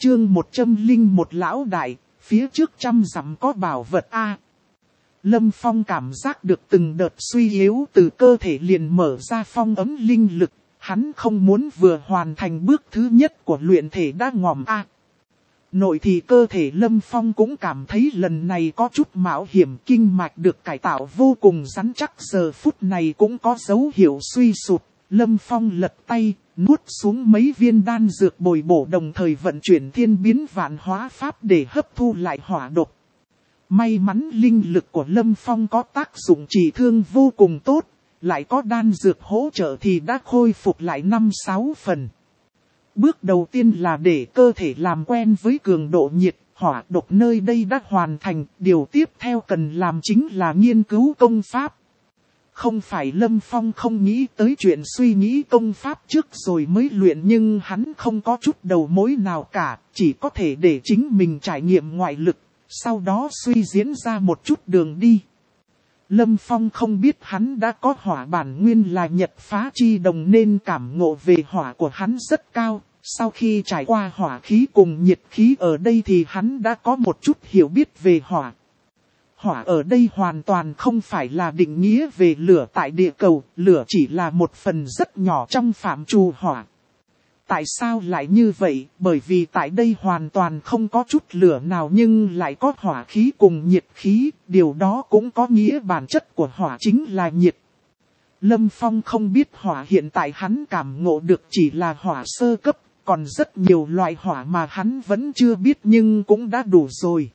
Chương 101 lão đại, phía trước 100 dặm có bảo vật A. Lâm Phong cảm giác được từng đợt suy yếu từ cơ thể liền mở ra phong ấm linh lực. Hắn không muốn vừa hoàn thành bước thứ nhất của luyện thể đã ngòm A. Nội thì cơ thể Lâm Phong cũng cảm thấy lần này có chút mạo hiểm, kinh mạch được cải tạo vô cùng rắn chắc, giờ phút này cũng có dấu hiệu suy sụt. Lâm Phong lật tay, nuốt xuống mấy viên đan dược bồi bổ, đồng thời vận chuyển thiên biến vạn hóa pháp để hấp thu lại hỏa độc. May mắn linh lực của Lâm Phong có tác dụng trị thương vô cùng tốt, lại có đan dược hỗ trợ thì đã khôi phục lại 5-6 phần. Bước đầu tiên là để cơ thể làm quen với cường độ nhiệt, hỏa độc nơi đây đã hoàn thành, điều tiếp theo cần làm chính là nghiên cứu công pháp. Không phải Lâm Phong không nghĩ tới chuyện suy nghĩ công pháp trước rồi mới luyện, nhưng hắn không có chút đầu mối nào cả, chỉ có thể để chính mình trải nghiệm ngoại lực, sau đó suy diễn ra một chút đường đi. Lâm Phong không biết hắn đã có hỏa bản nguyên là Nhật Phá Chi Đồng nên cảm ngộ về hỏa của hắn rất cao. Sau khi trải qua hỏa khí cùng nhiệt khí ở đây thì hắn đã có một chút hiểu biết về hỏa. Hỏa ở đây hoàn toàn không phải là định nghĩa về lửa tại địa cầu, lửa chỉ là một phần rất nhỏ trong phạm trù hỏa. Tại sao lại như vậy? Bởi vì tại đây hoàn toàn không có chút lửa nào nhưng lại có hỏa khí cùng nhiệt khí, điều đó cũng có nghĩa bản chất của hỏa chính là nhiệt. Lâm Phong không biết hỏa hiện tại hắn cảm ngộ được chỉ là hỏa sơ cấp, còn rất nhiều loại hỏa mà hắn vẫn chưa biết nhưng cũng đã đủ rồi.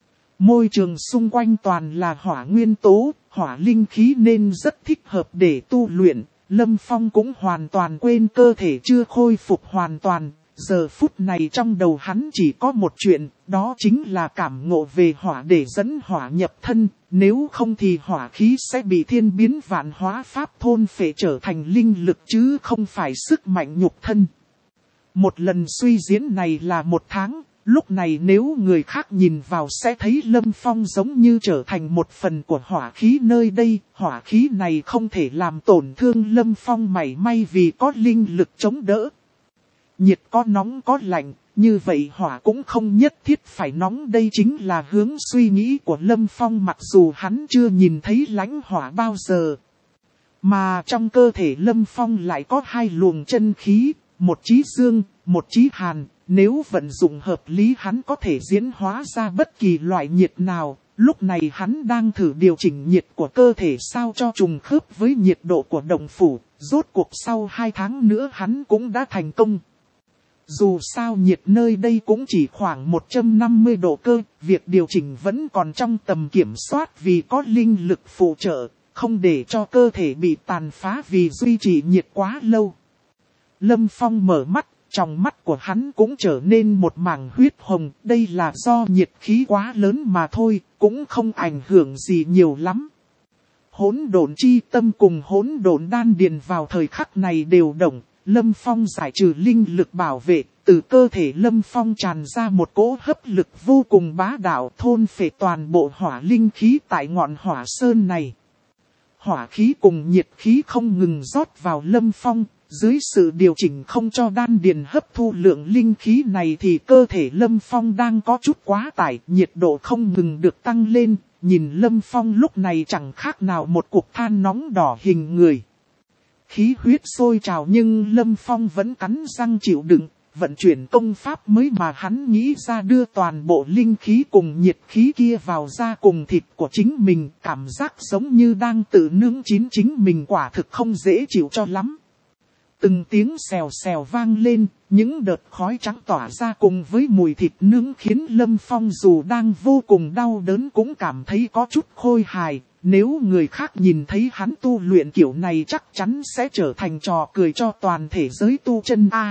Môi trường xung quanh toàn là hỏa nguyên tố, hỏa linh khí nên rất thích hợp để tu luyện. Lâm Phong cũng hoàn toàn quên cơ thể chưa khôi phục hoàn toàn. Giờ phút này trong đầu hắn chỉ có một chuyện, đó chính là cảm ngộ về hỏa để dẫn hỏa nhập thân. Nếu không thì hỏa khí sẽ bị thiên biến vạn hóa pháp thôn phệ trở thành linh lực chứ không phải sức mạnh nhục thân. Một lần suy diễn này là 1 tháng. Lúc này nếu người khác nhìn vào sẽ thấy Lâm Phong giống như trở thành một phần của hỏa khí nơi đây. Hỏa khí này không thể làm tổn thương Lâm Phong mảy may vì có linh lực chống đỡ. Nhiệt có nóng có lạnh, như vậy hỏa cũng không nhất thiết phải nóng. Đây chính là hướng suy nghĩ của Lâm Phong mặc dù hắn chưa nhìn thấy lãnh hỏa bao giờ. Mà trong cơ thể Lâm Phong lại có 2 luồng chân khí, một chí dương, một chí hàn. Nếu vận dụng hợp lý hắn có thể diễn hóa ra bất kỳ loại nhiệt nào. Lúc này hắn đang thử điều chỉnh nhiệt của cơ thể sao cho trùng khớp với nhiệt độ của động phủ. Rốt cuộc sau 2 tháng nữa hắn cũng đã thành công. Dù sao nhiệt nơi đây cũng chỉ khoảng 150 độ cơ. Việc điều chỉnh vẫn còn trong tầm kiểm soát vì có linh lực phụ trợ. Không để cho cơ thể bị tàn phá vì duy trì nhiệt quá lâu. Lâm Phong mở mắt. Trong mắt của hắn cũng trở nên một mảng huyết hồng, đây là do nhiệt khí quá lớn mà thôi, cũng không ảnh hưởng gì nhiều lắm. Hỗn độn chi tâm cùng hỗn độn đan điền vào thời khắc này đều động, Lâm Phong giải trừ linh lực bảo vệ, từ cơ thể Lâm Phong tràn ra một cỗ hấp lực vô cùng bá đạo thôn phệ toàn bộ hỏa linh khí tại ngọn hỏa sơn này. Hỏa khí cùng nhiệt khí không ngừng rót vào Lâm Phong. Dưới sự điều chỉnh không cho đan điền hấp thu lượng linh khí này thì cơ thể Lâm Phong đang có chút quá tải, nhiệt độ không ngừng được tăng lên, nhìn Lâm Phong lúc này chẳng khác nào một cục than nóng đỏ hình người. Khí huyết sôi trào nhưng Lâm Phong vẫn cắn răng chịu đựng, vận chuyển công pháp mới mà hắn nghĩ ra đưa toàn bộ linh khí cùng nhiệt khí kia vào da cùng thịt của chính mình, cảm giác giống như đang tự nướng chín chính mình quả thực không dễ chịu cho lắm. Từng tiếng xèo xèo vang lên, những đợt khói trắng tỏa ra cùng với mùi thịt nướng khiến Lâm Phong dù đang vô cùng đau đớn cũng cảm thấy có chút khôi hài. Nếu người khác nhìn thấy hắn tu luyện kiểu này chắc chắn sẽ trở thành trò cười cho toàn thể giới tu chân A.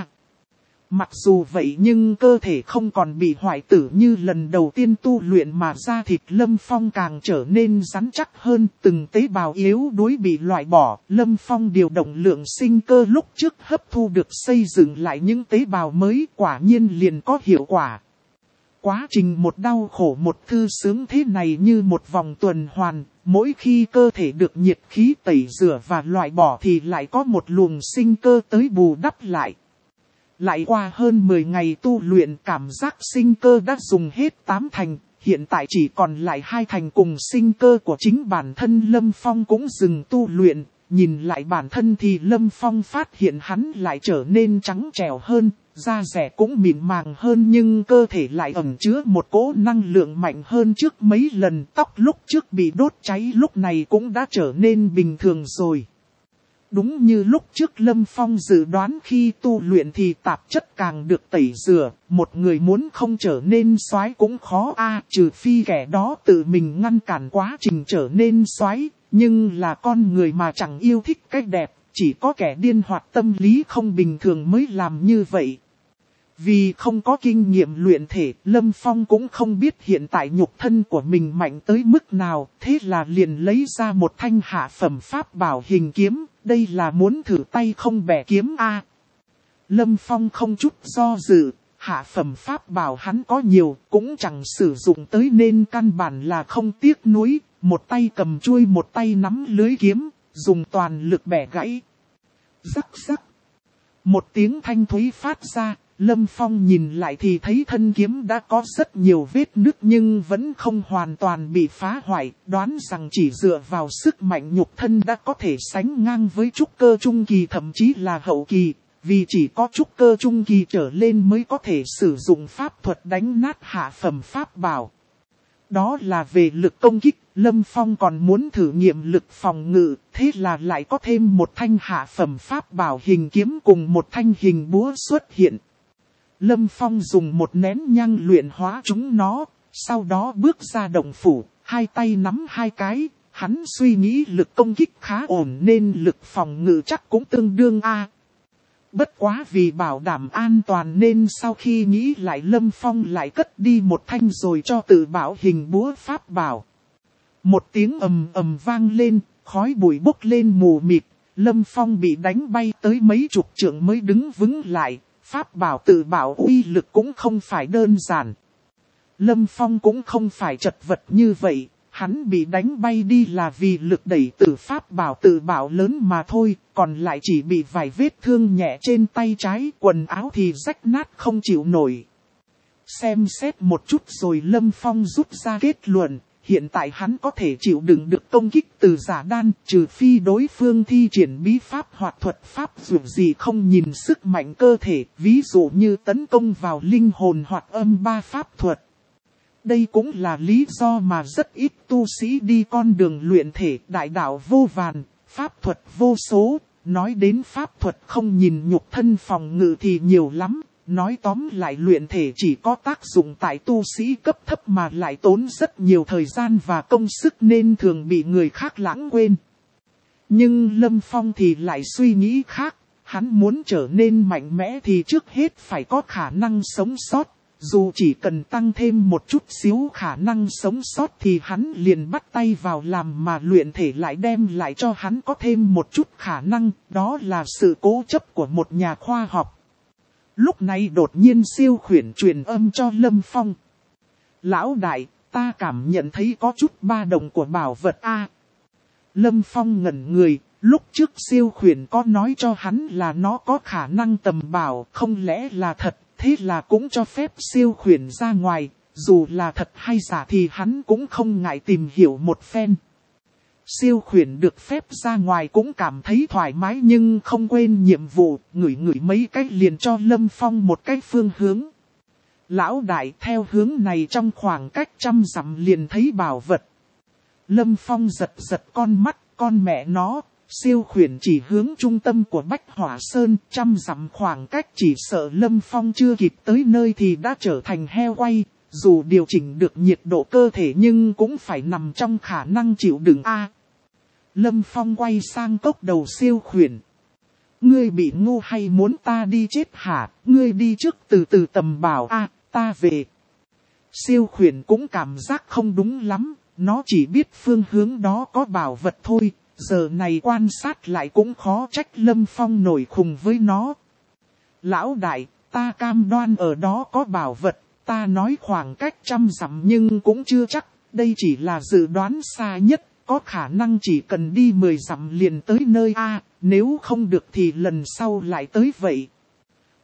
Mặc dù vậy nhưng cơ thể không còn bị hoại tử như lần đầu tiên tu luyện mà da thịt Lâm Phong càng trở nên rắn chắc hơn, từng tế bào yếu đuối bị loại bỏ. Lâm Phong điều động lượng sinh cơ lúc trước hấp thu được xây dựng lại những tế bào mới, quả nhiên liền có hiệu quả. Quá trình một đau khổ một thư sướng thế này như một vòng tuần hoàn, mỗi khi cơ thể được nhiệt khí tẩy rửa và loại bỏ thì lại có một luồng sinh cơ tới bù đắp lại. Lại qua hơn 10 ngày tu luyện, cảm giác sinh cơ đã dùng hết 8 thành, hiện tại chỉ còn lại 2 thành cùng sinh cơ của chính bản thân Lâm Phong cũng dừng tu luyện. Nhìn lại bản thân thì Lâm Phong phát hiện hắn lại trở nên trắng trẻo hơn, da dẻ cũng mịn màng hơn, nhưng cơ thể lại ẩn chứa một cỗ năng lượng mạnh hơn trước mấy lần. Tóc lúc trước bị đốt cháy lúc này cũng đã trở nên bình thường rồi. Đúng như lúc trước Lâm Phong dự đoán, khi tu luyện thì tạp chất càng được tẩy rửa, một người muốn không trở nên soái cũng khó trừ phi kẻ đó tự mình ngăn cản quá trình trở nên soái. Nhưng là con người mà chẳng yêu thích cái đẹp, chỉ có kẻ điên hoặc tâm lý không bình thường mới làm như vậy. Vì không có kinh nghiệm luyện thể, Lâm Phong cũng không biết hiện tại nhục thân của mình mạnh tới mức nào, thế là liền lấy ra một thanh hạ phẩm pháp bảo hình kiếm, đây là muốn thử tay không bẻ kiếm Lâm Phong không chút do dự, hạ phẩm pháp bảo hắn có nhiều, cũng chẳng sử dụng tới nên căn bản là không tiếc nuối, một tay cầm chuôi một tay nắm lưới kiếm, dùng toàn lực bẻ gãy. Rắc rắc. Một tiếng thanh thúy phát ra. Lâm Phong nhìn lại thì thấy thân kiếm đã có rất nhiều vết nứt nhưng vẫn không hoàn toàn bị phá hoại, đoán rằng chỉ dựa vào sức mạnh nhục thân đã có thể sánh ngang với trúc cơ trung kỳ, thậm chí là hậu kỳ, vì chỉ có trúc cơ trung kỳ trở lên mới có thể sử dụng pháp thuật đánh nát hạ phẩm pháp bảo. Đó là về lực công kích, Lâm Phong còn muốn thử nghiệm lực phòng ngự, thế là lại có thêm một thanh hạ phẩm pháp bảo hình kiếm cùng một thanh hình búa xuất hiện. Lâm Phong dùng một nén nhang luyện hóa chúng nó, sau đó bước ra động phủ, hai tay nắm hai cái, hắn suy nghĩ lực công kích khá ổn nên lực phòng ngự chắc cũng tương đương Bất quá vì bảo đảm an toàn nên sau khi nghĩ lại Lâm Phong lại cất đi một thanh rồi cho tự bảo hình búa pháp bảo. Một tiếng ầm ầm vang lên, khói bụi bốc lên mù mịt, Lâm Phong bị đánh bay tới mấy chục trượng mới đứng vững lại. Pháp bảo tự bảo uy lực cũng không phải đơn giản. Lâm Phong cũng không phải chật vật như vậy, hắn bị đánh bay đi là vì lực đẩy từ pháp bảo tự bảo lớn mà thôi, còn lại chỉ bị vài vết thương nhẹ trên tay trái, quần áo thì rách nát không chịu nổi. Xem xét một chút rồi Lâm Phong rút ra kết luận. Hiện tại hắn có thể chịu đựng được công kích từ giả đan, trừ phi đối phương thi triển bí pháp hoặc thuật pháp dù gì không nhìn sức mạnh cơ thể, ví dụ như tấn công vào linh hồn hoặc âm ba pháp thuật. Đây cũng là lý do mà rất ít tu sĩ đi con đường luyện thể, đại đạo vô vàn, pháp thuật vô số, nói đến pháp thuật không nhìn nhục thân phòng ngự thì nhiều lắm. Nói tóm lại luyện thể chỉ có tác dụng tại tu sĩ cấp thấp mà lại tốn rất nhiều thời gian và công sức nên thường bị người khác lãng quên. Nhưng Lâm Phong thì lại suy nghĩ khác, hắn muốn trở nên mạnh mẽ thì trước hết phải có khả năng sống sót. Dù chỉ cần tăng thêm một chút xíu khả năng sống sót thì hắn liền bắt tay vào làm, mà luyện thể lại đem lại cho hắn có thêm một chút khả năng, đó là sự cố chấp của một nhà khoa học. Lúc này đột nhiên Siêu Khuyển truyền âm cho Lâm Phong. Lão đại, ta cảm nhận thấy có chút ba động của bảo vật Lâm Phong ngẩn người, lúc trước Siêu Khuyển có nói cho hắn là nó có khả năng tầm bảo, không lẽ là thật, thế là cũng cho phép Siêu Khuyển ra ngoài, dù là thật hay giả thì hắn cũng không ngại tìm hiểu một phen. Siêu Khuyển được phép ra ngoài cũng cảm thấy thoải mái nhưng không quên nhiệm vụ, ngửi mấy cái liền cho Lâm Phong một cái phương hướng. Lão đại, theo hướng này trong khoảng cách 100 dặm liền thấy bảo vật. Lâm Phong giật con mắt, con mẹ nó, Siêu Khuyển chỉ hướng trung tâm của Bách Hỏa Sơn, 100 dặm khoảng cách, chỉ sợ Lâm Phong chưa kịp tới nơi thì đã trở thành heo quay. Dù điều chỉnh được nhiệt độ cơ thể nhưng cũng phải nằm trong khả năng chịu đựng Lâm Phong quay sang cốc đầu Siêu Khuyển. Ngươi bị ngu hay muốn ta đi chết hả? Ngươi đi trước từ từ tầm bảo ta về. Siêu Khuyển cũng cảm giác không đúng lắm, nó chỉ biết phương hướng đó có bảo vật thôi, giờ này quan sát lại cũng khó trách Lâm Phong nổi khùng với nó. Lão đại, ta cam đoan ở đó có bảo vật, ta nói khoảng cách 100 dặm nhưng cũng chưa chắc, đây chỉ là dự đoán xa nhất. Có khả năng chỉ cần đi 10 dặm liền tới nơi nếu không được thì lần sau lại tới vậy.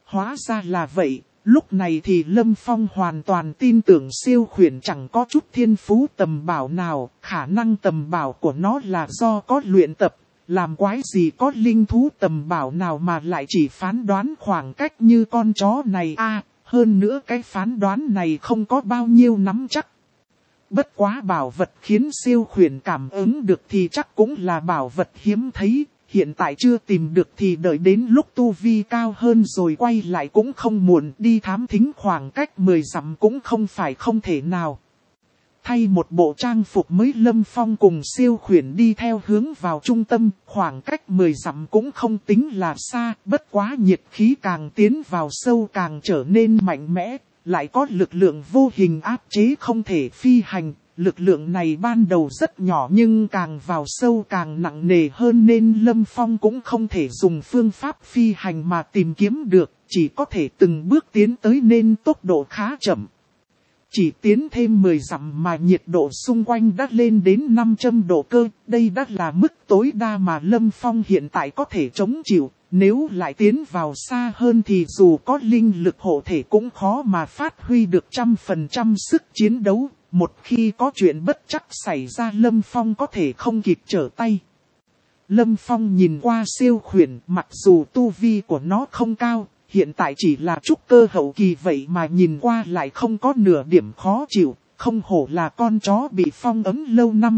Hóa ra là vậy, lúc này thì Lâm Phong hoàn toàn tin tưởng siêu khuyển chẳng có chút thiên phú tầm bảo nào, khả năng tầm bảo của nó là do có luyện tập, làm quái gì có linh thú tầm bảo nào mà lại chỉ phán đoán khoảng cách như con chó này hơn nữa cái phán đoán này không có bao nhiêu nắm chắc. Bất quá bảo vật khiến siêu khuyển cảm ứng được thì chắc cũng là bảo vật hiếm thấy. Hiện tại chưa tìm được thì đợi đến lúc tu vi cao hơn rồi quay lại cũng không muộn, đi thám thính khoảng cách 10 dặm cũng không phải không thể nào. Thay một bộ trang phục mới, Lâm Phong cùng siêu khuyển đi theo hướng vào trung tâm, khoảng cách 10 dặm cũng không tính là xa, bất quá nhiệt khí càng tiến vào sâu càng trở nên mạnh mẽ, lại có lực lượng vô hình áp chế không thể phi hành. Lực lượng này ban đầu rất nhỏ nhưng càng vào sâu càng nặng nề hơn nên Lâm Phong cũng không thể dùng phương pháp phi hành mà tìm kiếm được, chỉ có thể từng bước tiến tới nên tốc độ khá chậm. Chỉ tiến thêm 10 dặm mà nhiệt độ xung quanh đã lên đến 500 độ cơ, đây đã là mức tối đa mà Lâm Phong hiện tại có thể chống chịu. Nếu lại tiến vào xa hơn thì dù có linh lực hộ thể cũng khó mà phát huy được 100% sức chiến đấu. Một khi có chuyện bất trắc xảy ra Lâm Phong có thể không kịp trở tay. Lâm Phong nhìn qua siêu khuyển, mặc dù tu vi của nó không cao, hiện tại chỉ là trúc cơ hậu kỳ vậy mà nhìn qua lại không có nửa điểm khó chịu, không hổ là con chó bị phong ấm lâu năm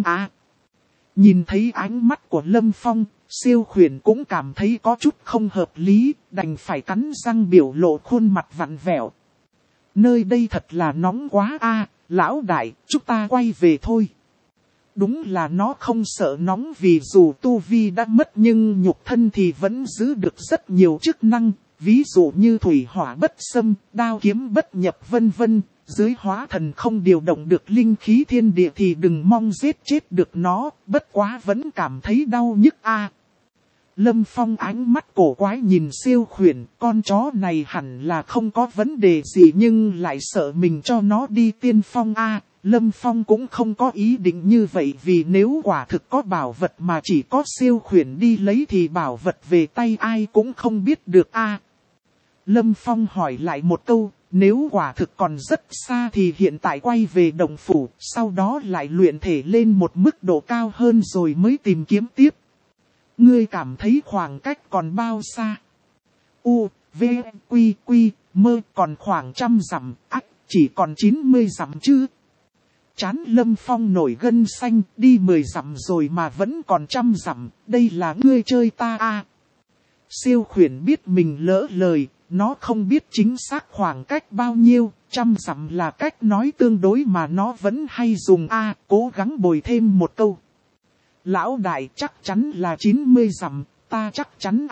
Nhìn thấy ánh mắt của Lâm Phong, siêu khuyển cũng cảm thấy có chút không hợp lý, đành phải cắn răng biểu lộ khuôn mặt vặn vẹo. Nơi đây thật là nóng quá lão đại, chúng ta quay về thôi. Đúng là nó không sợ nóng vì dù tu vi đã mất nhưng nhục thân thì vẫn giữ được rất nhiều chức năng, ví dụ như thủy hỏa bất xâm, đao kiếm bất nhập vân vân. Dưới hóa thần không điều động được linh khí thiên địa thì đừng mong giết chết được nó, bất quá vẫn cảm thấy đau nhức Lâm Phong ánh mắt cổ quái nhìn siêu khuyển, con chó này hẳn là không có vấn đề gì nhưng lại sợ mình cho nó đi tiên phong Lâm Phong cũng không có ý định như vậy vì nếu quả thực có bảo vật mà chỉ có siêu khuyển đi lấy thì bảo vật về tay ai cũng không biết được Lâm Phong hỏi lại một câu, nếu quả thực còn rất xa thì hiện tại quay về động phủ, sau đó lại luyện thể lên một mức độ cao hơn rồi mới tìm kiếm tiếp. Ngươi cảm thấy khoảng cách còn bao xa? U, V, Quy, Quy, Mơ còn khoảng 100 dặm, chỉ còn 90 dặm chứ. Chán Lâm Phong nổi gân xanh, đi 10 dặm rồi mà vẫn còn 100 dặm, đây là ngươi chơi ta Siêu khuyển biết mình lỡ lời, nó không biết chính xác khoảng cách bao nhiêu, 100 dặm là cách nói tương đối mà nó vẫn hay dùng cố gắng bồi thêm một câu. Lão đại chắc chắn là 90 dặm, ta chắc chắn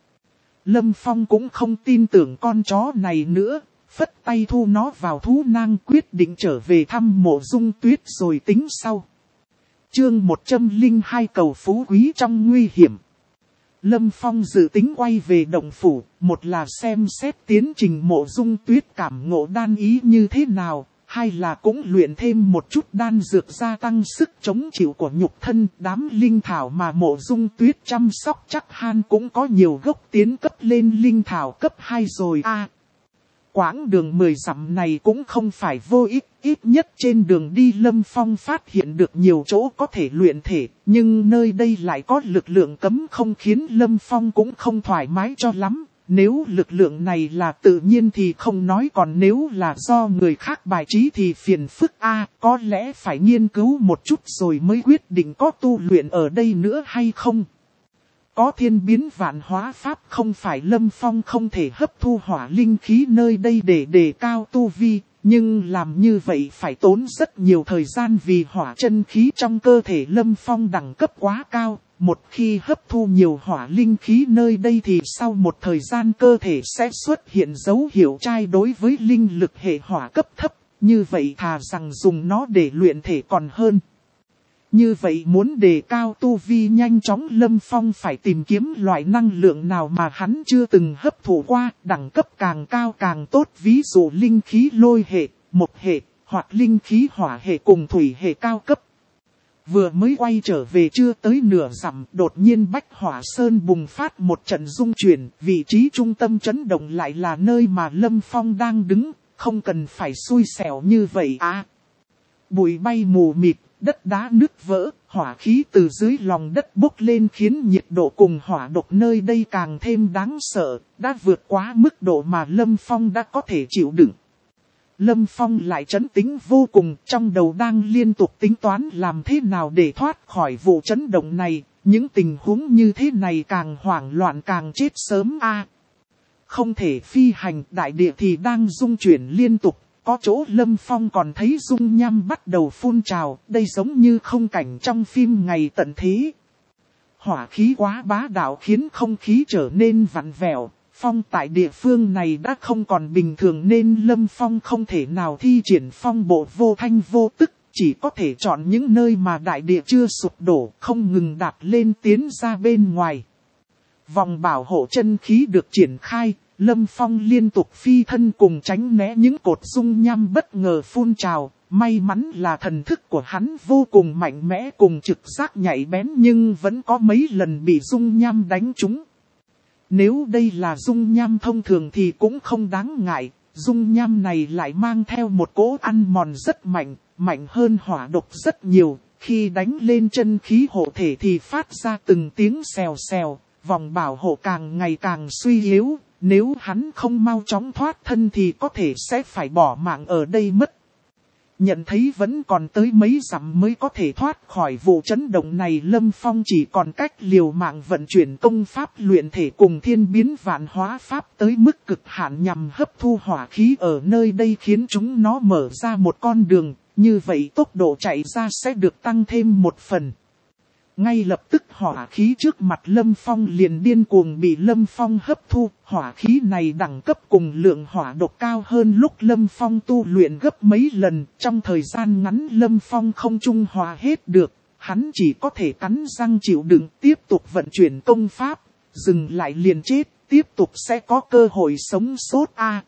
Lâm Phong cũng không tin tưởng con chó này nữa, phất tay thu nó vào thú nang quyết định trở về thăm Mộ Dung Tuyết rồi tính sau. Chương 102 cầu phú quý trong nguy hiểm. Lâm Phong dự tính quay về động phủ, một là xem xét tiến trình Mộ Dung Tuyết cảm ngộ đan ý như thế nào, hai là cũng luyện thêm một chút đan dược gia tăng sức chống chịu của nhục thân. Đám linh thảo mà Mộ Dung Tuyết chăm sóc chắc han cũng có nhiều gốc tiến cấp lên linh thảo cấp 2 rồi Quãng đường 10 dặm này cũng không phải vô ích, ít nhất trên đường đi Lâm Phong phát hiện được nhiều chỗ có thể luyện thể, nhưng nơi đây lại có lực lượng cấm không khiến Lâm Phong cũng không thoải mái cho lắm. Nếu lực lượng này là tự nhiên thì không nói, còn nếu là do người khác bài trí thì phiền phức có lẽ phải nghiên cứu một chút rồi mới quyết định có tu luyện ở đây nữa hay không. Có thiên biến vạn hóa pháp không phải Lâm Phong không thể hấp thu hỏa linh khí nơi đây để đề cao tu vi, nhưng làm như vậy phải tốn rất nhiều thời gian vì hỏa chân khí trong cơ thể Lâm Phong đẳng cấp quá cao. Một khi hấp thu nhiều hỏa linh khí nơi đây thì sau một thời gian cơ thể sẽ xuất hiện dấu hiệu chai đối với linh lực hệ hỏa cấp thấp, như vậy thà rằng dùng nó để luyện thể còn hơn. Như vậy muốn đề cao tu vi nhanh chóng Lâm Phong phải tìm kiếm loại năng lượng nào mà hắn chưa từng hấp thụ qua, đẳng cấp càng cao càng tốt, ví dụ linh khí lôi hệ, mộc hệ, hoặc linh khí hỏa hệ cùng thủy hệ cao cấp. Vừa mới quay trở về chưa tới nửa dặm, đột nhiên Bách Hỏa Sơn bùng phát một trận rung chuyển, vị trí trung tâm chấn động lại là nơi mà Lâm Phong đang đứng, không cần phải xui xẻo như vậy à. Bụi bay mù mịt, đất đá nứt vỡ, hỏa khí từ dưới lòng đất bốc lên khiến nhiệt độ cùng hỏa độc nơi đây càng thêm đáng sợ, đã vượt quá mức độ mà Lâm Phong đã có thể chịu đựng. Lâm Phong lại trấn tĩnh vô cùng, trong đầu đang liên tục tính toán làm thế nào để thoát khỏi vụ chấn động này, những tình huống như thế này càng hoảng loạn càng chết sớm a. Không thể phi hành, đại địa thì đang rung chuyển liên tục, có chỗ Lâm Phong còn thấy dung nham bắt đầu phun trào, đây giống như không cảnh trong phim Ngày Tận Thế. Hỏa khí quá bá đạo khiến không khí trở nên vặn vẹo. Phong tại địa phương này đã không còn bình thường nên Lâm Phong không thể nào thi triển phong bộ vô thanh vô tức, chỉ có thể chọn những nơi mà đại địa chưa sụp đổ, không ngừng đạp lên tiến ra bên ngoài. Vòng bảo hộ chân khí được triển khai, Lâm Phong liên tục phi thân cùng tránh né những cột dung nham bất ngờ phun trào. May mắn là thần thức của hắn vô cùng mạnh mẽ cùng trực giác nhạy bén nhưng vẫn có mấy lần bị dung nham đánh trúng. Nếu đây là dung nham thông thường thì cũng không đáng ngại, dung nham này lại mang theo một cỗ ăn mòn rất mạnh, mạnh hơn hỏa độc rất nhiều, khi đánh lên chân khí hộ thể thì phát ra từng tiếng xèo xèo, vòng bảo hộ càng ngày càng suy yếu, nếu hắn không mau chóng thoát thân thì có thể sẽ phải bỏ mạng ở đây mất. Nhận thấy vẫn còn tới mấy dặm mới có thể thoát khỏi vụ chấn động này, Lâm Phong chỉ còn cách liều mạng vận chuyển công pháp luyện thể cùng thiên biến vạn hóa pháp tới mức cực hạn nhằm hấp thu hỏa khí ở nơi đây khiến chúng nó mở ra một con đường, như vậy tốc độ chạy ra sẽ được tăng thêm một phần. Ngay lập tức hỏa khí trước mặt Lâm Phong liền điên cuồng bị Lâm Phong hấp thu, hỏa khí này đẳng cấp cùng lượng hỏa độc cao hơn lúc Lâm Phong tu luyện gấp mấy lần, trong thời gian ngắn Lâm Phong không trung hòa hết được, hắn chỉ có thể cắn răng chịu đựng tiếp tục vận chuyển công pháp, dừng lại liền chết, tiếp tục sẽ có cơ hội sống sót a.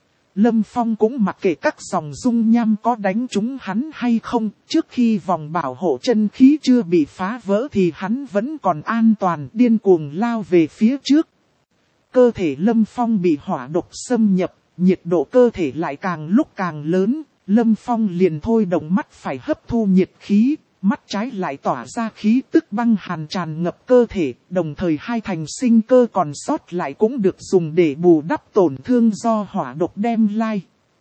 Lâm Phong cũng mặc kệ các dòng dung nham có đánh trúng hắn hay không, trước khi vòng bảo hộ chân khí chưa bị phá vỡ thì hắn vẫn còn an toàn, điên cuồng lao về phía trước. Cơ thể Lâm Phong bị hỏa độc xâm nhập, nhiệt độ cơ thể lại càng lúc càng lớn, Lâm Phong liền thôi động mắt phải hấp thu nhiệt khí, mắt trái lại tỏa ra khí tức băng hàn tràn ngập cơ thể, đồng thời hai thành sinh cơ còn sót lại cũng được dùng để bù đắp tổn thương do hỏa độc đem lai.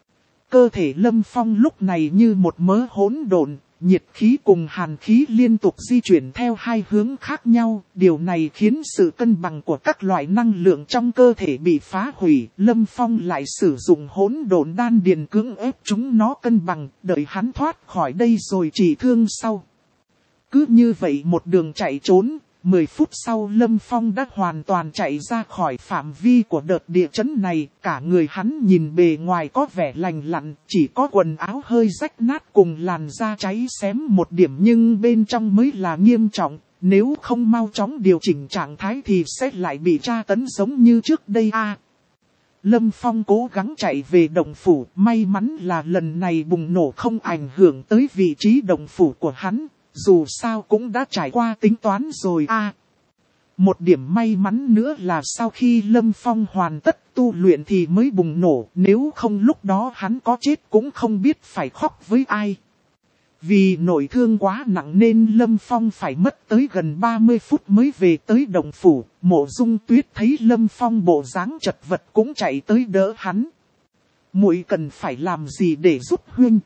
Cơ thể Lâm Phong lúc này như một mớ hỗn độn, nhiệt khí cùng hàn khí liên tục di chuyển theo hai hướng khác nhau, điều này khiến sự cân bằng của các loại năng lượng trong cơ thể bị phá hủy. Lâm Phong lại sử dụng hỗn độn đan điền cưỡng ép chúng nó cân bằng, đợi hắn thoát khỏi đây rồi trị thương sau. Cứ như vậy một đường chạy trốn, 10 phút sau Lâm Phong đã hoàn toàn chạy ra khỏi phạm vi của đợt địa chấn này. Cả người hắn nhìn bề ngoài có vẻ lành lặn, chỉ có quần áo hơi rách nát cùng làn da cháy xém một điểm nhưng bên trong mới là nghiêm trọng. Nếu không mau chóng điều chỉnh trạng thái thì sẽ lại bị tra tấn giống như trước đây a. Lâm Phong cố gắng chạy về động phủ, may mắn là lần này bùng nổ không ảnh hưởng tới vị trí động phủ của hắn. Dù sao cũng đã trải qua tính toán rồi a. Một điểm may mắn nữa là sau khi Lâm Phong hoàn tất tu luyện thì mới bùng nổ, nếu không lúc đó hắn có chết cũng không biết phải khóc với ai. Vì nội thương quá nặng nên Lâm Phong phải mất tới gần 30 phút mới về tới động phủ. Mộ Dung Tuyết thấy Lâm Phong bộ dáng chật vật cũng chạy tới đỡ hắn. Muội cần phải làm gì để giúp huynh?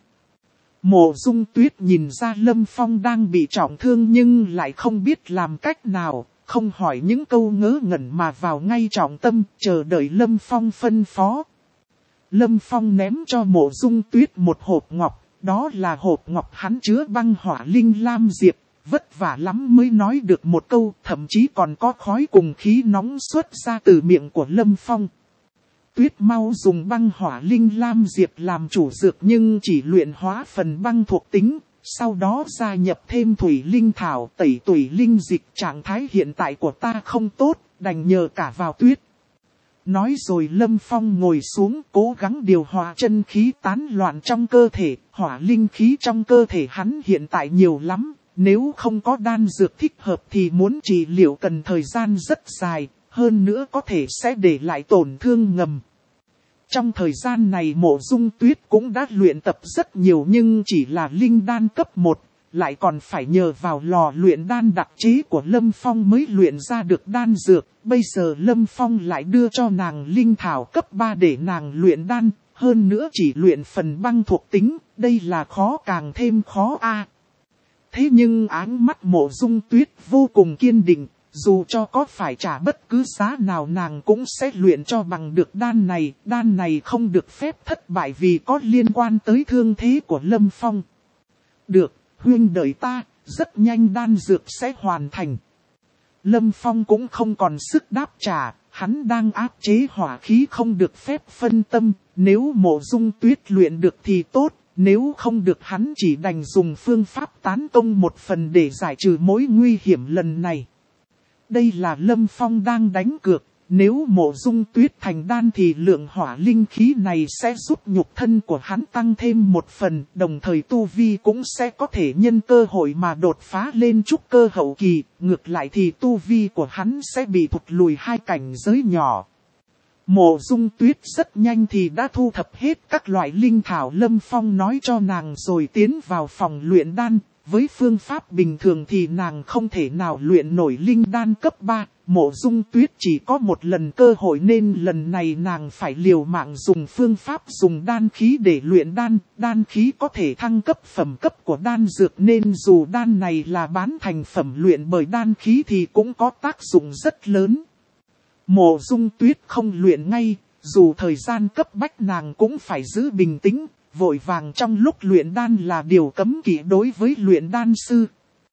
Mộ Dung Tuyết nhìn ra Lâm Phong đang bị trọng thương nhưng lại không biết làm cách nào, không hỏi những câu ngớ ngẩn mà vào ngay trọng tâm, chờ đợi Lâm Phong phân phó. Lâm Phong ném cho Mộ Dung Tuyết một hộp ngọc, đó là hộp ngọc hắn chứa băng hỏa linh lam diệp, vất vả lắm mới nói được một câu, thậm chí còn có khói cùng khí nóng xuất ra từ miệng của Lâm Phong. Tuyết mau dùng băng hỏa linh lam diệp làm chủ dược nhưng chỉ luyện hóa phần băng thuộc tính, sau đó gia nhập thêm thủy linh thảo tẩy tủy linh dịch. Trạng thái hiện tại của ta không tốt, đành nhờ cả vào tuyết. Nói rồi Lâm Phong ngồi xuống cố gắng điều hòa chân khí tán loạn trong cơ thể, hỏa linh khí trong cơ thể hắn hiện tại nhiều lắm, nếu không có đan dược thích hợp thì muốn trị liệu cần thời gian rất dài, hơn nữa có thể sẽ để lại tổn thương ngầm. Trong thời gian này Mộ Dung Tuyết cũng đã luyện tập rất nhiều nhưng chỉ là linh đan cấp 1, lại còn phải nhờ vào lò luyện đan đặc chế của Lâm Phong mới luyện ra được đan dược. Bây giờ Lâm Phong lại đưa cho nàng linh thảo cấp 3 để nàng luyện đan, hơn nữa chỉ luyện phần băng thuộc tính, đây là khó càng thêm khó a. Thế nhưng áng mắt Mộ Dung Tuyết vô cùng kiên định, dù cho có phải trả bất cứ giá nào nàng cũng sẽ luyện cho bằng được đan này không được phép thất bại vì có liên quan tới thương thế của Lâm Phong. Được, huynh đợi ta, rất nhanh đan dược sẽ hoàn thành. Lâm Phong cũng không còn sức đáp trả, hắn đang áp chế hỏa khí không được phép phân tâm, nếu Mộ Dung Tuyết luyện được thì tốt, nếu không được hắn chỉ đành dùng phương pháp tán công một phần để giải trừ mối nguy hiểm lần này. Đây là Lâm Phong đang đánh cược, nếu Mộ Dung Tuyết thành đan thì lượng hỏa linh khí này sẽ giúp nhục thân của hắn tăng thêm một phần, đồng thời tu vi cũng sẽ có thể nhân cơ hội mà đột phá lên trúc cơ hậu kỳ, ngược lại thì tu vi của hắn sẽ bị thụt lùi 2 cảnh giới nhỏ. Mộ Dung Tuyết rất nhanh thì đã thu thập hết các loại linh thảo Lâm Phong nói cho nàng rồi tiến vào phòng luyện đan. Với phương pháp bình thường thì nàng không thể nào luyện nổi linh đan cấp 3, Mộ Dung Tuyết chỉ có một lần cơ hội nên lần này nàng phải liều mạng dùng phương pháp dùng đan khí để luyện đan. Đan khí có thể thăng cấp phẩm cấp của đan dược nên dù đan này là bán thành phẩm luyện bởi đan khí thì cũng có tác dụng rất lớn. Mộ Dung Tuyết không luyện ngay, dù thời gian cấp bách nàng cũng phải giữ bình tĩnh. Vội vàng trong lúc luyện đan là điều cấm kỵ đối với luyện đan sư.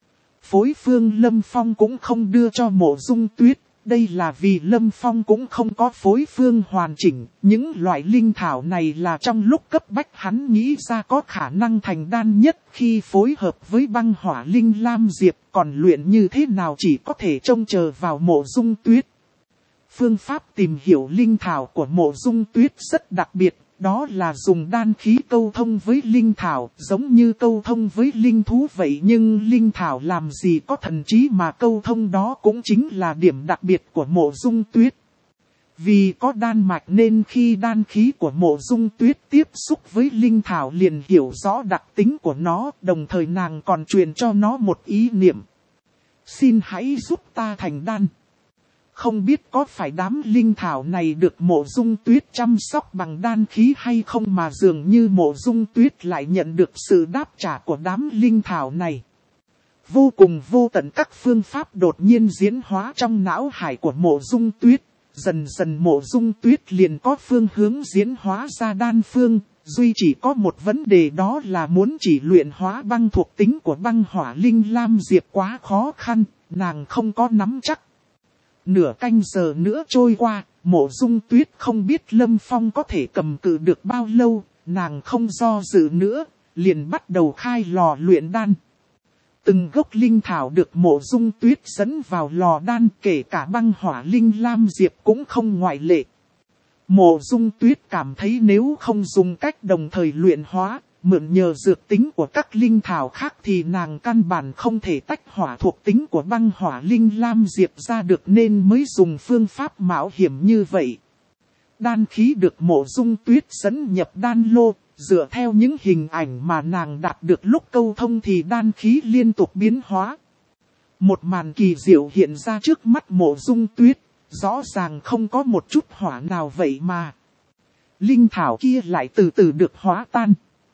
Phối phương Lâm Phong cũng không đưa cho Mộ Dung Tuyết, đây là vì Lâm Phong cũng không có phối phương hoàn chỉnh. Những loại linh thảo này là trong lúc cấp bách hắn nghĩ ra có khả năng thành đan nhất khi phối hợp với băng hỏa linh lam diệp, còn luyện như thế nào chỉ có thể trông chờ vào Mộ Dung Tuyết. Phương pháp tìm hiểu linh thảo của Mộ Dung Tuyết rất đặc biệt. Đó là dùng đan khí câu thông với linh thảo, giống như câu thông với linh thú vậy, nhưng linh thảo làm gì có thần trí mà câu thông, đó cũng chính là điểm đặc biệt của Mộ Dung Tuyết. Vì có đan mạch nên khi đan khí của Mộ Dung Tuyết tiếp xúc với linh thảo liền hiểu rõ đặc tính của nó, đồng thời nàng còn truyền cho nó một ý niệm. Xin hãy giúp ta thành đan. Không biết có phải đám linh thảo này được Mộ Dung Tuyết chăm sóc bằng đan khí hay không mà dường như Mộ Dung Tuyết lại nhận được sự đáp trả của đám linh thảo này. Vô cùng vô tận các phương pháp đột nhiên diễn hóa trong não hải của Mộ Dung Tuyết. Dần dần Mộ Dung Tuyết liền có phương hướng diễn hóa ra đan phương. Duy chỉ có một vấn đề, đó là muốn chỉ luyện hóa băng thuộc tính của băng hỏa linh lam diệp quá khó khăn, nàng không có nắm chắc. Nửa canh giờ nữa trôi qua, Mộ Dung Tuyết không biết Lâm Phong có thể cầm cự được bao lâu, nàng không do dự nữa, liền bắt đầu khai lò luyện đan. Từng gốc linh thảo được Mộ Dung Tuyết dẫn vào lò đan, kể cả băng hỏa linh lam diệp cũng không ngoại lệ. Mộ Dung Tuyết cảm thấy nếu không dùng cách đồng thời luyện hóa, mượn nhờ dược tính của các linh thảo khác thì nàng căn bản không thể tách hỏa thuộc tính của băng hỏa linh lam diệp ra được nên mới dùng phương pháp mạo hiểm như vậy. Đan khí được Mộ Dung Tuyết dẫn nhập đan lô, dựa theo những hình ảnh mà nàng đạt được lúc câu thông thì đan khí liên tục biến hóa. Một màn kỳ diệu hiện ra trước mắt Mộ Dung Tuyết, rõ ràng không có một chút hỏa nào vậy mà. Linh thảo kia lại từ từ được hóa tan.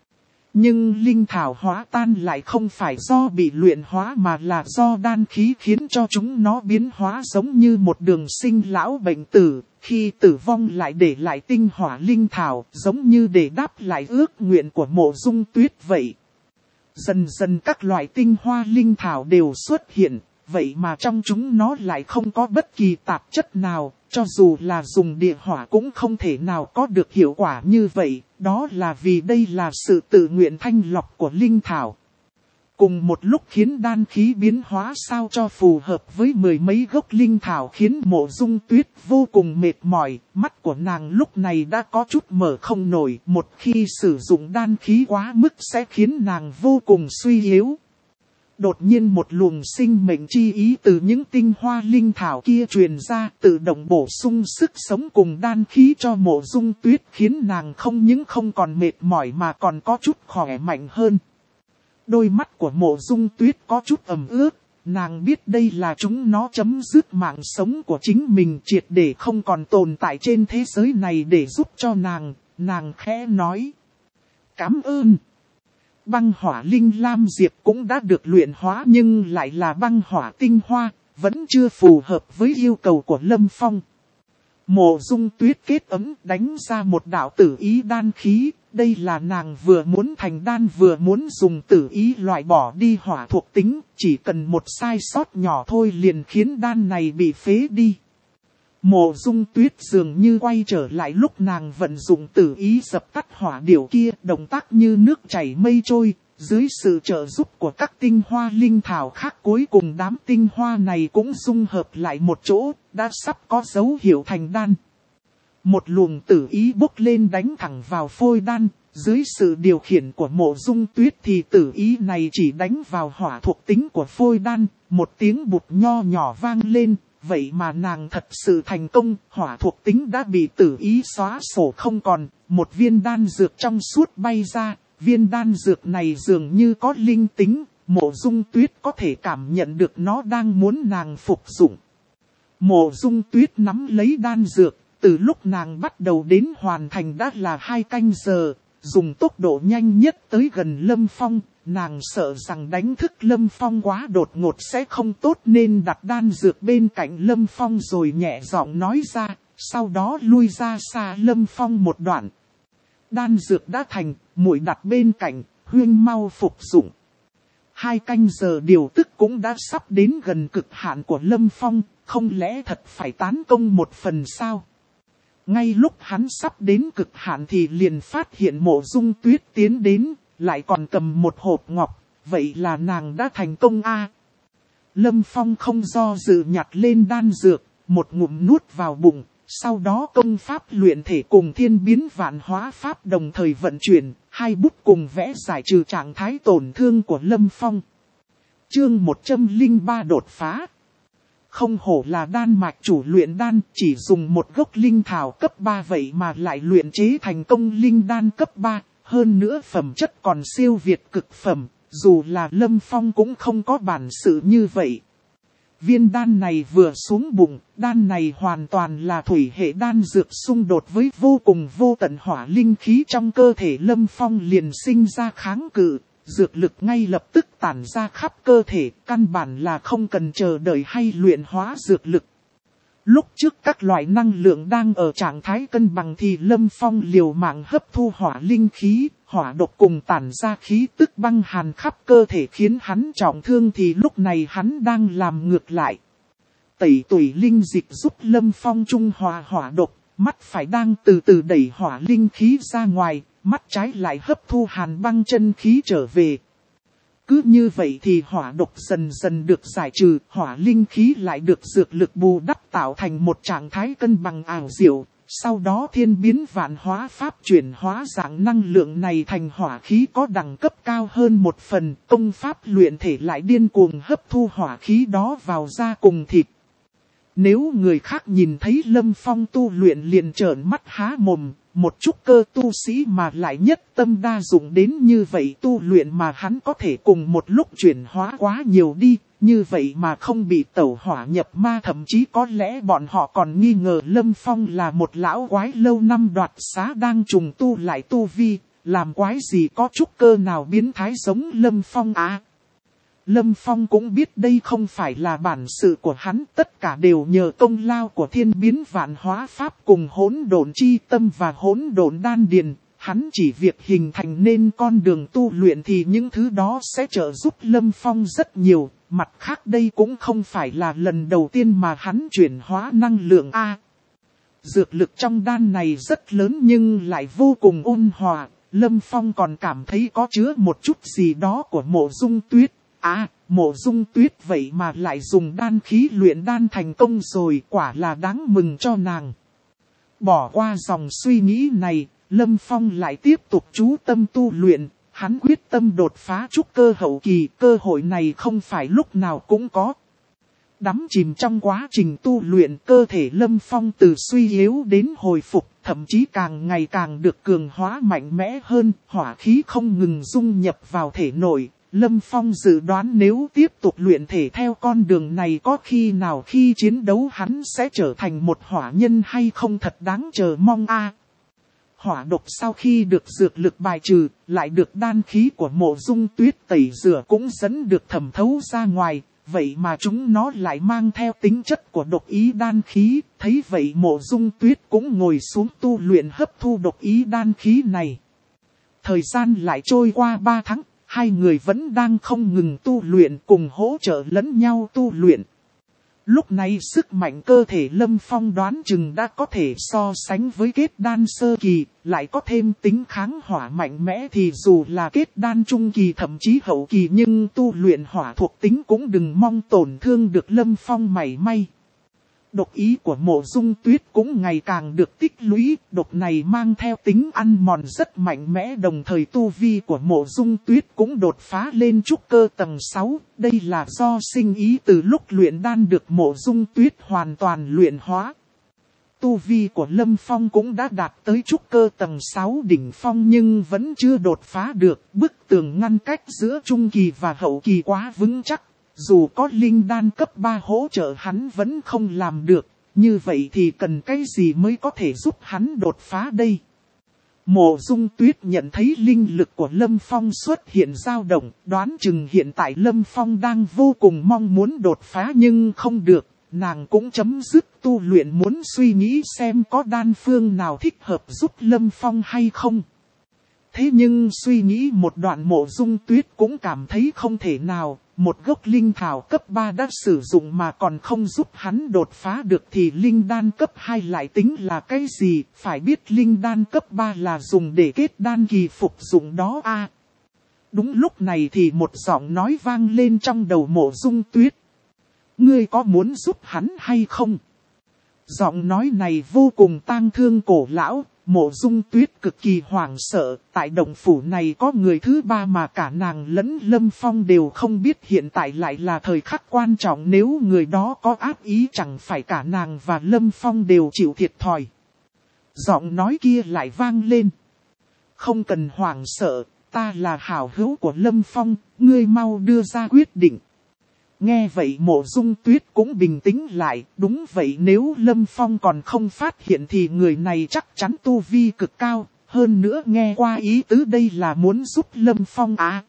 Nhưng linh thảo hóa tan lại không phải do bị luyện hóa mà là do đan khí khiến cho chúng nó biến hóa, giống như một đường sinh lão bệnh tử, khi tử vong lại để lại tinh hỏa linh thảo, giống như để đáp lại ước nguyện của Mộ Dung Tuyết vậy. Dần dần các loại tinh hoa linh thảo đều xuất hiện, vậy mà trong chúng nó lại không có bất kỳ tạp chất nào, cho dù là dùng địa hỏa cũng không thể nào có được hiệu quả như vậy, đó là vì đây là sự tự nguyện thanh lọc của linh thảo. Cùng một lúc khiến đan khí biến hóa sao cho phù hợp với mười mấy gốc linh thảo khiến Mộ Dung Tuyết vô cùng mệt mỏi, mắt của nàng lúc này đã có chút mở không nổi, một khi sử dụng đan khí quá mức sẽ khiến nàng vô cùng suy yếu. Đột nhiên một luồng sinh mệnh chi ý từ những tinh hoa linh thảo kia truyền ra, tự động bổ sung sức sống cùng đan khí cho Mộ Dung Tuyết, khiến nàng không những không còn mệt mỏi mà còn có chút khỏe mạnh hơn. Đôi mắt của Mộ Dung Tuyết có chút ẩm ướt, nàng biết đây là chúng nó chấm dứt mạng sống của chính mình, triệt để không còn tồn tại trên thế giới này để giúp cho nàng khẽ nói. Cảm ơn. Băng hỏa linh lam diệp cũng đã được luyện hóa nhưng lại là băng hỏa tinh hoa, vẫn chưa phù hợp với yêu cầu của Lâm Phong. Mộ Dung Tuyết kết ấm đánh ra một đạo tử ý đan khí, đây là nàng vừa muốn thành đan vừa muốn dùng tử ý loại bỏ đi hỏa thuộc tính, chỉ cần một sai sót nhỏ thôi liền khiến đan này bị phế đi. Mộ Dung Tuyết dường như quay trở lại lúc nàng vận dụng tử ý dập tắt hỏa điểu kia, động tác như nước chảy mây trôi, dưới sự trợ giúp của các tinh hoa linh thảo khác cuối cùng đám tinh hoa này cũng dung hợp lại một chỗ, đã sắp có dấu hiệu thành đan. Một luồng tử ý bốc lên đánh thẳng vào phôi đan, dưới sự điều khiển của Mộ Dung Tuyết thì tử ý này chỉ đánh vào hỏa thuộc tính của phôi đan, một tiếng bụt nho nhỏ vang lên. Vậy mà nàng thật sự thành công, hỏa thuộc tính đã bị tử ý xóa sổ không còn, một viên đan dược trong suốt bay ra, viên đan dược này dường như có linh tính, Mộ Dung Tuyết có thể cảm nhận được nó đang muốn nàng phục dụng. Mộ Dung Tuyết nắm lấy đan dược, từ lúc nàng bắt đầu đến hoàn thành đã là 2 canh giờ, dùng tốc độ nhanh nhất tới gần Lâm Phong. Nàng sợ rằng đánh thức Lâm Phong quá đột ngột sẽ không tốt nên đặt đan dược bên cạnh Lâm Phong rồi nhẹ giọng nói ra, sau đó lui ra xa Lâm Phong một đoạn. Đan dược đã thành, muội đặt bên cạnh, huyên mau phục dụng. 2 canh giờ điều tức cũng đã sắp đến gần cực hạn của Lâm Phong, không lẽ thật phải tán công một phần sao? Ngay lúc hắn sắp đến cực hạn thì liền phát hiện Mộ Dung Tuyết tiến đến. Lại còn cầm một hộp ngọc, vậy là nàng đã thành công a. Lâm Phong không do dự nhặt lên đan dược, một ngụm nuốt vào bụng, sau đó công pháp luyện thể cùng thiên biến vạn hóa pháp đồng thời vận chuyển, 2 bút cùng vẽ giải trừ trạng thái tổn thương của Lâm Phong. Chương 103 đột phá. Không hổ là đan mạch chủ luyện đan, chỉ dùng một gốc linh thảo cấp 3 vậy mà lại luyện chế thành công linh đan cấp 3. Hơn nữa phẩm chất còn siêu việt cực phẩm, dù là Lâm Phong cũng không có bản sự như vậy. Viên đan này vừa xuống bụng, đan này hoàn toàn là thủy hệ đan dược xung đột với vô cùng vô tận hỏa linh khí trong cơ thể Lâm Phong liền sinh ra kháng cự, dược lực ngay lập tức tản ra khắp cơ thể, căn bản là không cần chờ đợi hay luyện hóa dược lực. Lúc trước các loại năng lượng đang ở trạng thái cân bằng thì Lâm Phong liều mạng hấp thu hỏa linh khí, hỏa độc cùng tản ra khí tức băng hàn khắp cơ thể khiến hắn trọng thương thì lúc này hắn đang làm ngược lại. Tẩy tủy linh dịch giúp Lâm Phong trung hòa hỏa độc, mắt phải đang từ từ đẩy hỏa linh khí ra ngoài, mắt trái lại hấp thu hàn băng chân khí trở về. Cứ như vậy thì hỏa độc dần dần được giải trừ, hỏa linh khí lại được dược lực bù đắp tạo thành một trạng thái cân bằng ảo diệu. Sau đó thiên biến vạn hóa pháp chuyển hóa dạng năng lượng này thành hỏa khí có đẳng cấp cao hơn một phần, công pháp luyện thể lại điên cuồng hấp thu hỏa khí đó vào da cùng thịt. Nếu người khác nhìn thấy Lâm Phong tu luyện liền trợn mắt há mồm, một chút cơ tu sĩ mà lại nhất tâm đa dụng đến như vậy tu luyện mà hắn có thể cùng một lúc chuyển hóa quá nhiều đi, như vậy mà không bị tẩu hỏa nhập ma, thậm chí có lẽ bọn họ còn nghi ngờ Lâm Phong là một lão quái lâu năm đoạt xá đang trùng tu lại tu vi, làm quái gì có chút cơ nào biến thái giống Lâm Phong à. Lâm Phong cũng biết đây không phải là bản sự của hắn, tất cả đều nhờ công lao của thiên biến vạn hóa pháp cùng hỗn độn chi tâm và hỗn độn đan điền. Hắn chỉ việc hình thành nên con đường tu luyện thì những thứ đó sẽ trợ giúp Lâm Phong rất nhiều. Mặt khác đây cũng không phải là lần đầu tiên mà hắn chuyển hóa năng lượng A. Dược lực trong đan này rất lớn nhưng lại vô cùng ôn hòa. Lâm Phong còn cảm thấy có chứa một chút gì đó của Mộ Dung Tuyết. Mộ Dung Tuyết vậy mà lại dùng đan khí luyện đan thành công rồi, quả là đáng mừng cho nàng. Bỏ qua dòng suy nghĩ này, Lâm Phong lại tiếp tục chú tâm tu luyện, hắn quyết tâm đột phá trúc cơ hậu kỳ, cơ hội này không phải lúc nào cũng có. Đắm chìm trong quá trình tu luyện, cơ thể Lâm Phong từ suy yếu đến hồi phục, thậm chí càng ngày càng được cường hóa mạnh mẽ hơn, hỏa khí không ngừng dung nhập vào thể nội. Lâm Phong dự đoán nếu tiếp tục luyện thể theo con đường này có khi nào khi chiến đấu hắn sẽ trở thành một hỏa nhân hay không, thật đáng chờ mong a. Hỏa độc sau khi được dược lực bài trừ, lại được đan khí của Mộ Dung Tuyết tẩy rửa cũng dẫn được thẩm thấu ra ngoài, vậy mà chúng nó lại mang theo tính chất của độc ý đan khí, thấy vậy Mộ Dung Tuyết cũng ngồi xuống tu luyện hấp thu độc ý đan khí này. Thời gian lại trôi qua 3 tháng, hai người vẫn đang không ngừng tu luyện, cùng hỗ trợ lẫn nhau tu luyện. Lúc này sức mạnh cơ thể Lâm Phong đoán chừng đã có thể so sánh với kết đan sơ kỳ, lại có thêm tính kháng hỏa mạnh mẽ thì dù là kết đan trung kỳ thậm chí hậu kỳ nhưng tu luyện hỏa thuộc tính cũng đừng mong tổn thương được Lâm Phong mảy may. Độc ý của Mộ Dung Tuyết cũng ngày càng được tích lũy, độc này mang theo tính ăn mòn rất mạnh mẽ, đồng thời tu vi của Mộ Dung Tuyết cũng đột phá lên trúc cơ tầng 6, đây là do sinh ý từ lúc luyện đan được Mộ Dung Tuyết hoàn toàn luyện hóa. Tu vi của Lâm Phong cũng đã đạt tới trúc cơ tầng 6 đỉnh phong nhưng vẫn chưa đột phá được, bức tường ngăn cách giữa trung kỳ và hậu kỳ quá vững chắc. Dù có linh đan cấp 3 hỗ trợ hắn vẫn không làm được, như vậy thì cần cái gì mới có thể giúp hắn đột phá đây? Mộ Dung Tuyết nhận thấy linh lực của Lâm Phong xuất hiện dao động, đoán chừng hiện tại Lâm Phong đang vô cùng mong muốn đột phá nhưng không được, nàng cũng chấm dứt tu luyện muốn suy nghĩ xem có đan phương nào thích hợp giúp Lâm Phong hay không. Thế nhưng suy nghĩ một đoạn Mộ Dung Tuyết cũng cảm thấy không thể nào, một gốc linh thảo cấp 3 đã sử dụng mà còn không giúp hắn đột phá được thì linh đan cấp 2 lại tính là cái gì, phải biết linh đan cấp 3 là dùng để kết đan kỳ phục dụng đó a. Đúng lúc này thì một giọng nói vang lên trong đầu Mộ Dung Tuyết. Ngươi có muốn giúp hắn hay không? Giọng nói này vô cùng tang thương cổ lão. Mộ Dung Tuyết cực kỳ hoảng sợ, tại động phủ này có người thứ ba mà cả nàng lẫn Lâm Phong đều không biết, hiện tại lại là thời khắc quan trọng, nếu người đó có ác ý chẳng phải cả nàng và Lâm Phong đều chịu thiệt thòi. Giọng nói kia lại vang lên. Không cần hoảng sợ, ta là hảo hữu của Lâm Phong, ngươi mau đưa ra quyết định. Nghe vậy Mộ Dung Tuyết cũng bình tĩnh lại, đúng vậy, nếu Lâm Phong còn không phát hiện thì người này chắc chắn tu vi cực cao, hơn nữa nghe qua ý tứ đây là muốn giúp Lâm Phong à.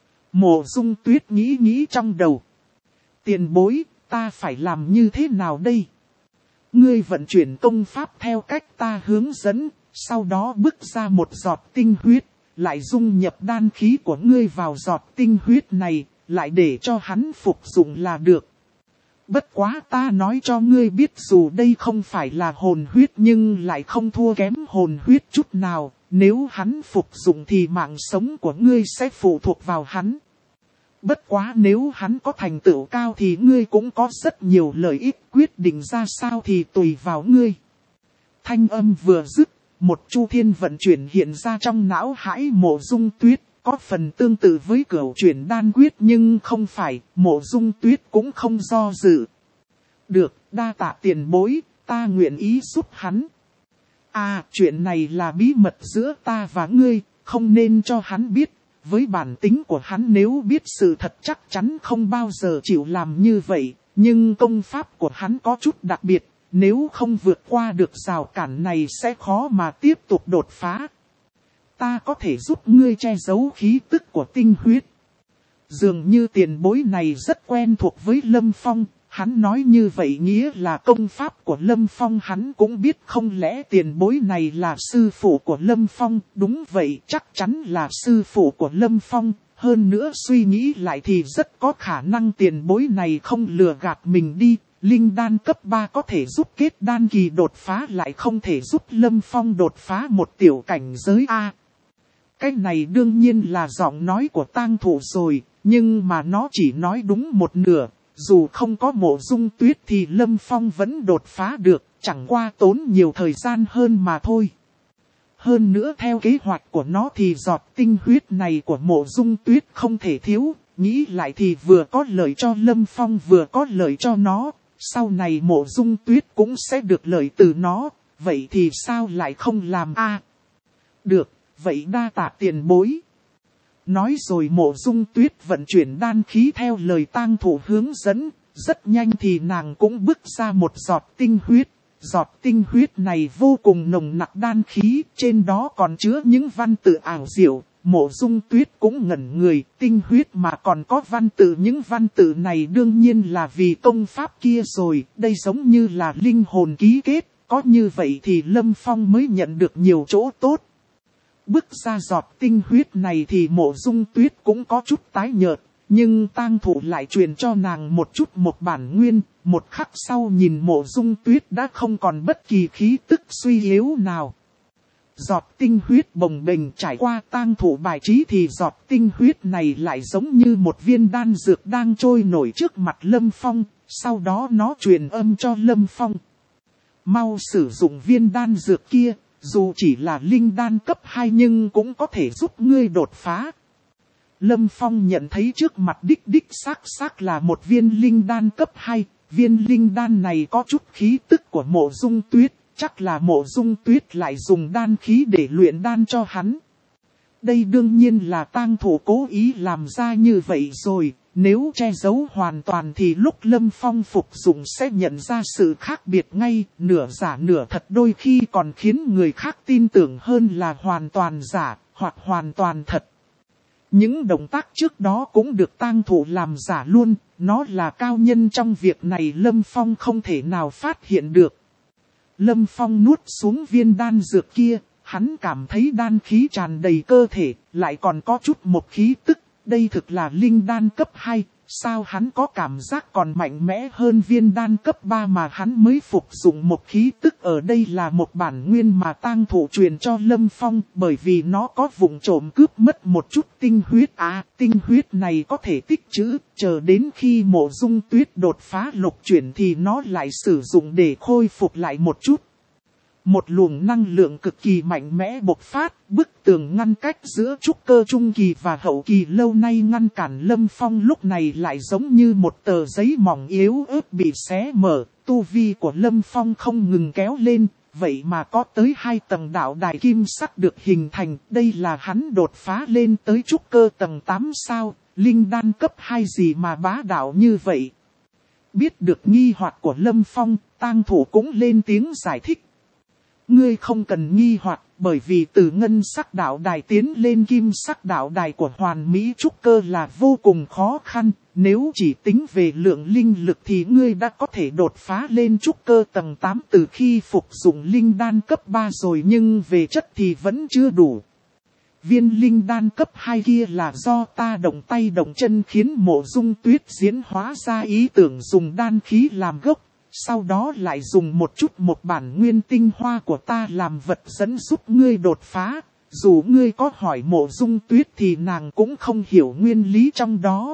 Mộ Dung Tuyết nghĩ trong đầu. Tiền bối, ta phải làm như thế nào đây? Ngươi vận chuyển công pháp theo cách ta hướng dẫn, sau đó bước ra một giọt tinh huyết, lại dung nhập đan khí của ngươi vào giọt tinh huyết này. Lại để cho hắn phục dụng là được. Bất quá ta nói cho ngươi biết dù đây không phải là hồn huyết nhưng lại không thua kém hồn huyết chút nào. Nếu hắn phục dụng thì mạng sống của ngươi sẽ phụ thuộc vào hắn. Bất quá nếu hắn có thành tựu cao thì ngươi cũng có rất nhiều lợi ích, quyết định ra sao thì tùy vào ngươi. Thanh âm vừa dứt, một chu thiên vận chuyển hiện ra trong não hải Mộ Dung Tuyết. Có phần tương tự với cửu chuyển đan quyết nhưng không phải, Mộ Dung Tuyết cũng không do dự. Được, đa tạ tiền bối, ta nguyện ý giúp hắn. Chuyện này là bí mật giữa ta và ngươi, không nên cho hắn biết. Với bản tính của hắn nếu biết sự thật chắc chắn không bao giờ chịu làm như vậy. Nhưng công pháp của hắn có chút đặc biệt, nếu không vượt qua được rào cản này sẽ khó mà tiếp tục đột phá. Ta có thể giúp ngươi che giấu khí tức của tinh huyết. Dường như tiền bối này rất quen thuộc với Lâm Phong, hắn nói như vậy nghĩa là công pháp của Lâm Phong hắn cũng biết, không lẽ tiền bối này là sư phụ của Lâm Phong? Đúng vậy, chắc chắn là sư phụ của Lâm Phong, hơn nữa suy nghĩ lại thì rất có khả năng tiền bối này không lừa gạt mình đi. Linh đan cấp 3 có thể giúp kết đan kỳ đột phá lại không thể giúp Lâm Phong đột phá một tiểu cảnh giới A. Cái này đương nhiên là giọng nói của tang thủ rồi, nhưng mà nó chỉ nói đúng một nửa, dù không có Mộ Dung Tuyết thì Lâm Phong vẫn đột phá được, chẳng qua tốn nhiều thời gian hơn mà thôi. Hơn nữa theo kế hoạch của nó thì giọt tinh huyết này của Mộ Dung Tuyết không thể thiếu, nghĩ lại thì vừa có lợi cho Lâm Phong vừa có lợi cho nó, sau này Mộ Dung Tuyết cũng sẽ được lợi từ nó, vậy thì sao lại không làm a? Được, vậy đa tạ tiền bối. Nói rồi Mộ Dung Tuyết vận chuyển đan khí theo lời tang thủ hướng dẫn, rất nhanh thì nàng cũng bước ra một giọt tinh huyết. Giọt tinh huyết này vô cùng nồng nặc đan khí, trên đó còn chứa những văn tự ảo diệu. Mộ Dung Tuyết cũng ngẩn người, tinh huyết mà còn có văn tự, những văn tự này đương nhiên là vì công pháp kia rồi, đây giống như là linh hồn ký kết, có như vậy thì Lâm Phong mới nhận được nhiều chỗ tốt. Bước ra giọt tinh huyết này thì Mộ Dung Tuyết cũng có chút tái nhợt, nhưng tang thủ lại truyền cho nàng một chút một bản nguyên, một khắc sau nhìn Mộ Dung Tuyết đã không còn bất kỳ khí tức suy yếu nào. Giọt tinh huyết bồng bềnh trải qua tang thủ bài trí thì giọt tinh huyết này lại giống như một viên đan dược đang trôi nổi trước mặt Lâm Phong, sau đó nó truyền âm cho Lâm Phong. Mau sử dụng viên đan dược kia, dù chỉ là linh đan cấp 2 nhưng cũng có thể giúp ngươi đột phá. Lâm Phong nhận thấy trước mặt đích xác là một viên linh đan cấp 2, viên linh đan này có chút khí tức của Mộ Dung Tuyết, chắc là Mộ Dung Tuyết lại dùng đan khí để luyện đan cho hắn. Đây đương nhiên là tang thủ cố ý làm ra như vậy rồi, nếu che giấu hoàn toàn thì lúc Lâm Phong phục dụng sẽ nhận ra sự khác biệt ngay, nửa giả nửa thật đôi khi còn khiến người khác tin tưởng hơn là hoàn toàn giả, hoặc hoàn toàn thật. Những động tác trước đó cũng được tang thủ làm giả luôn, nó là cao nhân trong việc này Lâm Phong không thể nào phát hiện được. Lâm Phong nuốt xuống viên đan dược kia, hắn cảm thấy đan khí tràn đầy cơ thể, lại còn có chút một khí tức, đây thực là linh đan cấp 2, sao hắn có cảm giác còn mạnh mẽ hơn viên đan cấp 3 mà hắn mới phục dụng một khí tức. Ở đây là một bản nguyên mà tang thủ truyền cho Lâm Phong, bởi vì nó có vụng trộm cướp mất một chút tinh huyết. Tinh huyết này có thể tích trữ, chờ đến khi Mộ Dung Tuyết đột phá lục chuyển thì nó lại sử dụng để khôi phục lại một chút. Một luồng năng lượng cực kỳ mạnh mẽ bộc phát, bức tường ngăn cách giữa trúc cơ trung kỳ và hậu kỳ lâu nay ngăn cản Lâm Phong lúc này lại giống như một tờ giấy mỏng yếu ớt bị xé mở, tu vi của Lâm Phong không ngừng kéo lên, vậy mà có tới 2 tầng đạo đài kim sắc được hình thành, đây là hắn đột phá lên tới trúc cơ tầng 8 sao, linh đan cấp 2 gì mà bá đạo như vậy. Biết được nghi hoặc của Lâm Phong, tang thủ cũng lên tiếng giải thích. Ngươi không cần nghi hoặc, bởi vì từ ngân sắc đạo đài tiến lên kim sắc đạo đài của hoàn mỹ trúc cơ là vô cùng khó khăn. Nếu chỉ tính về lượng linh lực thì ngươi đã có thể đột phá lên trúc cơ tầng 8 từ khi phục dụng linh đan cấp 3 rồi, nhưng về chất thì vẫn chưa đủ. Viên linh đan cấp 2 kia là do ta động tay động chân khiến Mộ Dung Tuyết diễn hóa ra ý tưởng dùng đan khí làm gốc. Sau đó lại dùng một chút một bản nguyên tinh hoa của ta làm vật dẫn giúp ngươi đột phá. Dù ngươi có hỏi Mộ Dung Tuyết thì nàng cũng không hiểu nguyên lý trong đó.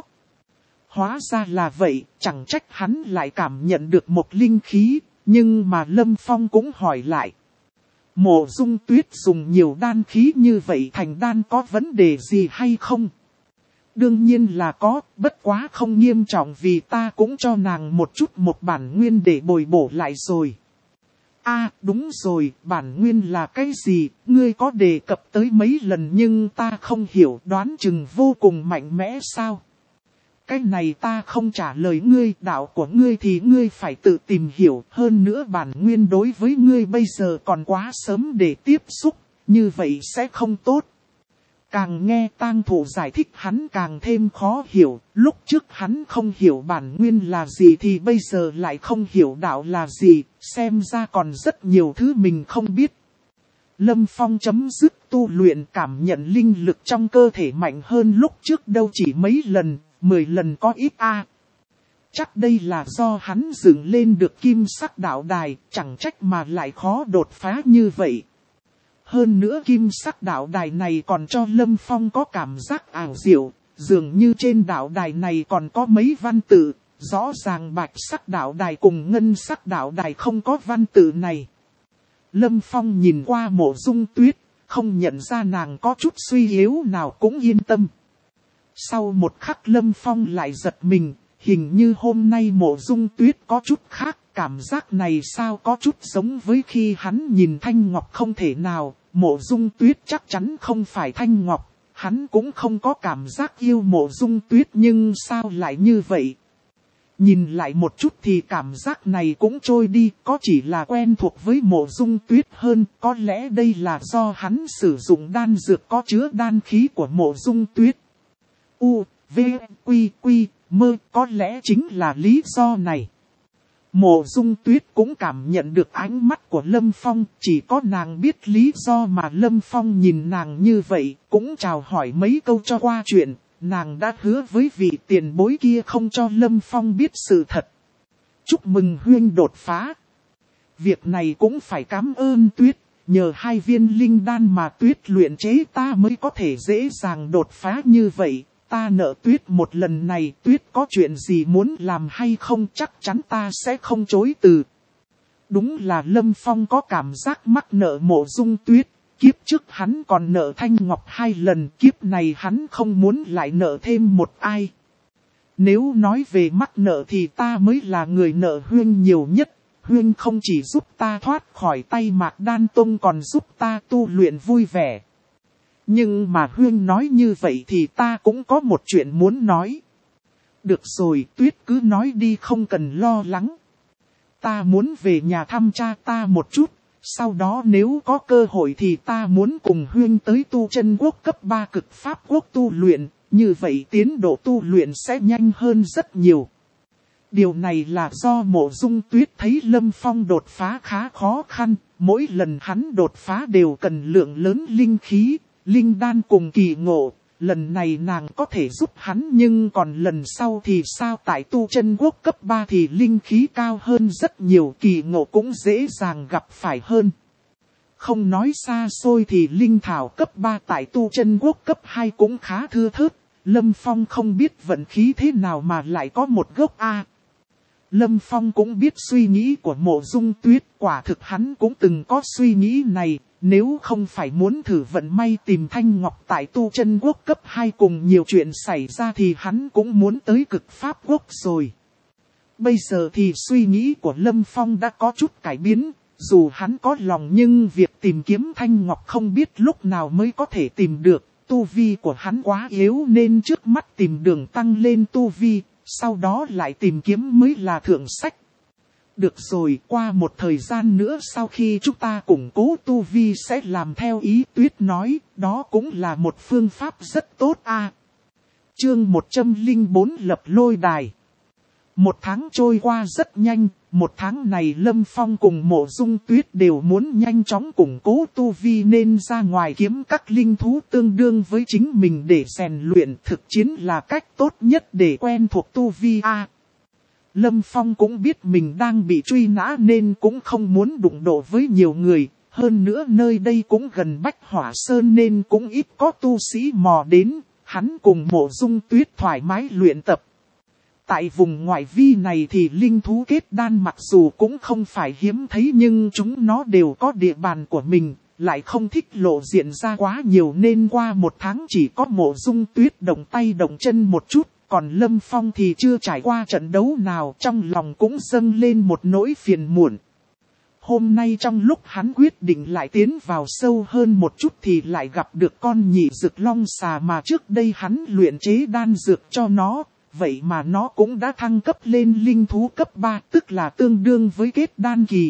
Hóa ra là vậy, chẳng trách hắn lại cảm nhận được một linh khí. Nhưng mà Lâm Phong cũng hỏi lại. Mộ Dung Tuyết dùng nhiều đan khí như vậy thành đan có vấn đề gì hay không? Đương nhiên là có, bất quá không nghiêm trọng vì ta cũng cho nàng một chút một bản nguyên để bồi bổ lại rồi. Đúng rồi, bản nguyên là cái gì, ngươi có đề cập tới mấy lần nhưng ta không hiểu, đoán chừng vô cùng mạnh mẽ sao? Cái này ta không trả lời ngươi, đạo của ngươi thì ngươi phải tự tìm hiểu, hơn nữa bản nguyên đối với ngươi bây giờ còn quá sớm để tiếp xúc, như vậy sẽ không tốt. Càng nghe tang thủ giải thích hắn càng thêm khó hiểu, lúc trước hắn không hiểu bản nguyên là gì thì bây giờ lại không hiểu đạo là gì, xem ra còn rất nhiều thứ mình không biết. Lâm Phong chấm dứt tu luyện, cảm nhận linh lực trong cơ thể mạnh hơn lúc trước đâu chỉ mấy lần, 10 lần có ít Chắc đây là do hắn dựng lên được kim sắc đạo đài, chẳng trách mà lại khó đột phá như vậy. Hơn nữa kim sắc đạo đài này còn cho Lâm Phong có cảm giác ảo diệu, dường như trên đạo đài này còn có mấy văn tự, rõ ràng bạch sắc đạo đài cùng ngân sắc đạo đài không có văn tự này. Lâm Phong nhìn qua Mộ Dung Tuyết, không nhận ra nàng có chút suy yếu nào cũng yên tâm. Sau một khắc Lâm Phong lại giật mình, hình như hôm nay Mộ Dung Tuyết có chút khác, cảm giác này sao có chút giống với khi hắn nhìn Thanh Ngọc không thể nào, Mộ Dung Tuyết chắc chắn không phải Thanh Ngọc, hắn cũng không có cảm giác yêu Mộ Dung Tuyết nhưng sao lại như vậy. Nhìn lại một chút thì cảm giác này cũng trôi đi, có chỉ là quen thuộc với Mộ Dung Tuyết hơn, có lẽ đây là do hắn sử dụng đan dược có chứa đan khí của Mộ Dung Tuyết. U, V, Quy, Quy, Mơ, có lẽ chính là lý do này. Mộ Dung Tuyết cũng cảm nhận được ánh mắt của Lâm Phong, chỉ có nàng biết lý do mà Lâm Phong nhìn nàng như vậy, cũng chào hỏi mấy câu cho qua chuyện, nàng đã hứa với vị tiền bối kia không cho Lâm Phong biết sự thật. Chúc mừng huynh đột phá. Việc này cũng phải cảm ơn Tuyết, nhờ 2 viên linh đan mà Tuyết luyện chế ta mới có thể dễ dàng đột phá như vậy. Ta nợ Tuyết một lần này, Tuyết có chuyện gì muốn làm hay không chắc chắn ta sẽ không chối từ. Đúng là Lâm Phong có cảm giác mắc nợ Mộ Dung Tuyết, kiếp trước hắn còn nợ Thanh Ngọc 2 lần, kiếp này hắn không muốn lại nợ thêm một ai. Nếu nói về mắc nợ thì ta mới là người nợ Huyên nhiều nhất, Huyên không chỉ giúp ta thoát khỏi tay Mạc Đan Tông còn giúp ta tu luyện vui vẻ. Nhưng mà Huyên nói như vậy thì ta cũng có một chuyện muốn nói. Được rồi, Tuyết cứ nói đi không cần lo lắng. Ta muốn về nhà thăm cha ta một chút, sau đó nếu có cơ hội thì ta muốn cùng Huyên tới tu chân quốc cấp 3 cực pháp quốc tu luyện, như vậy tiến độ tu luyện sẽ nhanh hơn rất nhiều. Điều này là do Mộ Dung Tuyết thấy Lâm Phong đột phá khá khó khăn, mỗi lần hắn đột phá đều cần lượng lớn linh khí, linh đan cùng kỳ ngộ, lần này nàng có thể giúp hắn nhưng còn lần sau thì sao, tại tu chân quốc cấp 3 thì linh khí cao hơn rất nhiều, kỳ ngộ cũng dễ dàng gặp phải hơn. Không nói xa xôi thì linh thảo cấp 3 tại tu chân quốc cấp 2 cũng khá thưa thớt, Lâm Phong không biết vận khí thế nào mà lại có một gốc A. Lâm Phong cũng biết suy nghĩ của Mộ Dung Tuyết, quả thực hắn cũng từng có suy nghĩ này, nếu không phải muốn thử vận may tìm Thanh Ngọc tại tu chân quốc cấp 2 cùng nhiều chuyện xảy ra thì hắn cũng muốn tới cực pháp quốc rồi. Bây giờ thì suy nghĩ của Lâm Phong đã có chút cải biến, dù hắn có lòng nhưng việc tìm kiếm Thanh Ngọc không biết lúc nào mới có thể tìm được, tu vi của hắn quá yếu nên trước mắt tìm đường tăng lên tu vi. Sau đó lại tìm kiếm mới là thượng sách. Được rồi, qua một thời gian nữa sau khi chúng ta củng cố tu vi sẽ làm theo ý Tuyết nói, đó cũng là một phương pháp rất tốt a. Chương 104 lập lôi đài. Một tháng trôi qua rất nhanh, một tháng này Lâm Phong cùng Mộ Dung Tuyết đều muốn nhanh chóng củng cố tu vi nên ra ngoài kiếm các linh thú tương đương với chính mình để rèn luyện, thực chiến là cách tốt nhất để quen thuộc tu vi a. Lâm Phong cũng biết mình đang bị truy nã nên cũng không muốn đụng độ với nhiều người, hơn nữa nơi đây cũng gần Bách Hỏa Sơn nên cũng ít có tu sĩ mò đến, hắn cùng Mộ Dung Tuyết thoải mái luyện tập. Tại vùng ngoại vi này thì linh thú kết đan mặc dù cũng không phải hiếm thấy nhưng chúng nó đều có địa bàn của mình, lại không thích lộ diện ra quá nhiều nên qua một tháng chỉ có Mộ Dung Tuyết động tay động chân một chút, còn Lâm Phong thì chưa trải qua trận đấu nào, trong lòng cũng dâng lên một nỗi phiền muộn. Hôm nay trong lúc hắn quyết định lại tiến vào sâu hơn một chút thì lại gặp được con nhị dực long xà mà trước đây hắn luyện chế đan dược cho nó. Vậy mà nó cũng đã thăng cấp lên linh thú cấp 3, tức là tương đương với kết đan kỳ.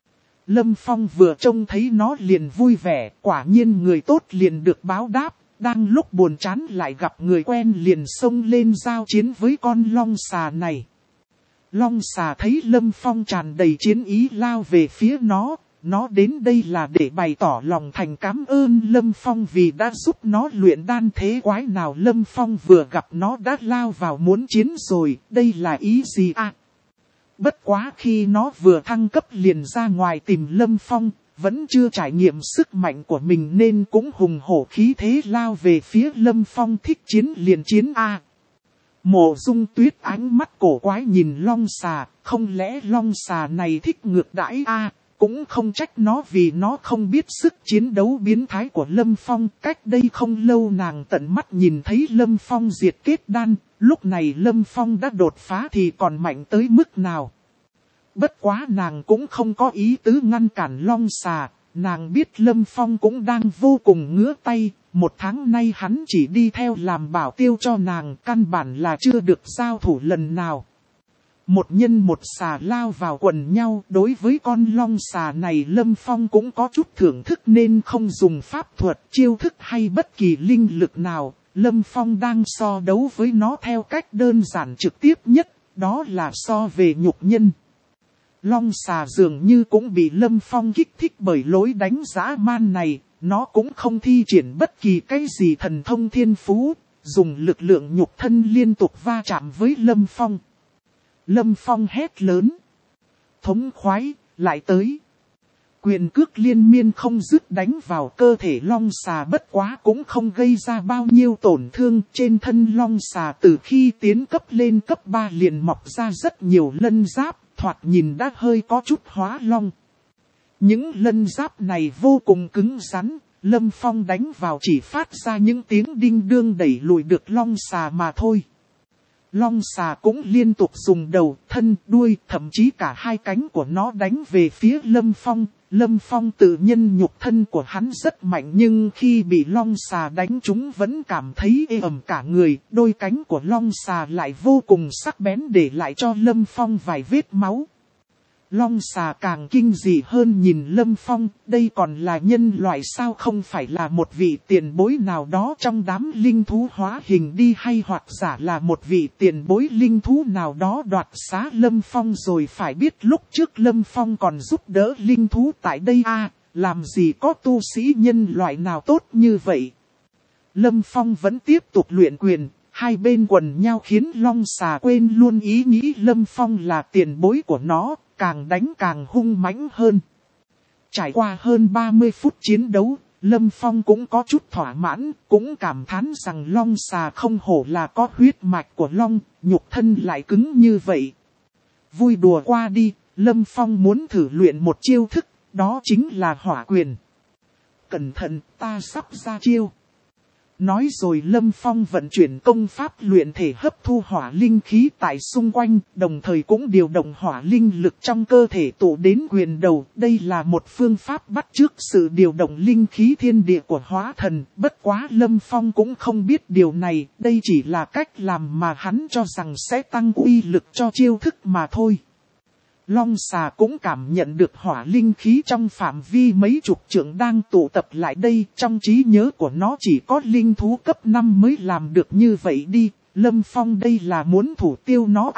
Lâm Phong vừa trông thấy nó liền vui vẻ, quả nhiên người tốt liền được báo đáp. Đang lúc buồn chán lại gặp người quen liền xông lên giao chiến với con long xà này. Long xà thấy Lâm Phong tràn đầy chiến ý lao về phía nó đến đây là để bày tỏ lòng thành cảm ơn Lâm Phong vì đã giúp nó luyện đan. Thế quái nào Lâm Phong vừa gặp nó đã lao vào muốn chiến rồi, đây là ý gì à? Bất quá khi nó vừa thăng cấp liền ra ngoài tìm Lâm Phong, vẫn chưa trải nghiệm sức mạnh của mình nên cũng hùng hổ khí thế lao về phía Lâm Phong. Thích chiến liền chiến a. Mộ Dung Tuyết ánh mắt cổ quái nhìn long xà, không lẽ long xà này thích ngược đãi a? cũng không trách nó vì nó không biết sức chiến đấu biến thái của Lâm Phong. Cách đây không lâu nàng tận mắt nhìn thấy Lâm Phong diệt kết đan, lúc này Lâm Phong đã đột phá thì còn mạnh tới mức nào. Bất quá nàng cũng không có ý tứ ngăn cản Long Xà, nàng biết Lâm Phong cũng đang vô cùng ngứa tay, một tháng nay hắn chỉ đi theo làm bảo tiêu cho nàng, căn bản là chưa được giao thủ lần nào. Một nhân một xà lao vào quần nhau, đối với con long xà này Lâm Phong cũng có chút thưởng thức nên không dùng pháp thuật, chiêu thức hay bất kỳ linh lực nào. Lâm Phong đang so đấu với nó theo cách đơn giản trực tiếp nhất, đó là so về nhục nhân. Long xà dường như cũng bị Lâm Phong kích thích bởi lối đánh dã man này, nó cũng không thi triển bất kỳ cái gì thần thông thiên phú, dùng lực lượng nhục thân liên tục va chạm với Lâm Phong. Lâm Phong hét lớn. Thống khoái, lại tới. Quyền cước liên miên không dứt đánh vào cơ thể long xà, bất quá cũng không gây ra bao nhiêu tổn thương. Trên thân long xà từ khi tiến cấp lên cấp 3 liền mọc ra rất nhiều lân giáp, thoạt nhìn đã hơi có chút hóa long. Những lân giáp này vô cùng cứng rắn, Lâm Phong đánh vào chỉ phát ra những tiếng đinh đương đẩy lùi được long xà mà thôi. Long xà cũng liên tục dùng đầu, thân, đuôi, thậm chí cả hai cánh của nó đánh về phía Lâm Phong. Lâm Phong tự nhân nhục thân của hắn rất mạnh nhưng khi bị long xà đánh chúng vẫn cảm thấy ê ẩm cả người. Đôi cánh của long xà lại vô cùng sắc bén để lại cho Lâm Phong vài vết máu. Long xà càng kinh dị hơn nhìn Lâm Phong, đây còn là nhân loại sao, không phải là một vị tiền bối nào đó trong đám linh thú hóa hình đi, hay hoặc giả là một vị tiền bối linh thú nào đó đoạt xá Lâm Phong rồi. Phải biết lúc trước Lâm Phong còn giúp đỡ linh thú tại đây làm gì có tu sĩ nhân loại nào tốt như vậy. Lâm Phong vẫn tiếp tục luyện quyền, hai bên quần nhau khiến long xà quên luôn ý nghĩ Lâm Phong là tiền bối của nó. Càng đánh càng hung mãnh hơn. Trải qua hơn 30 phút chiến đấu, Lâm Phong cũng có chút thỏa mãn, cũng cảm thán rằng long xà không hổ là có huyết mạch của long, nhục thân lại cứng như vậy. Vui đùa qua đi, Lâm Phong muốn thử luyện một chiêu thức, đó chính là hỏa quyền. Cẩn thận, ta sắp ra chiêu. Nói rồi Lâm Phong vận chuyển công pháp luyện thể hấp thu hỏa linh khí tại xung quanh, đồng thời cũng điều động hỏa linh lực trong cơ thể tụ đến quyền đầu. Đây là một phương pháp bắt chước sự điều động linh khí thiên địa của hóa thần, bất quá Lâm Phong cũng không biết điều này, đây chỉ là cách làm mà hắn cho rằng sẽ tăng uy lực cho chiêu thức mà thôi. Long xà cũng cảm nhận được hỏa linh khí trong phạm vi mấy chục trượng đang tụ tập lại đây. Trong trí nhớ của nó chỉ có linh thú cấp 5 mới làm được như vậy đi. Lâm Phong đây là muốn thủ tiêu nó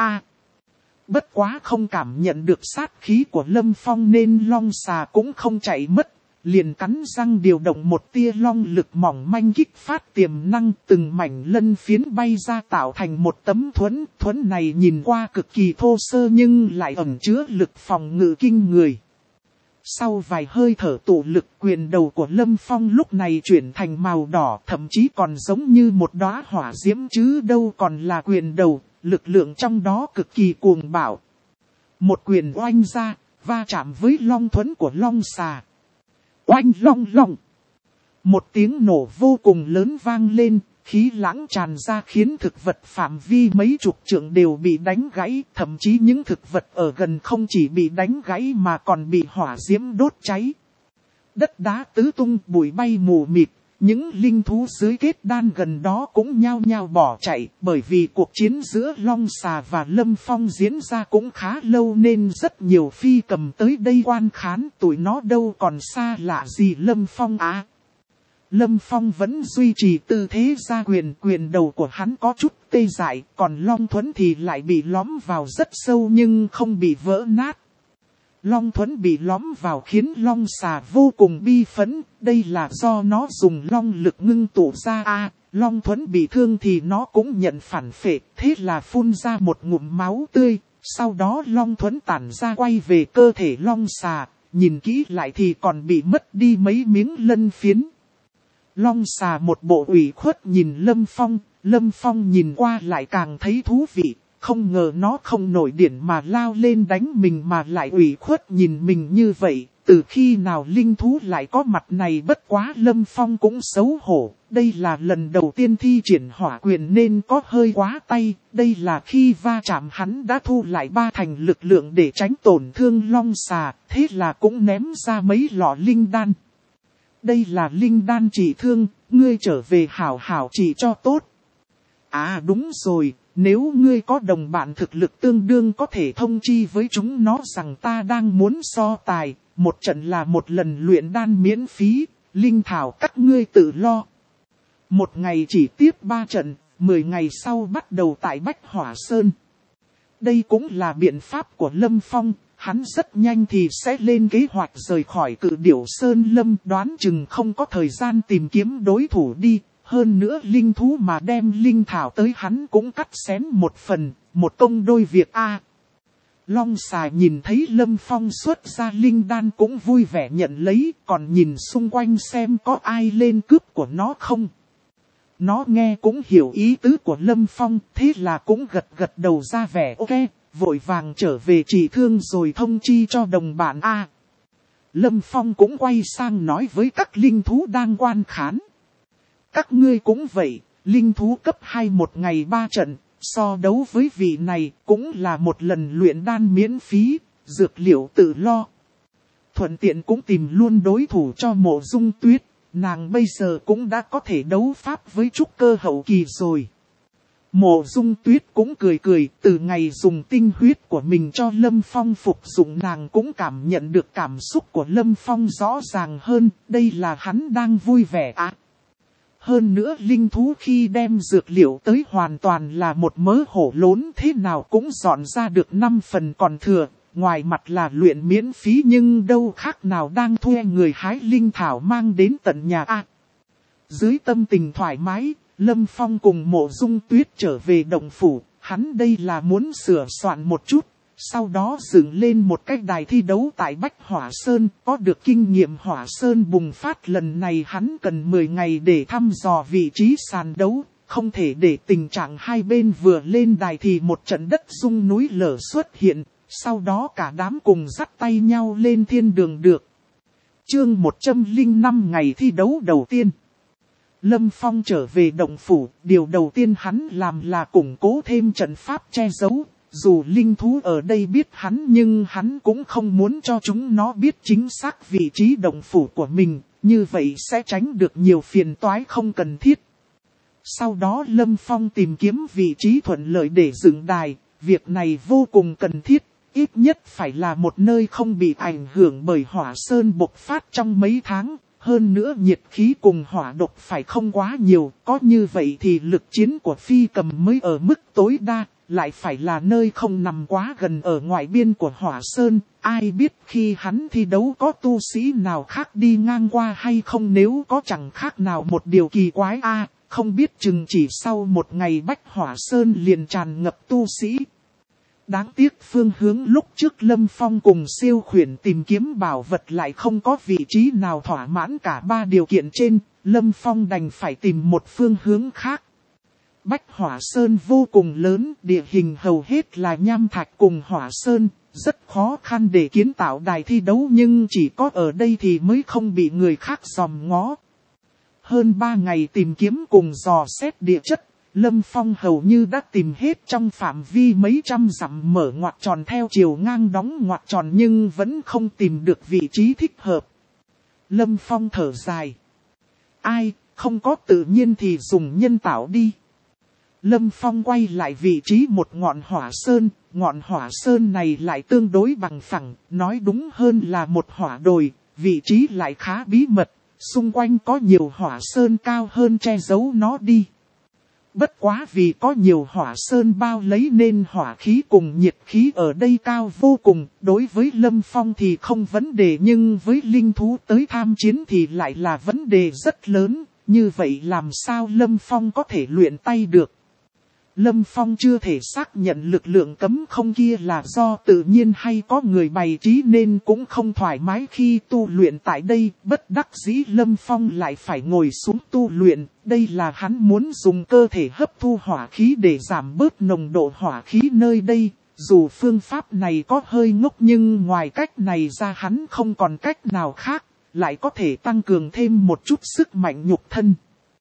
Bất quá không cảm nhận được sát khí của Lâm Phong nên long xà cũng không chạy mất. Liền cắn răng điều động một tia long lực mỏng manh kích phát tiềm năng, từng mảnh lân phiến bay ra tạo thành một tấm thuẫn. Thuẫn này nhìn qua cực kỳ thô sơ nhưng lại ẩn chứa lực phòng ngự kinh người. Sau vài hơi thở tụ lực, quyền đầu của Lâm Phong lúc này chuyển thành màu đỏ, thậm chí còn giống như một đóa hỏa diễm chứ đâu còn là quyền đầu, lực lượng trong đó cực kỳ cuồng bạo. Một quyền oanh ra, va chạm với long thuẫn của long xà. Oanh long long. Một tiếng nổ vô cùng lớn vang lên, khí lãng tràn ra khiến thực vật phạm vi mấy chục trượng đều bị đánh gãy. Thậm chí những thực vật ở gần không chỉ bị đánh gãy mà còn bị hỏa diễm đốt cháy. Đất đá tứ tung, bụi bay mù mịt. Những linh thú dưới kết đan gần đó cũng nhao nhao bỏ chạy, bởi vì cuộc chiến giữa long xà và Lâm Phong diễn ra cũng khá lâu nên rất nhiều phi cầm tới đây quan khán, tụi nó đâu còn xa lạ gì Lâm Phong Lâm Phong vẫn duy trì tư thế ra quyền, quyền đầu của hắn có chút tê dại, còn long thuẫn thì lại bị lõm vào rất sâu nhưng không bị vỡ nát. Long thuẫn bị lõm vào khiến long xà vô cùng bi phẫn, đây là do nó dùng long lực ngưng tụ ra long thuẫn bị thương thì nó cũng nhận phản phệ, thế là phun ra một ngụm máu tươi, sau đó long thuẫn tản ra quay về cơ thể long xà, nhìn kỹ lại thì còn bị mất đi mấy miếng lân phiến. Long xà một bộ ủy khuất nhìn Lâm Phong nhìn qua lại càng thấy thú vị. Không ngờ nó không nổi điển mà lao lên đánh mình mà lại ủy khuất nhìn mình như vậy. từ khi nào linh thú lại có mặt này, bất quá Lâm Phong cũng xấu hổ. Đây là lần đầu tiên thi triển hỏa quyền nên có hơi quá tay. Đây là khi va chạm hắn đã thu lại 3 thành lực lượng để tránh tổn thương long xà. Thế là cũng ném ra mấy lọ linh đan. Đây là linh đan trị thương, ngươi trở về hảo hảo trị cho tốt. À đúng rồi, nếu ngươi có đồng bạn thực lực tương đương có thể thông chi với chúng nó rằng ta đang muốn so tài. Một trận là một lần luyện đan miễn phí, linh thảo các ngươi tự lo. Một ngày chỉ tiếp 3 trận, 10 ngày sau bắt đầu tại Bách Hỏa Sơn. Đây cũng là biện pháp của Lâm Phong, hắn rất nhanh thì sẽ lên kế hoạch rời khỏi Cự Điểu Sơn Lâm, đoán chừng không có thời gian tìm kiếm đối thủ đi. Hơn nữa linh thú mà đem linh thảo tới hắn cũng cắt xén một phần, một công đôi việc a. Long xà nhìn thấy Lâm Phong xuất ra linh đan cũng vui vẻ nhận lấy, còn nhìn xung quanh xem có ai lên cướp của nó không. Nó nghe cũng hiểu ý tứ của Lâm Phong, thế là cũng gật gật đầu ra vẻ ok, vội vàng trở về trị thương rồi thông chi cho đồng bạn a. Lâm Phong cũng quay sang nói với các linh thú đang quan khán. Các ngươi cũng vậy, linh thú cấp 2 một ngày 3 trận. So đấu với vị này cũng là một lần luyện đan miễn phí, dược liệu tự lo. Thuận tiện cũng tìm luôn đối thủ cho Mộ Dung Tuyết, nàng bây giờ cũng đã có thể đấu pháp với trúc cơ hậu kỳ rồi. Mộ Dung Tuyết cũng cười cười, từ ngày dùng tinh huyết của mình cho Lâm Phong phục dụng nàng cũng cảm nhận được cảm xúc của Lâm Phong rõ ràng hơn, đây là hắn đang vui vẻ ạ. Hơn nữa linh thú khi đem dược liệu tới hoàn toàn là một mớ hổ lốn, thế nào cũng dọn ra được 5 phần còn thừa. Ngoài mặt là luyện miễn phí nhưng đâu khác nào đang thuê người hái linh thảo mang đến tận nhà a. Dưới tâm tình thoải mái, Lâm Phong cùng Mộ Dung Tuyết trở về động phủ, hắn đây là muốn sửa soạn một chút. Sau đó dựng lên một cái đài thi đấu tại Bách Hỏa Sơn, có được kinh nghiệm Hỏa Sơn bùng phát lần này hắn cần 10 ngày để thăm dò vị trí sàn đấu, không thể để tình trạng hai bên vừa lên đài thì một trận đất rung núi lở xuất hiện, sau đó cả đám cùng dắt tay nhau lên thiên đường được. Chương 105 ngày thi đấu đầu tiên. Lâm Phong trở về động phủ, điều đầu tiên hắn làm là củng cố thêm trận pháp che giấu. Dù linh thú ở đây biết hắn nhưng hắn cũng không muốn cho chúng nó biết chính xác vị trí động phủ của mình, như vậy sẽ tránh được nhiều phiền toái không cần thiết. Sau đó Lâm Phong tìm kiếm vị trí thuận lợi để dựng đài, việc này vô cùng cần thiết, ít nhất phải là một nơi không bị ảnh hưởng bởi hỏa sơn bộc phát trong mấy tháng. Hơn nữa nhiệt khí cùng hỏa độc phải không quá nhiều, có như vậy thì lực chiến của phi cầm mới ở mức tối đa. Lại phải là nơi không nằm quá gần ở ngoại biên của Hỏa Sơn, ai biết khi hắn thi đấu có tu sĩ nào khác đi ngang qua hay không, nếu có chẳng khác nào một điều kỳ quái a, không biết chừng chỉ sau một ngày Bách Hỏa Sơn liền tràn ngập tu sĩ. Đáng tiếc phương hướng lúc trước Lâm Phong cùng siêu khuyển tìm kiếm bảo vật lại không có vị trí nào thỏa mãn cả 3 điều kiện trên, Lâm Phong đành phải tìm một phương hướng khác. Bách Hỏa Sơn vô cùng lớn, địa hình hầu hết là nham thạch cùng hỏa sơn, rất khó khăn để kiến tạo đài thi đấu nhưng chỉ có ở đây thì mới không bị người khác dòm ngó. Hơn 3 ngày tìm kiếm cùng dò xét địa chất, Lâm Phong hầu như đã tìm hết trong phạm vi mấy trăm dặm mở ngoặc tròn theo chiều ngang đóng ngoặc tròn nhưng vẫn không tìm được vị trí thích hợp. Lâm Phong thở dài. Ai, không có tự nhiên thì dùng nhân tạo đi. Lâm Phong quay lại vị trí một ngọn hỏa sơn này lại tương đối bằng phẳng, nói đúng hơn là một hỏa đồi, vị trí lại khá bí mật, xung quanh có nhiều hỏa sơn cao hơn che giấu nó đi. Bất quá vì có nhiều hỏa sơn bao lấy nên hỏa khí cùng nhiệt khí ở đây cao vô cùng, đối với Lâm Phong thì không vấn đề nhưng với linh thú tới tham chiến thì lại là vấn đề rất lớn, như vậy làm sao Lâm Phong có thể luyện tay được. Lâm Phong chưa thể xác nhận lực lượng cấm không kia là do tự nhiên hay có người bày trí nên cũng không thoải mái khi tu luyện tại đây. Bất đắc dĩ Lâm Phong lại phải ngồi xuống tu luyện. Đây là hắn muốn dùng cơ thể hấp thu hỏa khí để giảm bớt nồng độ hỏa khí nơi đây. Dù phương pháp này có hơi ngốc nhưng ngoài cách này ra hắn không còn cách nào khác, lại có thể tăng cường thêm một chút sức mạnh nhục thân.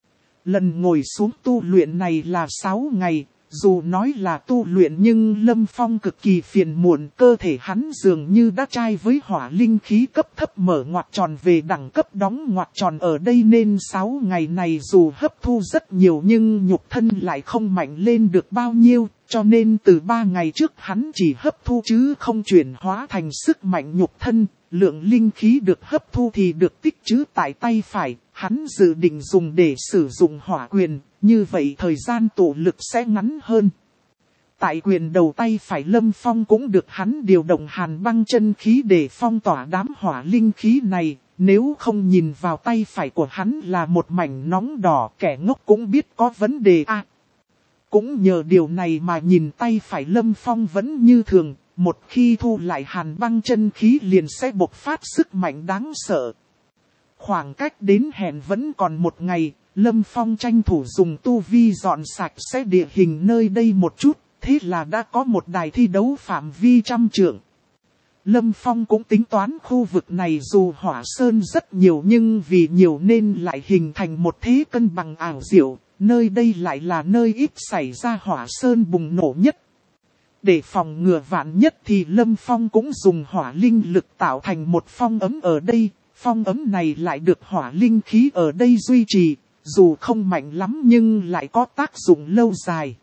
Lần ngồi xuống tu luyện này là 6 ngày, dù nói là tu luyện nhưng Lâm Phong cực kỳ phiền muộn, cơ thể hắn dường như đã chai với hỏa linh khí cấp thấp mở ngoặc tròn về đẳng cấp đóng ngoặc tròn ở đây, nên 6 ngày này dù hấp thu rất nhiều nhưng nhục thân lại không mạnh lên được bao nhiêu, cho nên từ 3 ngày trước hắn chỉ hấp thu chứ không chuyển hóa thành sức mạnh nhục thân. Lượng linh khí được hấp thu thì được tích trữ tại tay phải, hắn dự định dùng để sử dụng hỏa quyền, như vậy thời gian tụ lực sẽ ngắn hơn. Tại quyền đầu tay phải Lâm Phong cũng được hắn điều động hàn băng chân khí để phong tỏa đám hỏa linh khí này, nếu không nhìn vào tay phải của hắn là một mảnh nóng đỏ, kẻ ngốc cũng biết có vấn đề à. Cũng nhờ điều này mà nhìn tay phải Lâm Phong vẫn như thường. Một khi thu lại hàn băng chân khí liền sẽ bộc phát sức mạnh đáng sợ. Khoảng cách đến hẹn vẫn còn một ngày, Lâm Phong tranh thủ dùng tu vi dọn sạch sẽ địa hình nơi đây một chút, thế là đã có một đài thi đấu phạm vi 100 trượng. Lâm Phong cũng tính toán khu vực này dù hỏa sơn rất nhiều nhưng vì nhiều nên lại hình thành một thế cân bằng ảo diệu, nơi đây lại là nơi ít xảy ra hỏa sơn bùng nổ nhất. Để phòng ngừa vạn nhất thì Lâm Phong cũng dùng hỏa linh lực tạo thành một phong ấm ở đây. Phong ấm này lại được hỏa linh khí ở đây duy trì, dù không mạnh lắm nhưng lại có tác dụng lâu dài.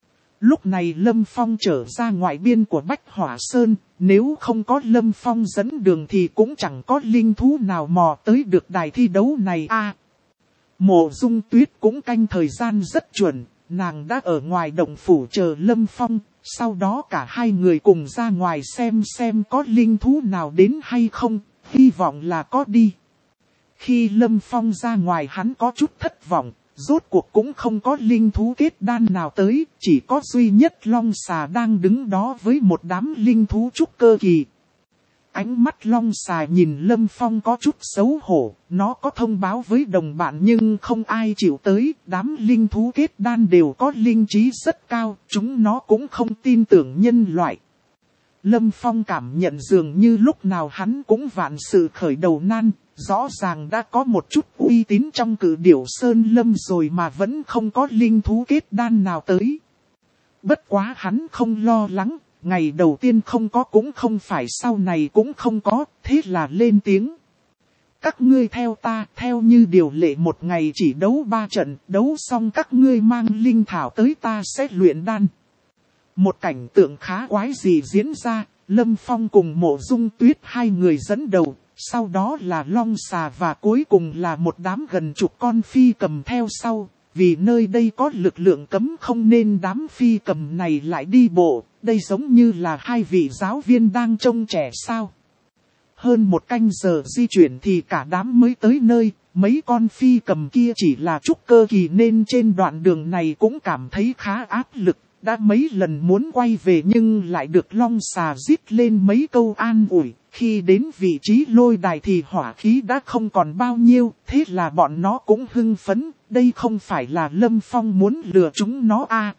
Lúc này Lâm Phong trở ra ngoài biên của Bách Hỏa Sơn, nếu không có Lâm Phong dẫn đường thì cũng chẳng có linh thú nào mò tới được đài thi đấu này à. Mộ Dung Tuyết cũng canh thời gian rất chuẩn, nàng đã ở ngoài động phủ chờ Lâm Phong. Sau đó cả hai người cùng ra ngoài xem có linh thú nào đến hay không, hy vọng là có đi. Khi Lâm Phong ra ngoài hắn có chút thất vọng, rốt cuộc cũng không có linh thú kết đan nào tới, chỉ có duy nhất Long Xà đang đứng đó với một đám linh thú trúc cơ kỳ. Ánh mắt Long Xà nhìn Lâm Phong có chút xấu hổ, nó có thông báo với đồng bạn nhưng không ai chịu tới, đám linh thú kết đan đều có linh trí rất cao, chúng nó cũng không tin tưởng nhân loại. Lâm Phong cảm nhận dường như lúc nào hắn cũng vạn sự khởi đầu nan, rõ ràng đã có một chút uy tín trong Cự Điểu Sơn Lâm rồi mà vẫn không có linh thú kết đan nào tới. Bất quá hắn không lo lắng. Ngày đầu tiên không có cũng không phải sau này cũng không có, thế là lên tiếng. Các ngươi theo ta, theo như điều lệ một ngày chỉ đấu 3 trận, đấu xong các ngươi mang linh thảo tới ta sẽ luyện đan. Một cảnh tượng khá quái dị diễn ra, Lâm Phong cùng Mộ Dung Tuyết hai người dẫn đầu, sau đó là Long Xà và cuối cùng là một đám gần chục con phi cầm theo sau. Vì nơi đây có lực lượng cấm không nên đám phi cầm này lại đi bộ, đây giống như là hai vị giáo viên đang trông trẻ sao. Hơn một canh giờ di chuyển thì cả đám mới tới nơi, mấy con phi cầm kia chỉ là trúc cơ kỳ nên trên đoạn đường này cũng cảm thấy khá áp lực, đã mấy lần muốn quay về nhưng lại được Long Xà rít lên mấy câu an ủi. Khi đến vị trí lôi đài thì hỏa khí đã không còn bao nhiêu, thế là bọn nó cũng hưng phấn, đây không phải là Lâm Phong muốn lừa chúng nó à.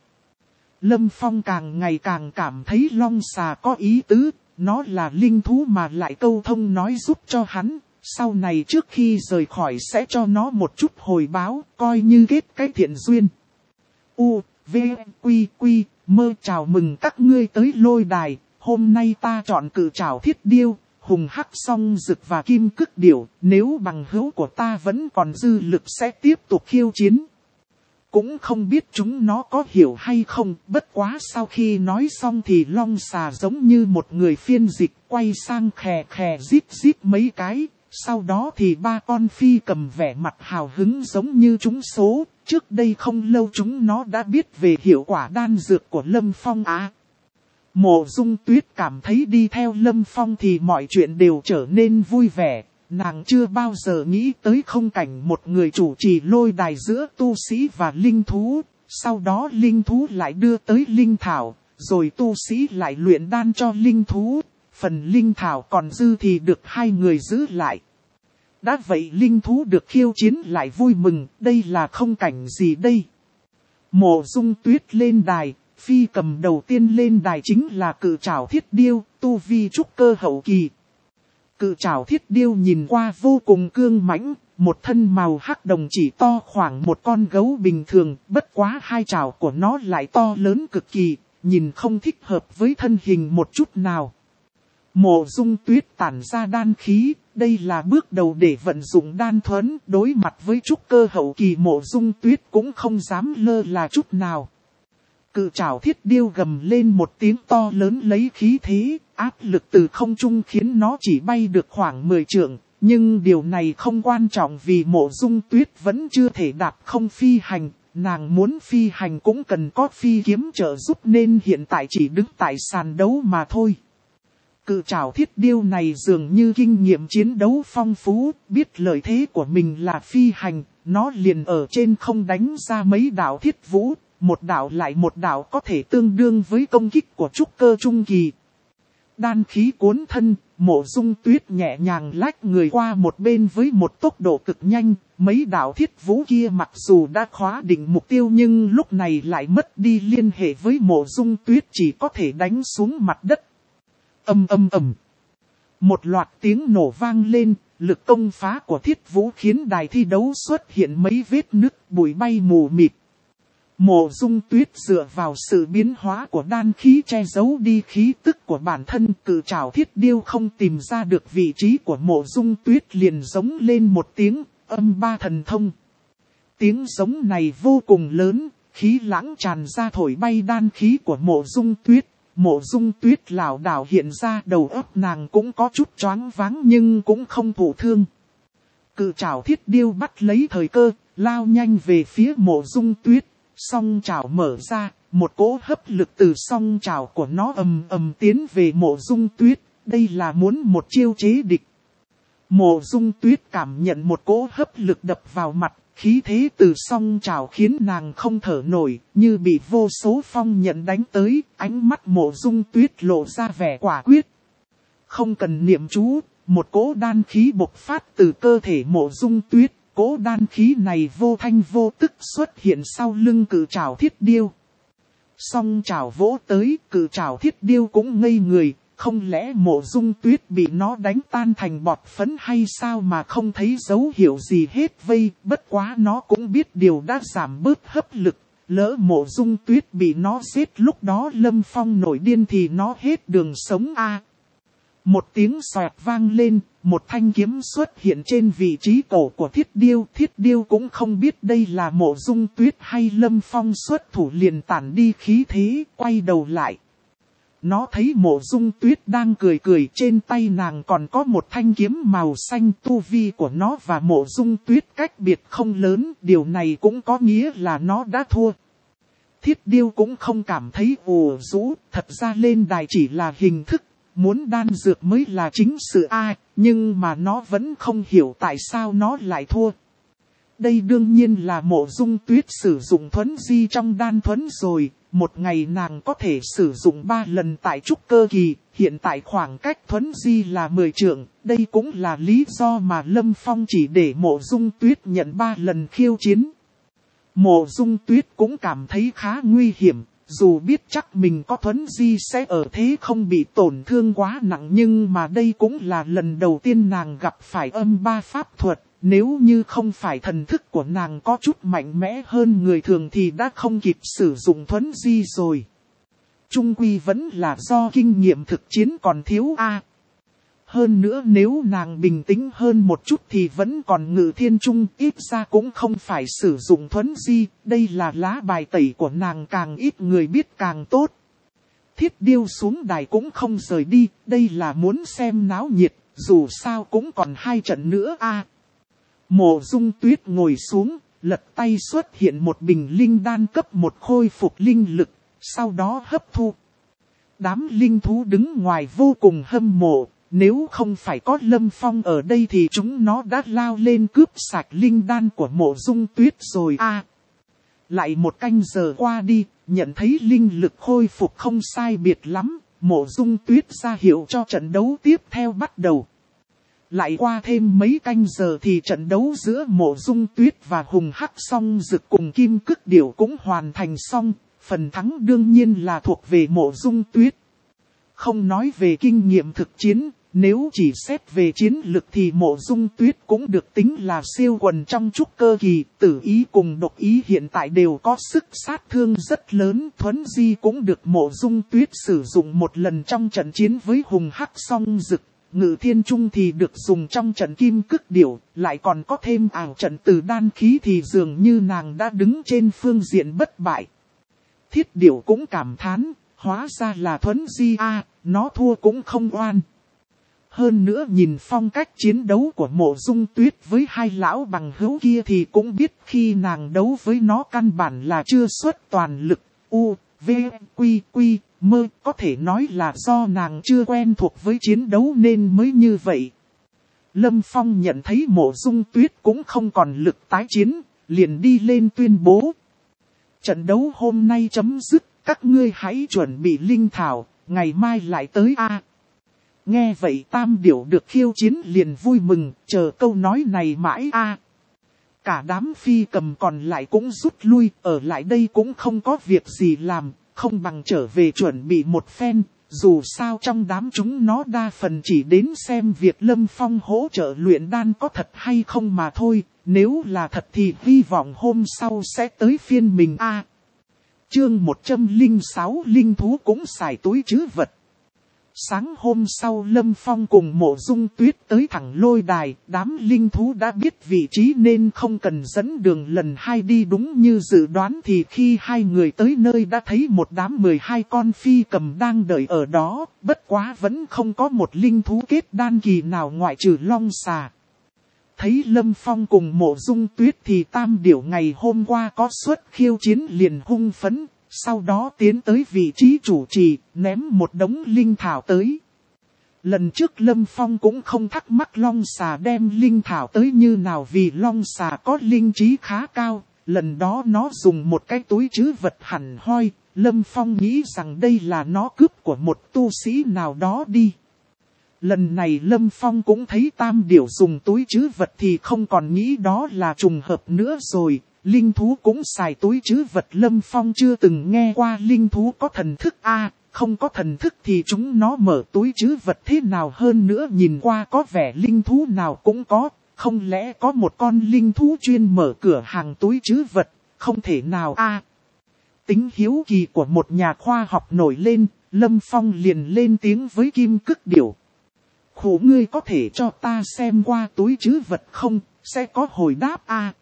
Lâm Phong càng ngày càng cảm thấy Long Xà có ý tứ, nó là linh thú mà lại câu thông nói giúp cho hắn, sau này trước khi rời khỏi sẽ cho nó một chút hồi báo, coi như kết cái thiện duyên. U, V, Quy, Quy, Mơ chào mừng các ngươi tới lôi đài, hôm nay ta chọn cự trảo thiết điêu. Hùng hắc song rực và kim cức điểu, nếu bằng hữu của ta vẫn còn dư lực sẽ tiếp tục khiêu chiến. Cũng không biết chúng nó có hiểu hay không, bất quá sau khi nói xong thì Long Xà giống như một người phiên dịch quay sang khè khè rít rít mấy cái, sau đó thì ba con phi cầm vẻ mặt hào hứng giống như trúng số, trước đây không lâu chúng nó đã biết về hiệu quả đan dược của Lâm Phong á. Mộ Dung Tuyết cảm thấy đi theo Lâm Phong thì mọi chuyện đều trở nên vui vẻ, nàng chưa bao giờ nghĩ tới không cảnh một người chủ trì lôi đài giữa tu sĩ và linh thú, sau đó linh thú lại đưa tới linh thảo, rồi tu sĩ lại luyện đan cho linh thú, phần linh thảo còn dư thì được hai người giữ lại. Đã vậy linh thú được khiêu chiến lại vui mừng, đây là không cảnh gì đây? Mộ Dung Tuyết lên đài. phi cầm đầu tiên lên đài chính là Cự Trảo Thiết Điêu, tu vi trúc cơ hậu kỳ. Cự Trảo Thiết Điêu nhìn qua vô cùng cương mãnh, một thân màu hắc đồng chỉ to khoảng một con gấu bình thường, bất quá hai trảo của nó lại to lớn cực kỳ, nhìn không thích hợp với thân hình một chút nào. Mộ Dung Tuyết tản ra đan khí, đây là bước đầu để vận dụng đan thuẫn, đối mặt với trúc cơ hậu kỳ Mộ Dung Tuyết cũng không dám lơ là chút nào. Cự Trảo Thiết Điêu gầm lên một tiếng to lớn lấy khí thế, áp lực từ không trung khiến nó chỉ bay được khoảng 10 trượng, nhưng điều này không quan trọng vì Mộ Dung Tuyết vẫn chưa thể đạp không phi hành, nàng muốn phi hành cũng cần có phi kiếm trợ giúp nên hiện tại chỉ đứng tại sàn đấu mà thôi. Cự Trảo Thiết Điêu này dường như kinh nghiệm chiến đấu phong phú, biết lợi thế của mình là phi hành, nó liền ở trên không đánh ra mấy đạo thiết vũ, một đạo lại một đạo có thể tương đương với công kích của trúc cơ trung kỳ. Đan khí cuốn thân, Mộ Dung Tuyết nhẹ nhàng lách người qua một bên với một tốc độ cực nhanh, mấy đạo thiết vũ kia mặc dù đã khóa định mục tiêu nhưng lúc này lại mất đi liên hệ với Mộ Dung Tuyết, chỉ có thể đánh xuống mặt đất. Ầm ầm ầm. Một loạt tiếng nổ vang lên, lực công phá của thiết vũ khiến đài thi đấu xuất hiện mấy vết nứt, bụi bay mù mịt. Mộ Dung Tuyết dựa vào sự biến hóa của đan khí che giấu đi khí tức của bản thân. Cự Trảo Thiết Điêu không tìm ra được vị trí của Mộ Dung Tuyết liền giống lên một tiếng, âm ba thần thông. Tiếng giống này vô cùng lớn, khí lãng tràn ra thổi bay đan khí của Mộ Dung Tuyết. Mộ Dung Tuyết lảo đảo hiện ra, đầu óc nàng cũng có chút choáng váng nhưng cũng không thụ thương. Cự Trảo Thiết Điêu bắt lấy thời cơ, lao nhanh về phía Mộ Dung Tuyết. Song trảo mở ra, một cỗ hấp lực từ song trảo của nó ầm ầm tiến về Mộ Dung Tuyết, đây là muốn một chiêu chế địch. Mộ Dung Tuyết cảm nhận một cỗ hấp lực đập vào mặt, khí thế từ song trảo khiến nàng không thở nổi, như bị vô số phong nhận đánh tới, ánh mắt Mộ Dung Tuyết lộ ra vẻ quả quyết. Không cần niệm chú, một cỗ đan khí bộc phát từ cơ thể Mộ Dung Tuyết. Cỗ đan khí này vô thanh vô tức xuất hiện sau lưng Cự Trảo Thiết Điêu. Song trảo vỗ tới, Cự Trảo Thiết Điêu cũng ngây người, không lẽ Mộ Dung Tuyết bị nó đánh tan thành bọt phấn hay sao mà không thấy dấu hiệu gì hết vây, bất quá nó cũng biết điều đã giảm bớt hấp lực, lỡ Mộ Dung Tuyết bị nó giết lúc đó Lâm Phong nổi điên thì nó hết đường sống a. Một tiếng xoẹt vang lên, một thanh kiếm xuất hiện trên vị trí cổ của Thiết Điêu cũng không biết đây là Mộ Dung Tuyết hay Lâm Phong xuất thủ liền tản đi khí thế, quay đầu lại. Nó thấy Mộ Dung Tuyết đang cười cười, trên tay nàng còn có một thanh kiếm màu xanh, tu vi của nó và Mộ Dung Tuyết cách biệt không lớn, điều này cũng có nghĩa là nó đã thua. Thiết Điêu cũng không cảm thấy ủ rũ, thật ra lên đài chỉ là hình thức. Muốn đan dược mới là chính sự a, nhưng mà nó vẫn không hiểu tại sao nó lại thua. Đây đương nhiên là Mộ Dung Tuyết sử dụng thuẫn di trong đan thuẫn rồi, một ngày nàng có thể sử dụng 3 lần tại trúc cơ kỳ, hiện tại khoảng cách thuẫn di là 10 trượng, đây cũng là lý do mà Lâm Phong chỉ để Mộ Dung Tuyết nhận 3 lần khiêu chiến. Mộ Dung Tuyết cũng cảm thấy khá nguy hiểm. Dù biết chắc mình có thuẫn di sẽ ở thế không bị tổn thương quá nặng nhưng mà đây cũng là lần đầu tiên nàng gặp phải âm ba pháp thuật. Nếu như không phải thần thức của nàng có chút mạnh mẽ hơn người thường thì đã không kịp sử dụng thuẫn di rồi. Chung quy vẫn là do kinh nghiệm thực chiến còn thiếu a. Hơn nữa nếu nàng bình tĩnh hơn một chút thì vẫn còn Ngự Thiên Trung, ít ra cũng không phải sử dụng thuẫn di, đây là lá bài tẩy của nàng, càng ít người biết càng tốt. Thiết Điêu xuống đài cũng không rời đi, đây là muốn xem náo nhiệt, dù sao cũng còn 2 trận nữa a. Mộ Dung Tuyết ngồi xuống, lật tay xuất hiện một bình linh đan cấp 1 khôi phục linh lực, sau đó hấp thu. Đám linh thú đứng ngoài vô cùng hâm mộ. Nếu không phải có Lâm Phong ở đây thì chúng nó đã lao lên cướp sạch linh đan của Mộ Dung Tuyết rồi a. Lại một canh giờ qua đi, nhận thấy linh lực khôi phục không sai biệt lắm, Mộ Dung Tuyết ra hiệu cho trận đấu tiếp theo bắt đầu. Lại qua thêm mấy canh giờ thì trận đấu giữa Mộ Dung Tuyết và Hùng Hắc Song Dực cùng Kim Cức Điểu cũng hoàn thành xong. phần thắng đương nhiên là thuộc về Mộ Dung Tuyết. Không nói về kinh nghiệm thực chiến, nếu chỉ xét về chiến lực thì Mộ Dung Tuyết cũng được tính là siêu quần trong trúc cơ kỳ. Tử ý cùng độc ý hiện tại đều có sức sát thương rất lớn. Thuấn di cũng được Mộ Dung Tuyết sử dụng một lần trong trận chiến với hùng hắc song dực. Ngự thiên trung thì được dùng trong trận kim cức điểu, lại còn có thêm ảo trận từ đan khí thì dường như nàng đã đứng trên phương diện bất bại. Thiết điểu cũng cảm thán, hóa ra là Thuấn di nó thua cũng không oan. Hơn nữa nhìn phong cách chiến đấu của Mộ Dung Tuyết với hai lão bằng hữu kia thì cũng biết khi nàng đấu với nó căn bản là chưa xuất toàn lực. Mơ có thể nói là do nàng chưa quen thuộc với chiến đấu nên mới như vậy. Lâm Phong nhận thấy Mộ Dung Tuyết cũng không còn lực tái chiến, liền đi lên tuyên bố. Trận đấu hôm nay chấm dứt, các ngươi hãy chuẩn bị linh thảo, ngày mai lại tới Nghe vậy Tam Điểu được khiêu chiến liền vui mừng, chờ câu nói này mãi Cả đám phi cầm còn lại cũng rút lui, ở lại đây cũng không có việc gì làm, không bằng trở về chuẩn bị một phen. Dù sao trong đám chúng nó đa phần chỉ đến xem việc Lâm Phong hỗ trợ luyện đan có thật hay không mà thôi, nếu là thật thì hy vọng hôm sau sẽ tới phiên mình Chương 106 linh thú cũng xài túi trữ vật. Sáng hôm sau Lâm Phong cùng Mộ Dung Tuyết tới thẳng lôi đài, đám linh thú đã biết vị trí nên không cần dẫn đường lần hai đi đúng như dự đoán thì khi hai người tới nơi đã thấy một đám 12 con phi cầm đang đợi ở đó, bất quá vẫn không có một linh thú kết đan kỳ nào ngoại trừ long xà. Thấy Lâm Phong cùng Mộ Dung Tuyết thì Tam Điểu ngày hôm qua có suất khiêu chiến liền hung phấn. Sau đó tiến tới vị trí chủ trì, ném một đống linh thảo tới. Lần trước Lâm Phong cũng không thắc mắc long xà đem linh thảo tới như nào vì long xà có linh trí khá cao. Lần đó nó dùng một cái túi trữ vật hẳn hoi, Lâm Phong nghĩ rằng đây là nó cướp của một tu sĩ nào đó đi. Lần này Lâm Phong cũng thấy Tam Điểu dùng túi trữ vật thì không còn nghĩ đó là trùng hợp nữa rồi. Linh thú cũng xài túi trữ vật. Lâm Phong chưa từng nghe qua linh thú có thần thức không có thần thức thì chúng nó mở túi trữ vật thế nào hơn nữa nhìn qua có vẻ linh thú nào cũng có, không lẽ có một con linh thú chuyên mở cửa hàng túi trữ vật, không thể nào Tính hiếu kỳ của một nhà khoa học nổi lên, Lâm Phong liền lên tiếng với Kim Cức Điểu. Khổ ngươi có thể cho ta xem qua túi trữ vật không, sẽ có hồi đáp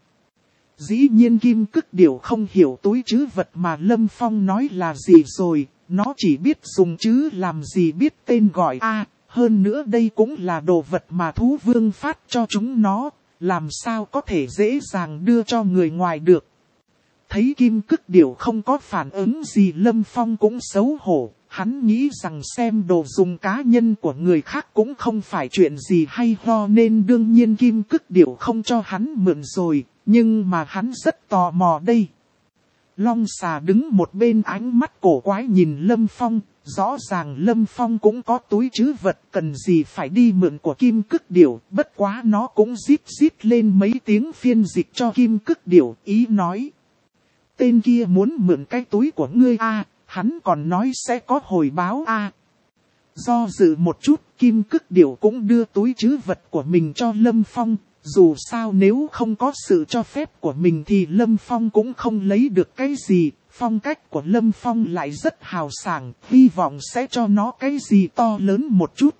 Dĩ nhiên Kim Cức Điểu không hiểu túi trữ vật mà Lâm Phong nói là gì rồi, nó chỉ biết dùng chứ làm gì biết tên gọi hơn nữa đây cũng là đồ vật mà thú vương phát cho chúng nó, làm sao có thể dễ dàng đưa cho người ngoài được. Thấy Kim Cức Điểu không có phản ứng gì Lâm Phong cũng xấu hổ, hắn nghĩ rằng xem đồ dùng cá nhân của người khác cũng không phải chuyện gì hay ho nên đương nhiên Kim Cức Điểu không cho hắn mượn rồi. Nhưng mà hắn rất tò mò đây. Long xà đứng một bên ánh mắt cổ quái nhìn Lâm Phong. Rõ ràng Lâm Phong cũng có túi trữ vật cần gì phải đi mượn của Kim Cức Điểu. Bất quá nó cũng rít lên mấy tiếng phiên dịch cho Kim Cức Điểu ý nói. Tên kia muốn mượn cái túi của ngươi hắn còn nói sẽ có hồi báo Do dự một chút Kim Cức Điểu cũng đưa túi trữ vật của mình cho Lâm Phong. Dù sao nếu không có sự cho phép của mình thì Lâm Phong cũng không lấy được cái gì. Phong cách của Lâm Phong lại rất hào sảng, hy vọng sẽ cho nó cái gì to lớn một chút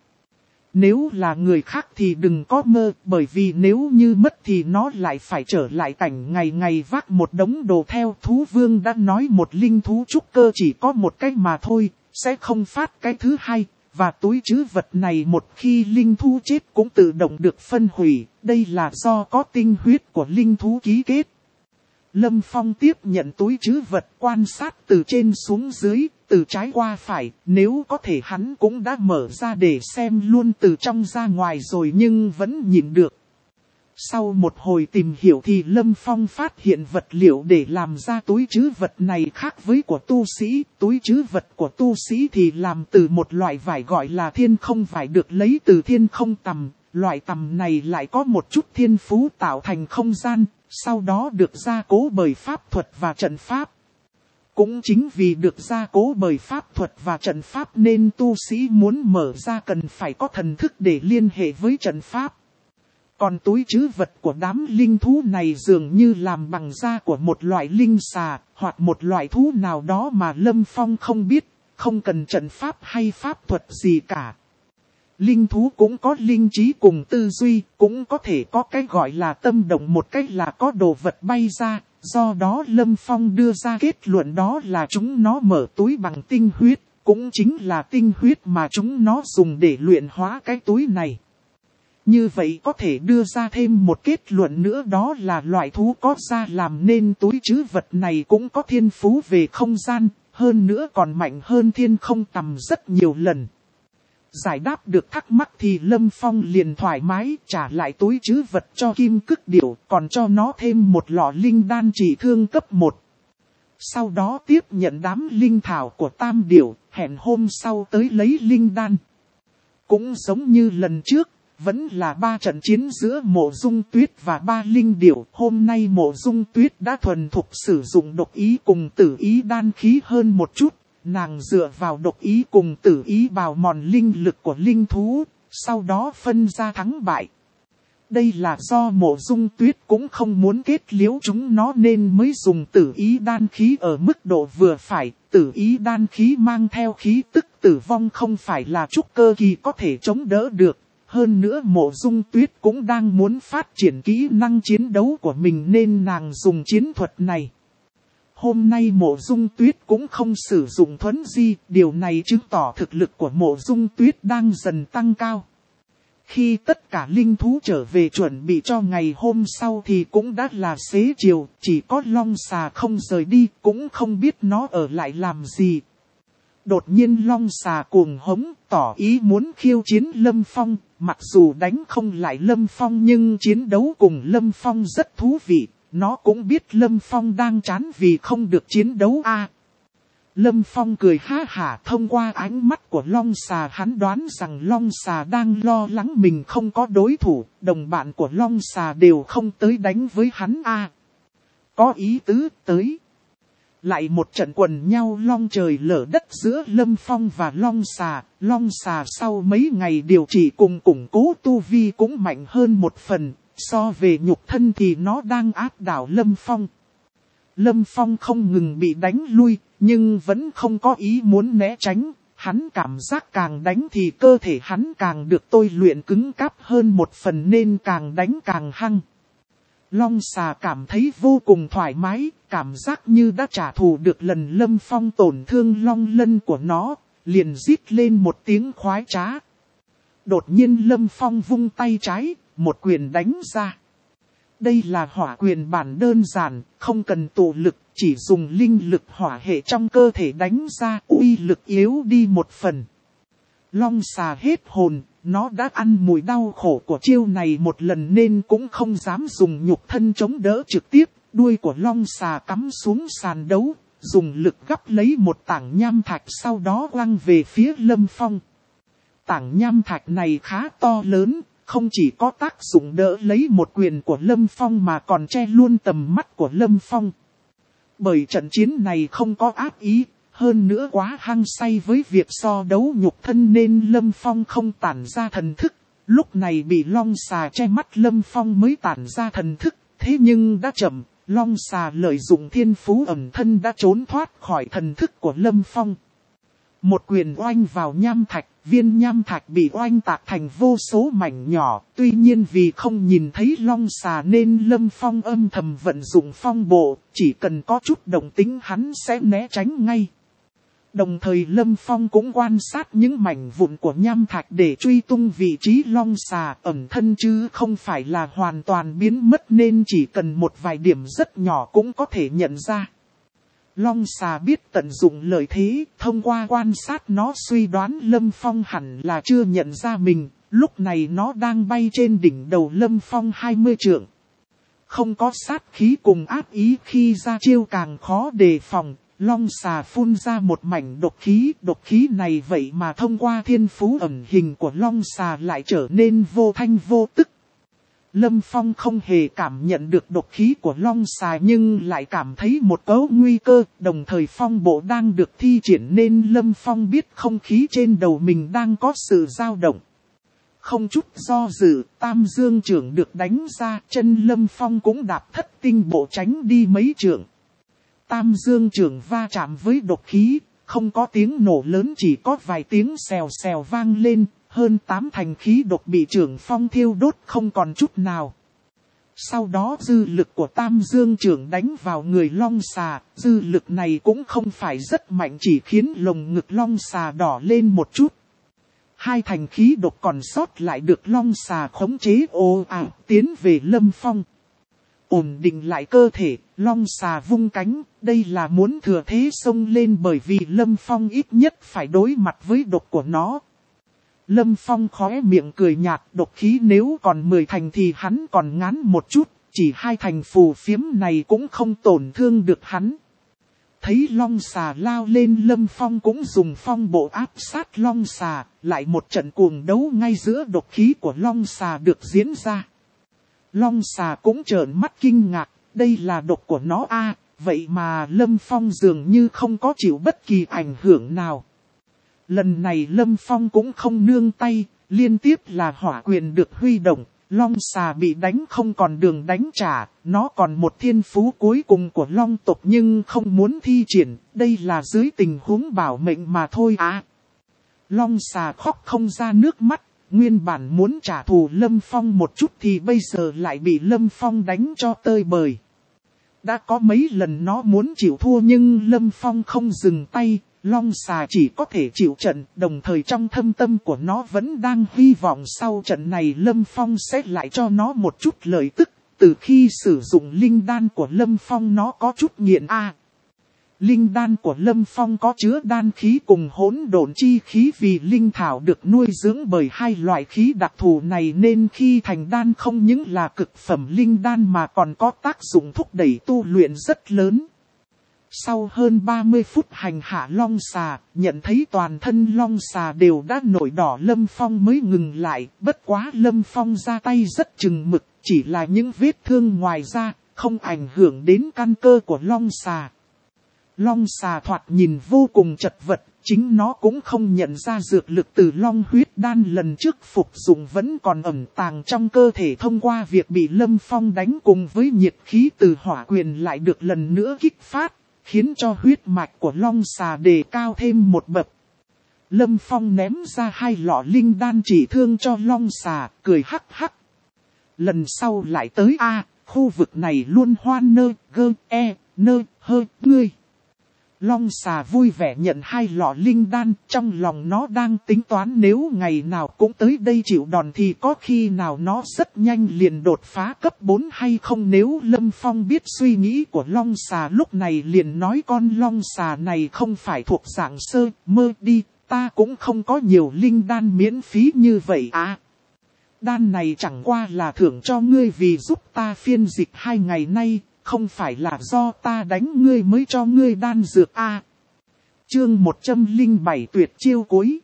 Nếu là người khác thì đừng có mơ, bởi vì nếu như mất thì nó lại phải trở lại cảnh ngày ngày vác một đống đồ theo. Thú vương đã nói một linh thú trúc cơ chỉ có một cái mà thôi, sẽ không phát cái thứ hai. Và túi trữ vật này một khi linh thú chết cũng tự động được phân hủy, đây là do có tinh huyết của linh thú ký kết. Lâm Phong tiếp nhận túi trữ vật quan sát từ trên xuống dưới, từ trái qua phải, nếu có thể hắn cũng đã mở ra để xem luôn từ trong ra ngoài rồi nhưng vẫn nhìn được. Sau một hồi tìm hiểu thì Lâm Phong phát hiện vật liệu để làm ra túi trữ vật này khác với của tu sĩ. Túi trữ vật của tu sĩ thì làm từ một loại vải gọi là thiên không vải được lấy từ thiên không tằm. Loại tằm này lại có một chút thiên phú tạo thành không gian, sau đó được gia cố bởi pháp thuật và trận pháp. cũng chính vì được gia cố bởi pháp thuật và trận pháp nên tu sĩ muốn mở ra cần phải có thần thức để liên hệ với trận pháp. Còn túi trữ vật của đám linh thú này dường như làm bằng da của một loại linh xà, hoặc một loại thú nào đó mà Lâm Phong không biết, không cần trận pháp hay pháp thuật gì cả. Linh thú cũng có linh trí cùng tư duy, cũng có thể có cái gọi là tâm động, một cách là có đồ vật bay ra, do đó Lâm Phong đưa ra kết luận đó là chúng nó mở túi bằng tinh huyết, cũng chính là tinh huyết mà chúng nó dùng để luyện hóa cái túi này. Như vậy có thể đưa ra thêm một kết luận nữa, đó là loại thú có da làm nên túi trữ vật này cũng có thiên phú về không gian, hơn nữa còn mạnh hơn thiên không tầm rất nhiều lần. Giải đáp được thắc mắc thì Lâm Phong liền thoải mái trả lại túi trữ vật cho Kim Cức Điểu, còn cho nó thêm một lọ linh đan trị thương cấp 1. Sau đó tiếp nhận đám linh thảo của Tam Điểu, hẹn hôm sau tới lấy linh đan. Cũng giống như lần trước, vẫn là 3 trận chiến giữa Mộ Dung Tuyết và 3 linh điểu. Hôm nay Mộ Dung Tuyết đã thuần thục sử dụng độc ý cùng tử ý đan khí hơn một chút. Nàng dựa vào độc ý cùng tử ý bào mòn linh lực của linh thú, sau đó phân ra thắng bại. Đây là do Mộ Dung Tuyết cũng không muốn kết liễu chúng nó nên mới dùng tử ý đan khí ở mức độ vừa phải. Tử ý đan khí mang theo khí tức tử vong không phải là trúc cơ kỳ có thể chống đỡ được. Hơn nữa Mộ Dung Tuyết cũng đang muốn phát triển kỹ năng chiến đấu của mình nên nàng dùng chiến thuật này. Hôm nay Mộ Dung Tuyết cũng không sử dụng thuấn di, điều này chứng tỏ thực lực của Mộ Dung Tuyết đang dần tăng cao. Khi tất cả linh thú trở về chuẩn bị cho ngày hôm sau thì cũng đã là xế chiều, chỉ có Long Xà không rời đi, cũng không biết nó ở lại làm gì. Đột nhiên Long Xà cuồng hống, tỏ ý muốn khiêu chiến Lâm Phong, mặc dù đánh không lại Lâm Phong nhưng chiến đấu cùng Lâm Phong rất thú vị, nó cũng biết Lâm Phong đang chán vì không được chiến đấu Lâm Phong cười ha hả, thông qua ánh mắt của Long Xà hắn đoán rằng Long Xà đang lo lắng mình không có đối thủ, đồng bạn của Long Xà đều không tới đánh với hắn Có ý tứ tới. Lại một trận quần nhau long trời lở đất giữa Lâm Phong và Long Xà sau mấy ngày điều trị cùng củng cố tu vi cũng mạnh hơn một phần, so về nhục thân thì nó đang áp đảo Lâm Phong. Lâm Phong không ngừng bị đánh lui, nhưng vẫn không có ý muốn né tránh, hắn cảm giác càng đánh thì cơ thể hắn càng được tôi luyện cứng cáp hơn một phần nên càng đánh càng hăng. Long Xà cảm thấy vô cùng thoải mái, cảm giác như đã trả thù được lần Lâm Phong tổn thương long lân của nó, liền rít lên một tiếng khoái trá. Đột nhiên Lâm Phong vung tay trái, một quyền đánh ra. Đây là hỏa quyền bản đơn giản, không cần tụ lực, chỉ dùng linh lực hỏa hệ trong cơ thể đánh ra, uy lực yếu đi một phần. Long Xà hết hồn, nó đã ăn mùi đau khổ của chiêu này một lần nên cũng không dám dùng nhục thân chống đỡ trực tiếp. Đuôi của Long Xà cắm xuống sàn đấu, dùng lực gắp lấy một tảng nham thạch sau đó quăng về phía Lâm Phong. Tảng nham thạch này khá to lớn, không chỉ có tác dụng đỡ lấy một quyền của Lâm Phong mà còn che luôn tầm mắt của Lâm Phong. Bởi trận chiến này không có ác ý, hơn nữa quá hăng say với việc so đấu nhục thân nên Lâm Phong không tản ra thần thức. Lúc này bị Long Xà che mắt Lâm Phong mới tản ra thần thức, thế nhưng đã chậm. Long Xà lợi dụng thiên phú ẩn thân đã trốn thoát khỏi thần thức của Lâm Phong. Một quyền oanh vào nham thạch, viên nham thạch bị oanh tạc thành vô số mảnh nhỏ. Tuy nhiên vì không nhìn thấy Long Xà nên Lâm Phong âm thầm vận dụng phong bộ, chỉ cần có chút động tĩnh hắn sẽ né tránh ngay. Đồng thời Lâm Phong cũng quan sát những mảnh vụn của nham thạch để truy tung vị trí Long Xà ẩn thân chứ không phải là hoàn toàn biến mất nên chỉ cần một vài điểm rất nhỏ cũng có thể nhận ra. Long Xà biết tận dụng lợi thế, thông qua quan sát nó suy đoán Lâm Phong hẳn là chưa nhận ra mình, lúc này nó đang bay trên đỉnh đầu Lâm Phong 20 trượng. Không có sát khí cùng ác ý khi ra chiêu càng khó đề phòng. Long Xà phun ra một mảnh độc khí này vậy mà thông qua thiên phú ẩn hình của Long Xà lại trở nên vô thanh vô tức. Lâm Phong không hề cảm nhận được độc khí của long xà nhưng lại cảm thấy một cấu nguy cơ, đồng thời phong bộ đang được thi triển nên Lâm Phong biết không khí trên đầu mình đang có sự dao động. Không chút do dự, Tam Dương Chưởng được đánh ra, chân Lâm Phong cũng đạp Thất Tinh Bộ tránh đi mấy trượng. Tam Dương Chưởng va chạm với độc khí, không có tiếng nổ lớn, chỉ có vài tiếng xèo xèo vang lên, hơn 8 thành khí độc bị Chưởng Phong thiêu đốt không còn chút nào. Sau đó dư lực của Tam Dương Chưởng đánh vào người long xà, dư lực này cũng không phải rất mạnh, chỉ khiến lồng ngực long xà đỏ lên một chút. 2 thành khí độc còn sót lại được long xà khống chế ồ ạt tiến về Lâm Phong. Ổn định lại cơ thể, long xà vung cánh, đây là muốn thừa thế xông lên bởi vì Lâm Phong ít nhất phải đối mặt với độc của nó. Lâm Phong khóe miệng cười nhạt, độc khí nếu còn 10 thành thì hắn còn ngán một chút, chỉ 2 thành phù phiếm này cũng không tổn thương được hắn. Thấy long xà lao lên, Lâm Phong cũng dùng phong bộ áp sát long xà, lại một trận cuồng đấu ngay giữa độc khí của long xà được diễn ra. Long xà cũng trợn mắt kinh ngạc, đây là độc của nó a, vậy mà Lâm Phong dường như không có chịu bất kỳ ảnh hưởng nào. Lần này Lâm Phong cũng không nương tay, liên tiếp là hỏa quyền được huy động, long xà bị đánh không còn đường đánh trả, nó còn một thiên phú cuối cùng của long tộc nhưng không muốn thi triển, đây là dưới tình huống bảo mệnh mà thôi à. Long xà khóc không ra nước mắt, nguyên bản muốn trả thù Lâm Phong một chút thì bây giờ lại bị Lâm Phong đánh cho tơi bời. Đã có mấy lần nó muốn chịu thua nhưng Lâm Phong không dừng tay. Long xà chỉ có thể chịu trận, đồng thời trong thâm tâm của nó vẫn đang hy vọng sau trận này Lâm Phong sẽ lại cho nó một chút lợi tức. Từ khi sử dụng linh đan của Lâm Phong nó có chút nghiện a. Linh đan của Lâm Phong có chứa đan khí cùng hỗn độn chi khí, vì linh thảo được nuôi dưỡng bởi 2 loại khí đặc thù này nên khi thành đan không những là cực phẩm linh đan mà còn có tác dụng thúc đẩy tu luyện rất lớn. Sau hơn 30 phút hành hạ long xà, nhận thấy toàn thân long xà đều đã nổi đỏ, Lâm Phong mới ngừng lại. Bất quá Lâm Phong ra tay rất chừng mực, chỉ là những vết thương ngoài ra, không ảnh hưởng đến căn cơ của long xà. Long xà thoạt nhìn vô cùng chật vật, chính nó cũng không nhận ra dược lực từ long huyết đan lần trước phục dụng vẫn còn ẩn tàng trong cơ thể, thông qua việc bị Lâm Phong đánh cùng với nhiệt khí từ hỏa quyền lại được lần nữa kích phát, khiến cho huyết mạch của long xà đề cao thêm một bậc. Lâm Phong ném ra 2 lọ linh đan chỉ thương cho long xà, cười hắc hắc. Lần sau lại tới a, khu vực này luôn hoan nơ, gơ, e, nơ, hơ, ngươi. Long xà vui vẻ nhận 2 lọ linh đan, trong lòng nó đang tính toán nếu ngày nào cũng tới đây chịu đòn thì có khi nào nó rất nhanh liền đột phá cấp 4 hay không. Nếu Lâm Phong biết suy nghĩ của long xà lúc này liền nói con long xà này không phải thuộc dạng sơ mơ đi, ta cũng không có nhiều linh đan miễn phí như vậy à. Đan này chẳng qua là thưởng cho ngươi vì giúp ta phiên dịch 2 ngày nay. Không phải là do ta đánh ngươi mới cho ngươi đan dược a. Chương 107 tuyệt chiêu cuối.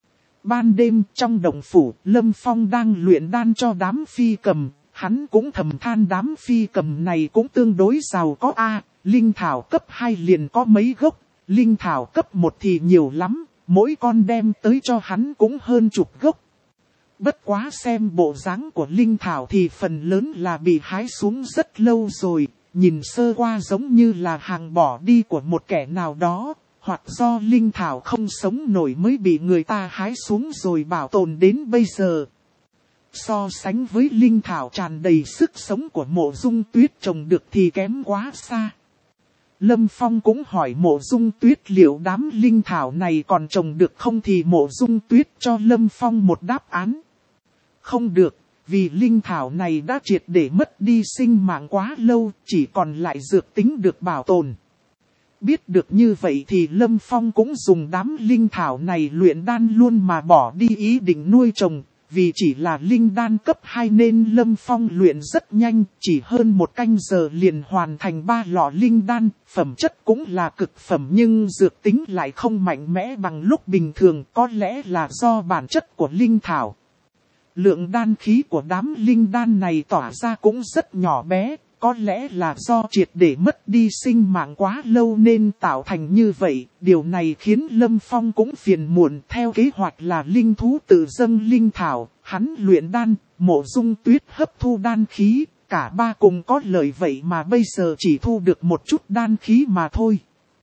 Ban đêm trong động phủ, Lâm Phong đang luyện đan cho đám phi cầm. Hắn cũng thầm than đám phi cầm này cũng tương đối giàu có a. Linh thảo cấp 2 liền có mấy gốc, linh thảo cấp 1 thì nhiều lắm, mỗi con đem tới cho hắn cũng hơn chục gốc. Bất quá xem bộ dáng của linh thảo thì phần lớn là bị hái xuống rất lâu rồi. Nhìn sơ qua giống như là hàng bỏ đi của một kẻ nào đó, hoặc do linh thảo không sống nổi mới bị người ta hái xuống rồi bảo tồn đến bây giờ. So sánh với linh thảo tràn đầy sức sống của Mộ Dung Tuyết trồng được thì kém quá xa. Lâm Phong cũng hỏi Mộ Dung Tuyết liệu đám linh thảo này còn trồng được không thì Mộ Dung Tuyết cho Lâm Phong một đáp án. Không được. Vì linh thảo này đã triệt để mất đi sinh mạng quá lâu, chỉ còn lại dược tính được bảo tồn. Biết được như vậy thì Lâm Phong cũng dùng đám linh thảo này luyện đan luôn mà bỏ đi ý định nuôi trồng. Vì chỉ là linh đan cấp 2 nên Lâm Phong luyện rất nhanh, chỉ hơn 1 canh giờ liền hoàn thành 3 lọ linh đan. Phẩm chất cũng là cực phẩm nhưng dược tính lại không mạnh mẽ bằng lúc bình thường, có lẽ là do bản chất của linh thảo. Lượng đan khí của đám linh đan này tỏa ra cũng rất nhỏ bé, có lẽ là do triệt để mất đi sinh mạng quá lâu nên tạo thành như vậy. Điều này khiến Lâm Phong cũng phiền muộn. Theo kế hoạch là linh thú tự dâng linh thảo, hắn luyện đan, Mộ Dung Tuyết hấp thu đan khí, cả ba cùng có lợi vậy mà bây giờ chỉ thu được một chút đan khí mà thôi.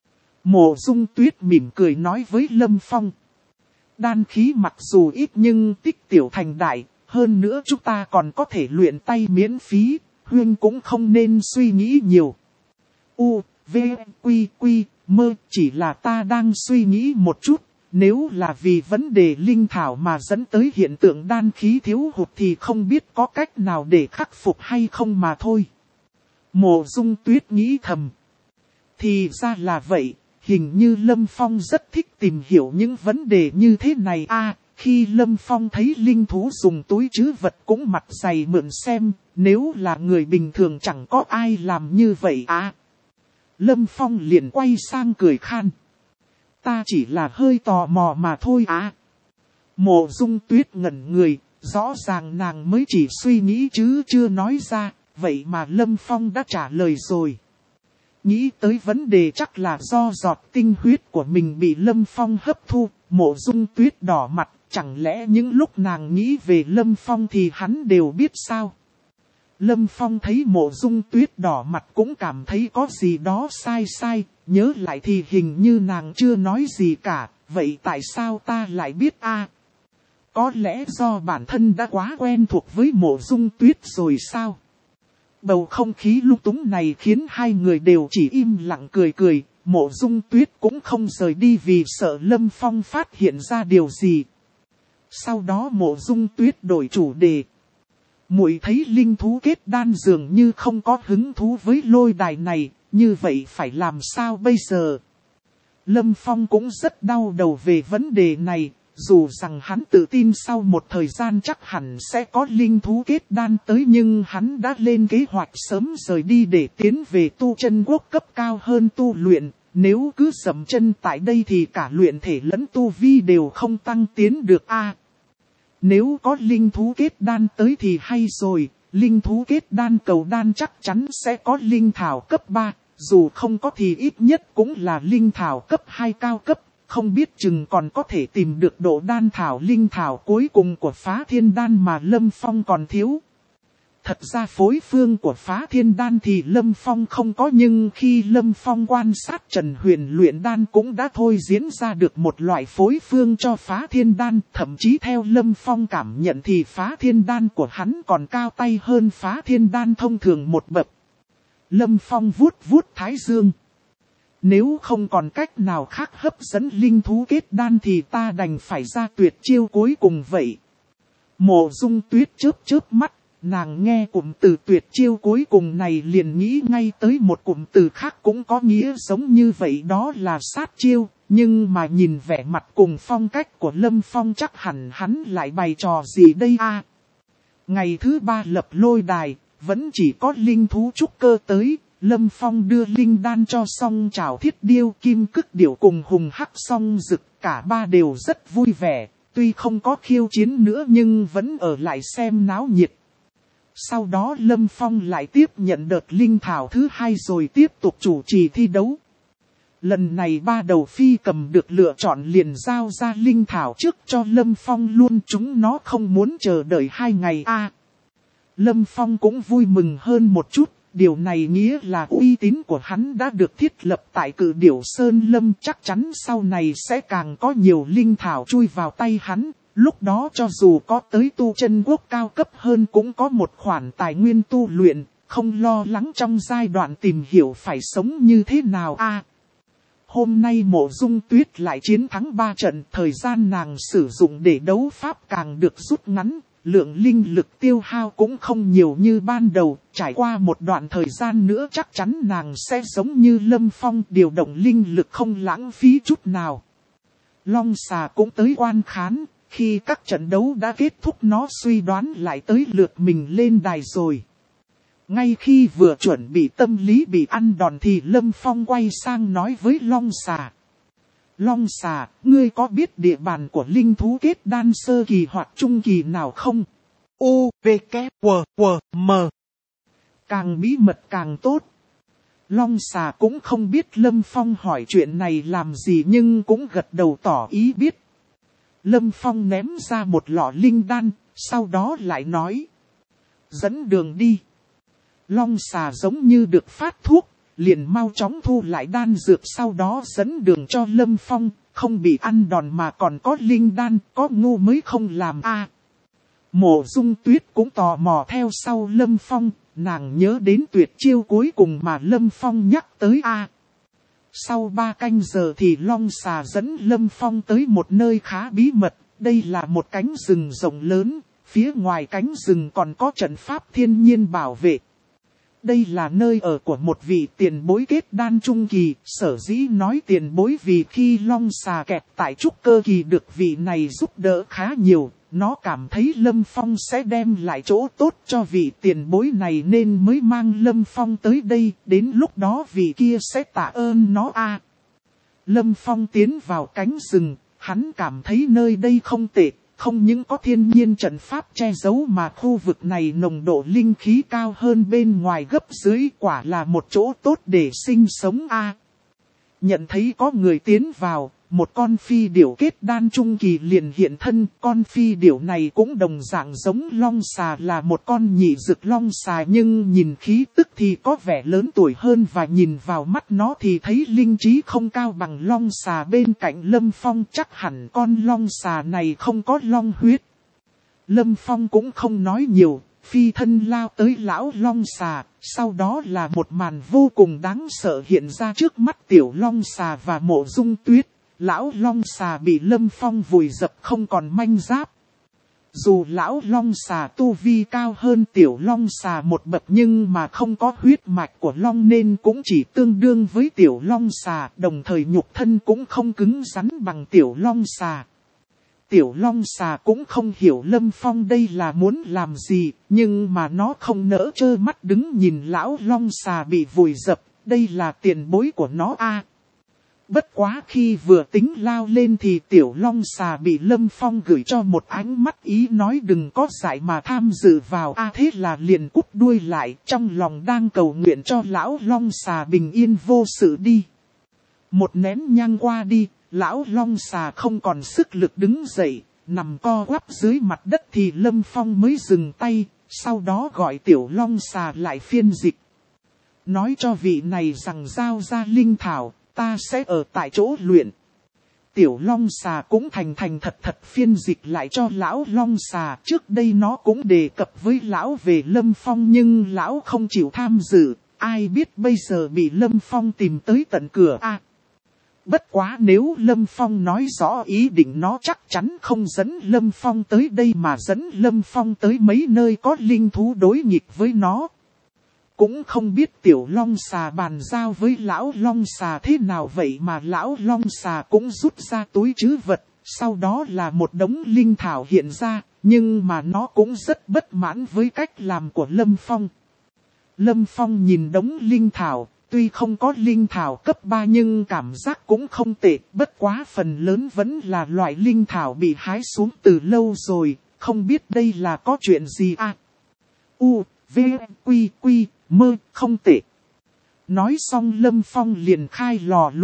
Mộ Dung Tuyết mỉm cười nói với Lâm Phong. Đan khí mặc dù ít nhưng tích tiểu thành đại, hơn nữa chúng ta còn có thể luyện tay miễn phí, huynh cũng không nên suy nghĩ nhiều. U, V, Quy, Quy, Mơ, chỉ là ta đang suy nghĩ một chút, nếu là vì vấn đề linh thảo mà dẫn tới hiện tượng đan khí thiếu hụt thì không biết có cách nào để khắc phục hay không mà thôi. Mộ Dung Tuyết nghĩ thầm. Thì ra là vậy. Hình như Lâm Phong rất thích tìm hiểu những vấn đề như thế này khi Lâm Phong thấy linh thú dùng túi trữ vật cũng mặt dày mượn xem, nếu là người bình thường chẳng có ai làm như vậy Lâm Phong liền quay sang cười khan. Ta chỉ là hơi tò mò mà thôi Mộ Dung Tuyết ngẩn người, rõ ràng nàng mới chỉ suy nghĩ chứ chưa nói ra, vậy mà Lâm Phong đã trả lời rồi. Nghĩ tới vấn đề chắc là do giọt tinh huyết của mình bị Lâm Phong hấp thu, Mộ Dung Tuyết đỏ mặt, chẳng lẽ những lúc nàng nghĩ về Lâm Phong thì hắn đều biết sao? Lâm Phong thấy Mộ Dung Tuyết đỏ mặt cũng cảm thấy có gì đó sai sai, nhớ lại thì hình như nàng chưa nói gì cả, vậy tại sao ta lại biết Có lẽ do bản thân đã quá quen thuộc với Mộ Dung Tuyết rồi sao? Bầu không khí lung túng này khiến hai người đều chỉ im lặng cười cười, Mộ Dung Tuyết cũng không rời đi vì sợ Lâm Phong phát hiện ra điều gì. Sau đó Mộ Dung Tuyết đổi chủ đề. Muội thấy linh thú kết đan dường như không có hứng thú với lôi đài này, như vậy phải làm sao bây giờ? Lâm Phong cũng rất đau đầu về vấn đề này. Dù rằng hắn tự tin sau một thời gian chắc hẳn sẽ có linh thú kết đan tới nhưng hắn đã lên kế hoạch sớm rời đi để tiến về tu chân quốc cấp cao hơn tu luyện. Nếu cứ dậm chân tại đây thì cả luyện thể lẫn tu vi đều không tăng tiến được Nếu có linh thú kết đan tới thì hay rồi, linh thú kết đan cầu đan chắc chắn sẽ có linh thảo cấp 3, dù không có thì ít nhất cũng là linh thảo cấp 2 cao cấp. Không biết chừng còn có thể tìm được độ đan thảo linh thảo cuối cùng của phá thiên đan mà Lâm Phong còn thiếu. Thật ra phối phương của phá thiên đan thì Lâm Phong không có nhưng khi Lâm Phong quan sát Trần Huyền luyện đan cũng đã thôi diễn ra được một loại phối phương cho phá thiên đan. Thậm chí theo Lâm Phong cảm nhận thì phá thiên đan của hắn còn cao tay hơn phá thiên đan thông thường một bậc. Lâm Phong vuốt vuốt thái dương. Nếu không còn cách nào khác hấp dẫn linh thú kết đan thì ta đành phải ra tuyệt chiêu cuối cùng vậy. Mộ Dung Tuyết chớp mắt, nàng nghe cụm từ tuyệt chiêu cuối cùng này liền nghĩ ngay tới một cụm từ khác cũng có nghĩa giống như vậy, đó là sát chiêu. Nhưng mà nhìn vẻ mặt cùng phong cách của Lâm Phong chắc hẳn hắn lại bày trò gì đây Ngày thứ 3 lập lôi đài, vẫn chỉ có linh thú trúc cơ tới. Lâm Phong đưa linh đan cho Song Trảo Thiết Điêu, Kim Cức Điểu cùng Hùng Hắc Song Dực, cả ba đều rất vui vẻ, tuy không có khiêu chiến nữa nhưng vẫn ở lại xem náo nhiệt. Sau đó Lâm Phong lại tiếp nhận đợt linh thảo thứ 2 rồi tiếp tục chủ trì thi đấu. Lần này ba đầu phi cầm được lựa chọn liền giao ra linh thảo trước cho Lâm Phong luôn, chúng nó không muốn chờ đợi 2 ngày Lâm Phong cũng vui mừng hơn một chút. Điều này nghĩa là uy tín của hắn đã được thiết lập tại Cự Điểu Sơn Lâm, chắc chắn sau này sẽ càng có nhiều linh thảo chui vào tay hắn. Lúc đó cho dù có tới tu chân quốc cao cấp hơn cũng có một khoản tài nguyên tu luyện, không lo lắng trong giai đoạn tìm hiểu phải sống như thế nào Hôm nay Mộ Dung Tuyết lại chiến thắng 3 trận, thời gian nàng sử dụng để đấu pháp càng được rút ngắn. Lượng linh lực tiêu hao cũng không nhiều như ban đầu, trải qua một đoạn thời gian nữa chắc chắn nàng sẽ giống như Lâm Phong, điều động linh lực không lãng phí chút nào. Long xà cũng tới quan khán, khi các trận đấu đã kết thúc nó suy đoán lại tới lượt mình lên đài rồi. Ngay khi vừa chuẩn bị tâm lý bị ăn đòn thì Lâm Phong quay sang nói với Long xà. Long xà, ngươi có biết địa bàn của linh thú kết đan sơ kỳ hoặc trung kỳ nào không? U, V, K, W, W, M. Càng bí mật càng tốt. Long xà cũng không biết Lâm Phong hỏi chuyện này làm gì nhưng cũng gật đầu tỏ ý biết. Lâm Phong ném ra một lọ linh đan, sau đó lại nói. Dẫn đường đi. Long xà giống như được phát thuốc, liền mau chóng thu lại đan dược sau đó dẫn đường cho Lâm Phong, không bị ăn đòn mà còn có linh đan, có ngu mới không làm a. Mộ Dung Tuyết cũng tò mò theo sau Lâm Phong, nàng nhớ đến tuyệt chiêu cuối cùng mà Lâm Phong nhắc tới a. Sau 3 canh giờ thì Long xà dẫn Lâm Phong tới một nơi khá bí mật, đây là một cánh rừng rộng lớn, phía ngoài cánh rừng còn có trận pháp thiên nhiên bảo vệ. Đây là nơi ở của một vị tiền bối kết đan trung kỳ, sở dĩ nói tiền bối vì khi Long xà kẹt tại trúc cơ kỳ được vị này giúp đỡ khá nhiều, nó cảm thấy Lâm Phong sẽ đem lại chỗ tốt cho vị tiền bối này nên mới mang Lâm Phong tới đây, đến lúc đó vị kia sẽ tạ ơn nó a. Lâm Phong tiến vào cánh rừng, hắn cảm thấy nơi đây không tệ. Không những có thiên nhiên trận pháp che giấu mà khu vực này nồng độ linh khí cao hơn bên ngoài gấp dưới, quả là một chỗ tốt để sinh sống a. Nhận thấy có người tiến vào, một con phi điểu kết đan trung kỳ liền hiện thân. Con phi điểu này cũng đồng dạng giống long xà, là một con nhị dực long xà nhưng nhìn khí tức thì có vẻ lớn tuổi hơn và nhìn vào mắt nó thì thấy linh trí không cao bằng long xà bên cạnh Lâm Phong. Chắc hẳn con long xà này không có long huyết. Lâm Phong cũng không nói nhiều, phi thân lao tới lão long xà, sau đó là một màn vô cùng đáng sợ hiện ra trước mắt tiểu long xà và Mộ Dung Tuyết. Lão long xà bị Lâm Phong vùi dập không còn manh giáp. Dù lão long xà tu vi cao hơn tiểu long xà một bậc nhưng mà không có huyết mạch của long nên cũng chỉ tương đương với tiểu long xà, đồng thời nhục thân cũng không cứng rắn bằng tiểu long xà. Tiểu long xà cũng không hiểu Lâm Phong đây là muốn làm gì, nhưng mà nó không nỡ trơ mắt đứng nhìn lão long xà bị vùi dập, đây là tiền bối của nó a. Bất quá khi vừa tính lao lên thì tiểu long xà bị Lâm Phong gửi cho một ánh mắt ý nói đừng có dại mà tham dự vào a, thế là liền cút đuôi lại, trong lòng đang cầu nguyện cho lão long xà bình yên vô sự đi. Một nén nhang qua đi, lão long xà không còn sức lực đứng dậy, nằm co quắp dưới mặt đất thì Lâm Phong mới dừng tay, sau đó gọi tiểu long xà lại phiên dịch. Nói cho vị này rằng giao ra linh thảo, ta sẽ ở tại chỗ luyện. Tiểu long xà cũng thành thật phiên dịch lại cho lão long xà. Trước đây nó cũng đề cập với lão về Lâm Phong nhưng lão không chịu tham dự. Ai biết bây giờ bị Lâm Phong tìm tới tận cửa a. Bất quá nếu Lâm Phong nói rõ ý định nó chắc chắn không dẫn Lâm Phong tới đây mà dẫn Lâm Phong tới mấy nơi có linh thú đối nghịch với nó. Cũng không biết tiểu long xà bàn giao với lão long xà thế nào vậy mà lão long xà cũng rút ra túi trữ vật, sau đó là một đống linh thảo hiện ra, nhưng mà nó cũng rất bất mãn với cách làm của Lâm Phong. Lâm Phong nhìn đống linh thảo, tuy không có linh thảo cấp 3 nhưng cảm giác cũng không tệ, bất quá phần lớn vẫn là loại linh thảo bị hái xuống từ lâu rồi, không biết đây là có chuyện gì à. U, V, Quy, Quy, Mơ, không tệ. Nói xong Lâm Phong liền khai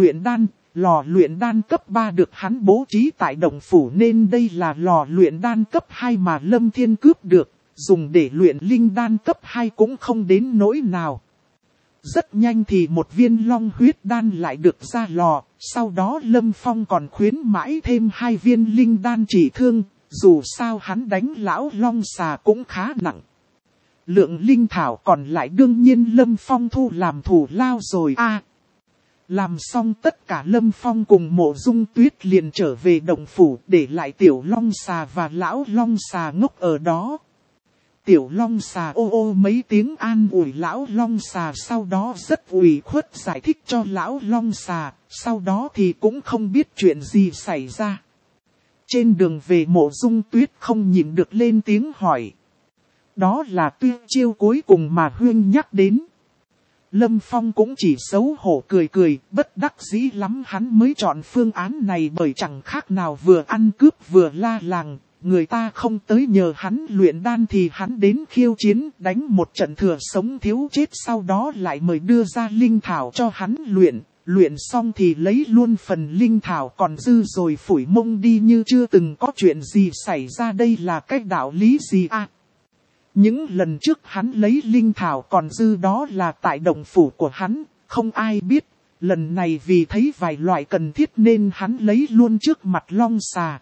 lò luyện đan cấp 3 được hắn bố trí tại động phủ nên đây là lò luyện đan cấp 2 mà Lâm Thiên cướp được, dùng để luyện linh đan cấp 2 cũng không đến nỗi nào. Rất nhanh thì một viên long huyết đan lại được ra lò, sau đó Lâm Phong còn khuyến mãi thêm 2 viên linh đan trị thương, dù sao hắn đánh lão long xà cũng khá nặng. Lượng linh thảo còn lại đương nhiên Lâm Phong thu làm thủ lao rồi a. Làm xong tất cả Lâm Phong cùng Mộ Dung Tuyết liền trở về động phủ để lại tiểu long xà và lão long xà ngốc ở đó. Tiểu long xà ô ô mấy tiếng an ủi lão long xà, sau đó rất ủy khuất giải thích cho lão long xà, sau đó thì cũng không biết chuyện gì xảy ra. Trên đường về Mộ Dung Tuyết không nhịn được lên tiếng hỏi. Đó là tuyệt chiêu cuối cùng mà Huyên nhắc đến. Lâm Phong cũng chỉ xấu hổ cười, bất đắc dĩ lắm hắn mới chọn phương án này bởi chẳng khác nào vừa ăn cướp vừa la làng, người ta không tới nhờ hắn luyện đan thì hắn đến khiêu chiến, đánh một trận thừa sống thiếu chết, sau đó lại mời đưa ra linh thảo cho hắn luyện. Luyện xong thì lấy luôn phần linh thảo còn dư rồi phủi mông đi như chưa từng có chuyện gì xảy ra. Đây là cái đạo lý gì à? Những lần trước hắn lấy linh thảo còn dư đó là tại động phủ của hắn, không ai biết. Lần này vì thấy vài loại cần thiết nên hắn lấy luôn trước mặt Long Xà.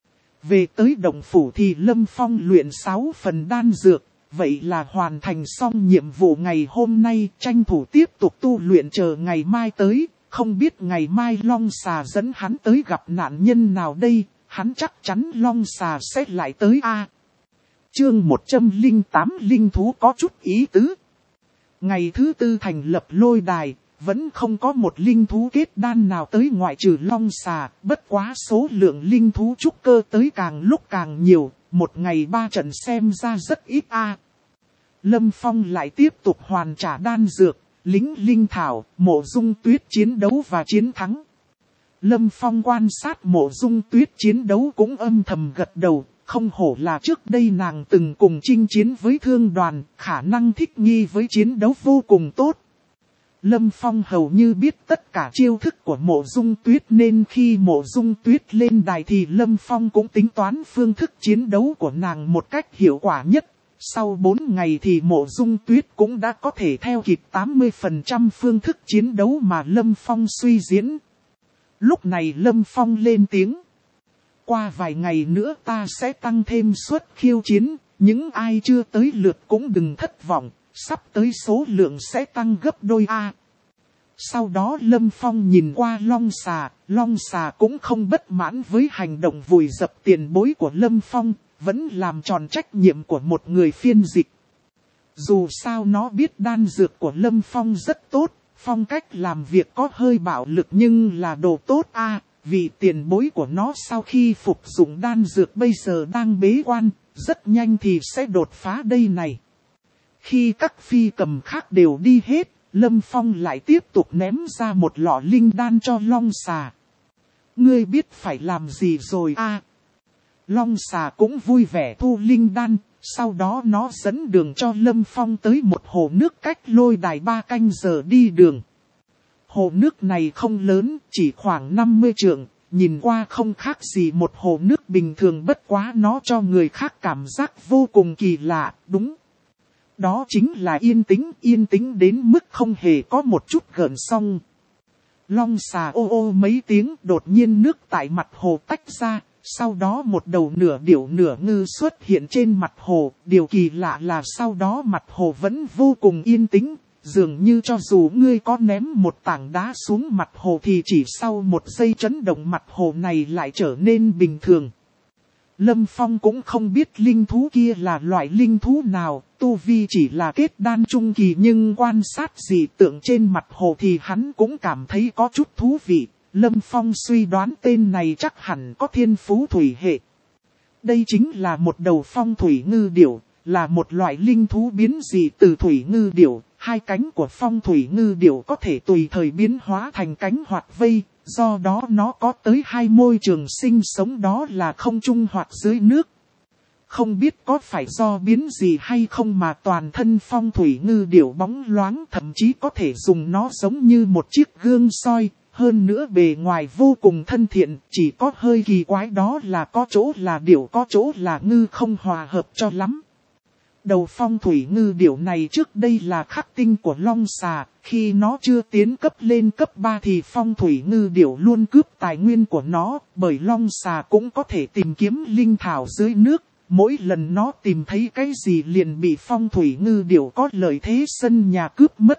Về tới động phủ thì Lâm Phong luyện 6 phần đan dược, vậy là hoàn thành xong nhiệm vụ ngày hôm nay, tranh thủ tiếp tục tu luyện chờ ngày mai tới. Không biết ngày mai Long Xà dẫn hắn tới gặp nạn nhân nào đây, hắn chắc chắn Long Xà sẽ lại tới a. Chương 108 linh thú có chút ý tứ. Ngày thứ tư thành lập lôi đài, vẫn không có một linh thú kết đan nào tới ngoại trừ Long Xà, bất quá số lượng linh thú trúc cơ tới càng lúc càng nhiều, một ngày 3 trận xem ra rất ít a. Lâm Phong lại tiếp tục hoàn trả đan dược, lính linh thảo, Mộ Dung Tuyết chiến đấu và chiến thắng. Lâm Phong quan sát Mộ Dung Tuyết chiến đấu cũng âm thầm gật đầu, không hổ là trước đây nàng từng cùng chinh chiến với thương đoàn, khả năng thích nghi với chiến đấu vô cùng tốt. Lâm Phong hầu như biết tất cả chiêu thức của Mộ Dung Tuyết nên khi Mộ Dung Tuyết lên đài thì Lâm Phong cũng tính toán phương thức chiến đấu của nàng một cách hiệu quả nhất. Sau 4 ngày thì Mộ Dung Tuyết cũng đã có thể theo kịp 80% phương thức chiến đấu mà Lâm Phong suy diễn. Lúc này Lâm Phong lên tiếng. Qua vài ngày nữa ta sẽ tăng thêm suất khiêu chiến, những ai chưa tới lượt cũng đừng thất vọng, sắp tới số lượng sẽ tăng gấp đôi a. Sau đó Lâm Phong nhìn qua Long Xà cũng không bất mãn với hành động vùi dập tiền bối của Lâm Phong, vẫn làm tròn trách nhiệm của một người phiên dịch. Dù sao nó biết đan dược của Lâm Phong rất tốt, phong cách làm việc có hơi bạo lực nhưng là đồ tốt a. Vì tiền bối của nó sau khi phục dụng đan dược bây giờ đang bế quan, rất nhanh thì sẽ đột phá đây này. Khi các phi cầm khác đều đi hết, Lâm Phong lại tiếp tục ném ra một lọ linh đan cho Long Xà. Ngươi biết phải làm gì rồi a? Long Xà cũng vui vẻ thu linh đan, sau đó nó dẫn đường cho Lâm Phong tới một hồ nước cách lôi đài 3 canh giờ đi đường. Hồ nước này không lớn, chỉ khoảng 50 trượng, nhìn qua không khác gì một hồ nước bình thường, bất quá nó cho người khác cảm giác vô cùng kỳ lạ, đúng. Đó chính là yên tĩnh đến mức không hề có một chút gợn sóng. Long Xà ô ô mấy tiếng, đột nhiên nước tại mặt hồ tách ra, sau đó một đầu nửa điểu nửa ngư xuất hiện trên mặt hồ. Điều kỳ lạ là sau đó mặt hồ vẫn vô cùng yên tĩnh. Dường như cho dù ngươi có ném một tảng đá xuống mặt hồ thì chỉ sau một giây chấn động mặt hồ này lại trở nên bình thường. Lâm Phong cũng không biết linh thú kia là loại linh thú nào, tu vi chỉ là kết đan trung kỳ nhưng quan sát dị tượng trên mặt hồ thì hắn cũng cảm thấy có chút thú vị. Lâm Phong suy đoán tên này chắc hẳn có thiên phú thủy hệ. Đây chính là một đầu phong thủy ngư điểu, là một loại linh thú biến dị từ thủy ngư điểu. Hai cánh của phong thủy ngư điểu có thể tùy thời biến hóa thành cánh hoặc vây, do đó nó có tới 2 môi trường sinh sống, đó là không trung hoặc dưới nước. Không biết có phải do biến gì hay không mà toàn thân phong thủy ngư điểu bóng loáng, thậm chí có thể dùng nó giống như một chiếc gương soi, hơn nữa bề ngoài vô cùng thân thiện, chỉ có hơi kỳ quái đó là có chỗ là điểu có chỗ là ngư, không hòa hợp cho lắm. Đầu phong thủy ngư điểu này trước đây là khắc tinh của Long Xà, khi nó chưa tiến cấp lên cấp 3 thì phong thủy ngư điểu luôn cướp tài nguyên của nó, bởi Long Xà cũng có thể tìm kiếm linh thảo dưới nước, mỗi lần nó tìm thấy cái gì liền bị phong thủy ngư điểu có lợi thế sân nhà cướp mất.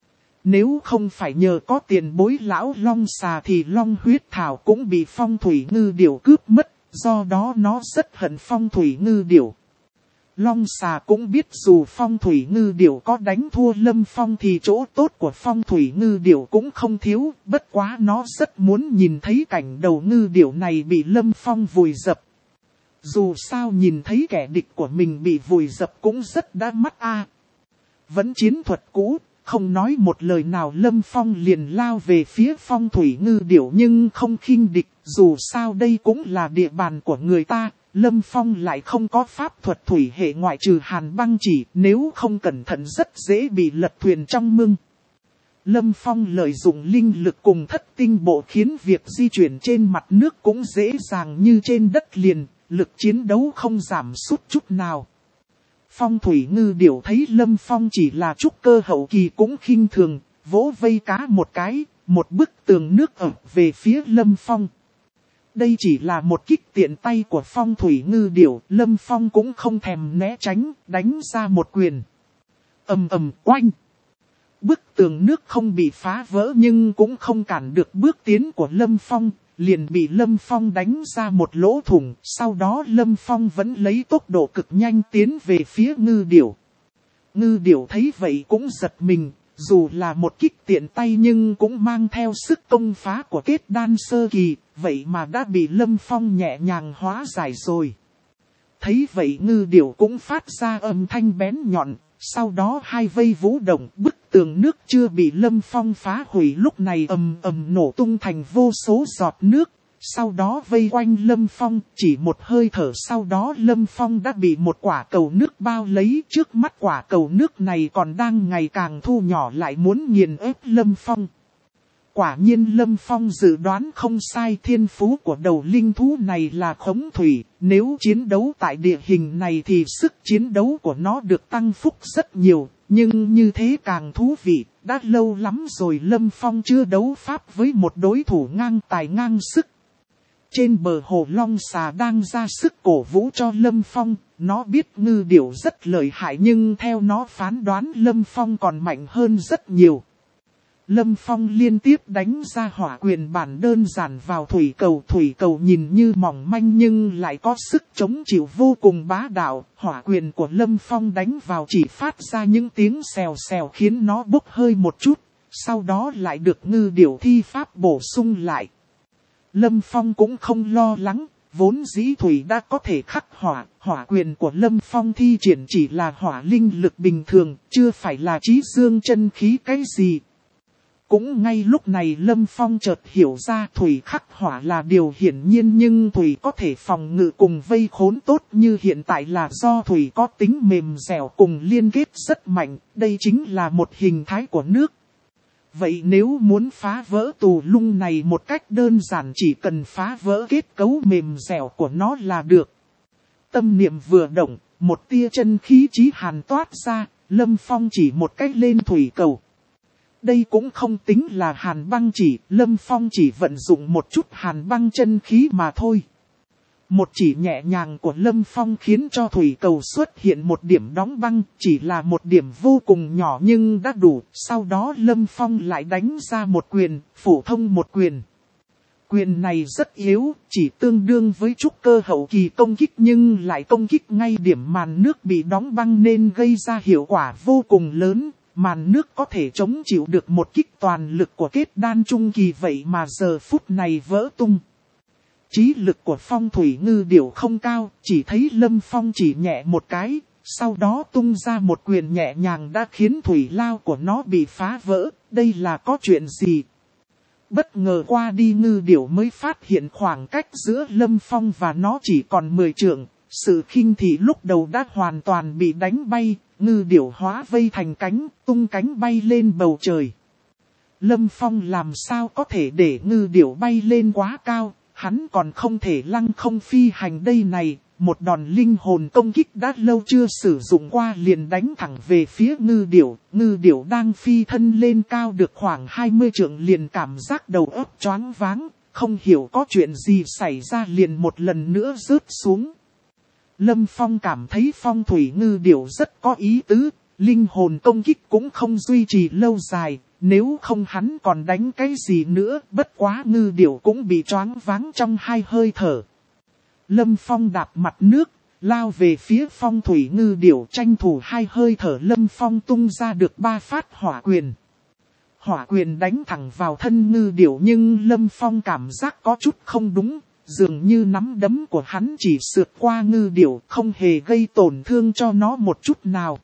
Nếu không phải nhờ có tiền bối lão Long Xà thì Long huyết thảo cũng bị phong thủy ngư điểu cướp mất, do đó nó rất hận phong thủy ngư điểu. Long Xà cũng biết dù phong thủy ngư điểu có đánh thua Lâm Phong thì chỗ tốt của phong thủy ngư điểu cũng không thiếu, bất quá nó rất muốn nhìn thấy cảnh đầu ngư điểu này bị Lâm Phong vùi dập. Dù sao nhìn thấy kẻ địch của mình bị vùi dập cũng rất đã mắt a. Vẫn chiến thuật cũ, không nói một lời nào Lâm Phong liền lao về phía phong thủy ngư điểu nhưng không khinh địch, dù sao đây cũng là địa bàn của người ta. Lâm Phong lại không có pháp thuật thủy hệ ngoại trừ hàn băng chỉ, nếu không cẩn thận rất dễ bị lật thuyền trong mương. Lâm Phong lợi dụng linh lực cùng thất tinh bộ khiến việc di chuyển trên mặt nước cũng dễ dàng như trên đất liền, lực chiến đấu không giảm sút chút nào. Phong thủy ngư điểu thấy Lâm Phong chỉ là trúc cơ hậu kỳ cũng khinh thường, vỗ vây cá một cái, một bức tường nước ập về phía Lâm Phong. Đây chỉ là một kích tiện tay của phong thủy ngư điểu, Lâm Phong cũng không thèm né tránh, đánh ra một quyền. Ầm ầm oanh. Bức tường nước không bị phá vỡ nhưng cũng không cản được bước tiến của Lâm Phong, liền bị Lâm Phong đánh ra một lỗ thủng, sau đó Lâm Phong vẫn lấy tốc độ cực nhanh tiến về phía ngư điểu. Ngư điểu thấy vậy cũng giật mình, dù là một kích tiện tay nhưng cũng mang theo sức công phá của kết đan sơ kỳ, vậy mà đã bị Lâm Phong nhẹ nhàng hóa giải rồi. Thấy vậy ngư điểu cũng phát ra âm thanh bén nhọn, sau đó hai vây vũ động, bức tường nước chưa bị Lâm Phong phá hủy lúc này ầm ầm nổ tung thành vô số giọt nước. Sau đó vây quanh Lâm Phong, chỉ một hơi thở sau đó Lâm Phong đã bị một quả cầu nước bao lấy, trước mắt quả cầu nước này còn đang ngày càng thu nhỏ lại muốn nghiền ép Lâm Phong. Quả nhiên Lâm Phong dự đoán không sai, thiên phú của đầu linh thú này là khống thủy, nếu chiến đấu tại địa hình này thì sức chiến đấu của nó được tăng phúc rất nhiều, nhưng như thế càng thú vị, đã lâu lắm rồi Lâm Phong chưa đấu pháp với một đối thủ ngang tài ngang sức. Trên bờ hồ long xà đang ra sức cổ vũ cho Lâm Phong, nó biết ngư điểu rất lợi hại nhưng theo nó phán đoán Lâm Phong còn mạnh hơn rất nhiều. Lâm Phong liên tiếp đánh ra hỏa quyền bản đơn giản vào thủy cầu nhìn như mỏng manh nhưng lại có sức chống chịu vô cùng bá đạo. Hỏa quyền của Lâm Phong đánh vào chỉ phát ra những tiếng xèo xèo khiến nó bốc hơi một chút, sau đó lại được ngư điểu thi pháp bổ sung lại. Lâm Phong cũng không lo lắng, vốn dĩ thủy đã có thể khắc hỏa quyền của Lâm Phong thi triển chỉ là hỏa linh lực bình thường, chưa phải là chí dương chân khí cái gì. Cũng ngay lúc này Lâm Phong chợt hiểu ra thủy khắc hỏa là điều hiển nhiên nhưng thủy có thể phòng ngự cùng vây khốn tốt như hiện tại là do thủy có tính mềm dẻo cùng liên kết rất mạnh, đây chính là một hình thái của nước. Vậy nếu muốn phá vỡ tù lung này một cách đơn giản chỉ cần phá vỡ kết cấu mềm dẻo của nó là được. Tâm niệm vừa động, một tia chân khí chí hàn toát ra, Lâm Phong chỉ một cách lên thủy cầu. Đây cũng không tính là hàn băng chỉ, Lâm Phong chỉ vận dụng một chút hàn băng chân khí mà thôi. Một chỉ nhẹ nhàng của Lâm Phong khiến cho thủy cầu xuất hiện một điểm đóng băng, chỉ là một điểm vô cùng nhỏ nhưng đã đủ. Sau đó Lâm Phong lại đánh ra một quyền, phổ thông một quyền. Quyền này rất yếu, chỉ tương đương với trúc cơ hậu kỳ công kích nhưng lại công kích ngay điểm màn nước bị đóng băng nên gây ra hiệu quả vô cùng lớn. Màn nước có thể chống chịu được một kích toàn lực của kết đan trung kỳ vậy mà giờ phút này vỡ tung. Trí lực của phong thủy ngư điểu không cao, chỉ thấy Lâm Phong chỉ nhẹ một cái, sau đó tung ra một quyền nhẹ nhàng đã khiến thủy lao của nó bị phá vỡ, đây là có chuyện gì? Bất ngờ qua đi ngư điểu mới phát hiện khoảng cách giữa Lâm Phong và nó chỉ còn 10 trượng, sự khinh thị lúc đầu đã hoàn toàn bị đánh bay, ngư điểu hóa vây thành cánh, tung cánh bay lên bầu trời. Lâm Phong làm sao có thể để ngư điểu bay lên quá cao? Hắn còn không thể lăng không phi hành đây này, một đòn linh hồn công kích đã lâu chưa sử dụng qua liền đánh thẳng về phía ngư điểu đang phi thân lên cao được khoảng 20 trượng liền cảm giác đầu óc choáng váng, không hiểu có chuyện gì xảy ra liền một lần nữa rớt xuống. Lâm Phong cảm thấy phong thủy ngư điểu rất có ý tứ, linh hồn công kích cũng không duy trì lâu dài. Nếu không hắn còn đánh cái gì nữa, bất quá ngư điểu cũng bị choáng váng trong hai hơi thở. Lâm Phong đạp mặt nước, lao về phía phong thủy ngư điểu tranh thủ hai hơi thở Lâm Phong tung ra được 3 phát hỏa quyền. Hỏa quyền đánh thẳng vào thân ngư điểu nhưng Lâm Phong cảm giác có chút không đúng, dường như nắm đấm của hắn chỉ sượt qua ngư điểu không hề gây tổn thương cho nó một chút nào.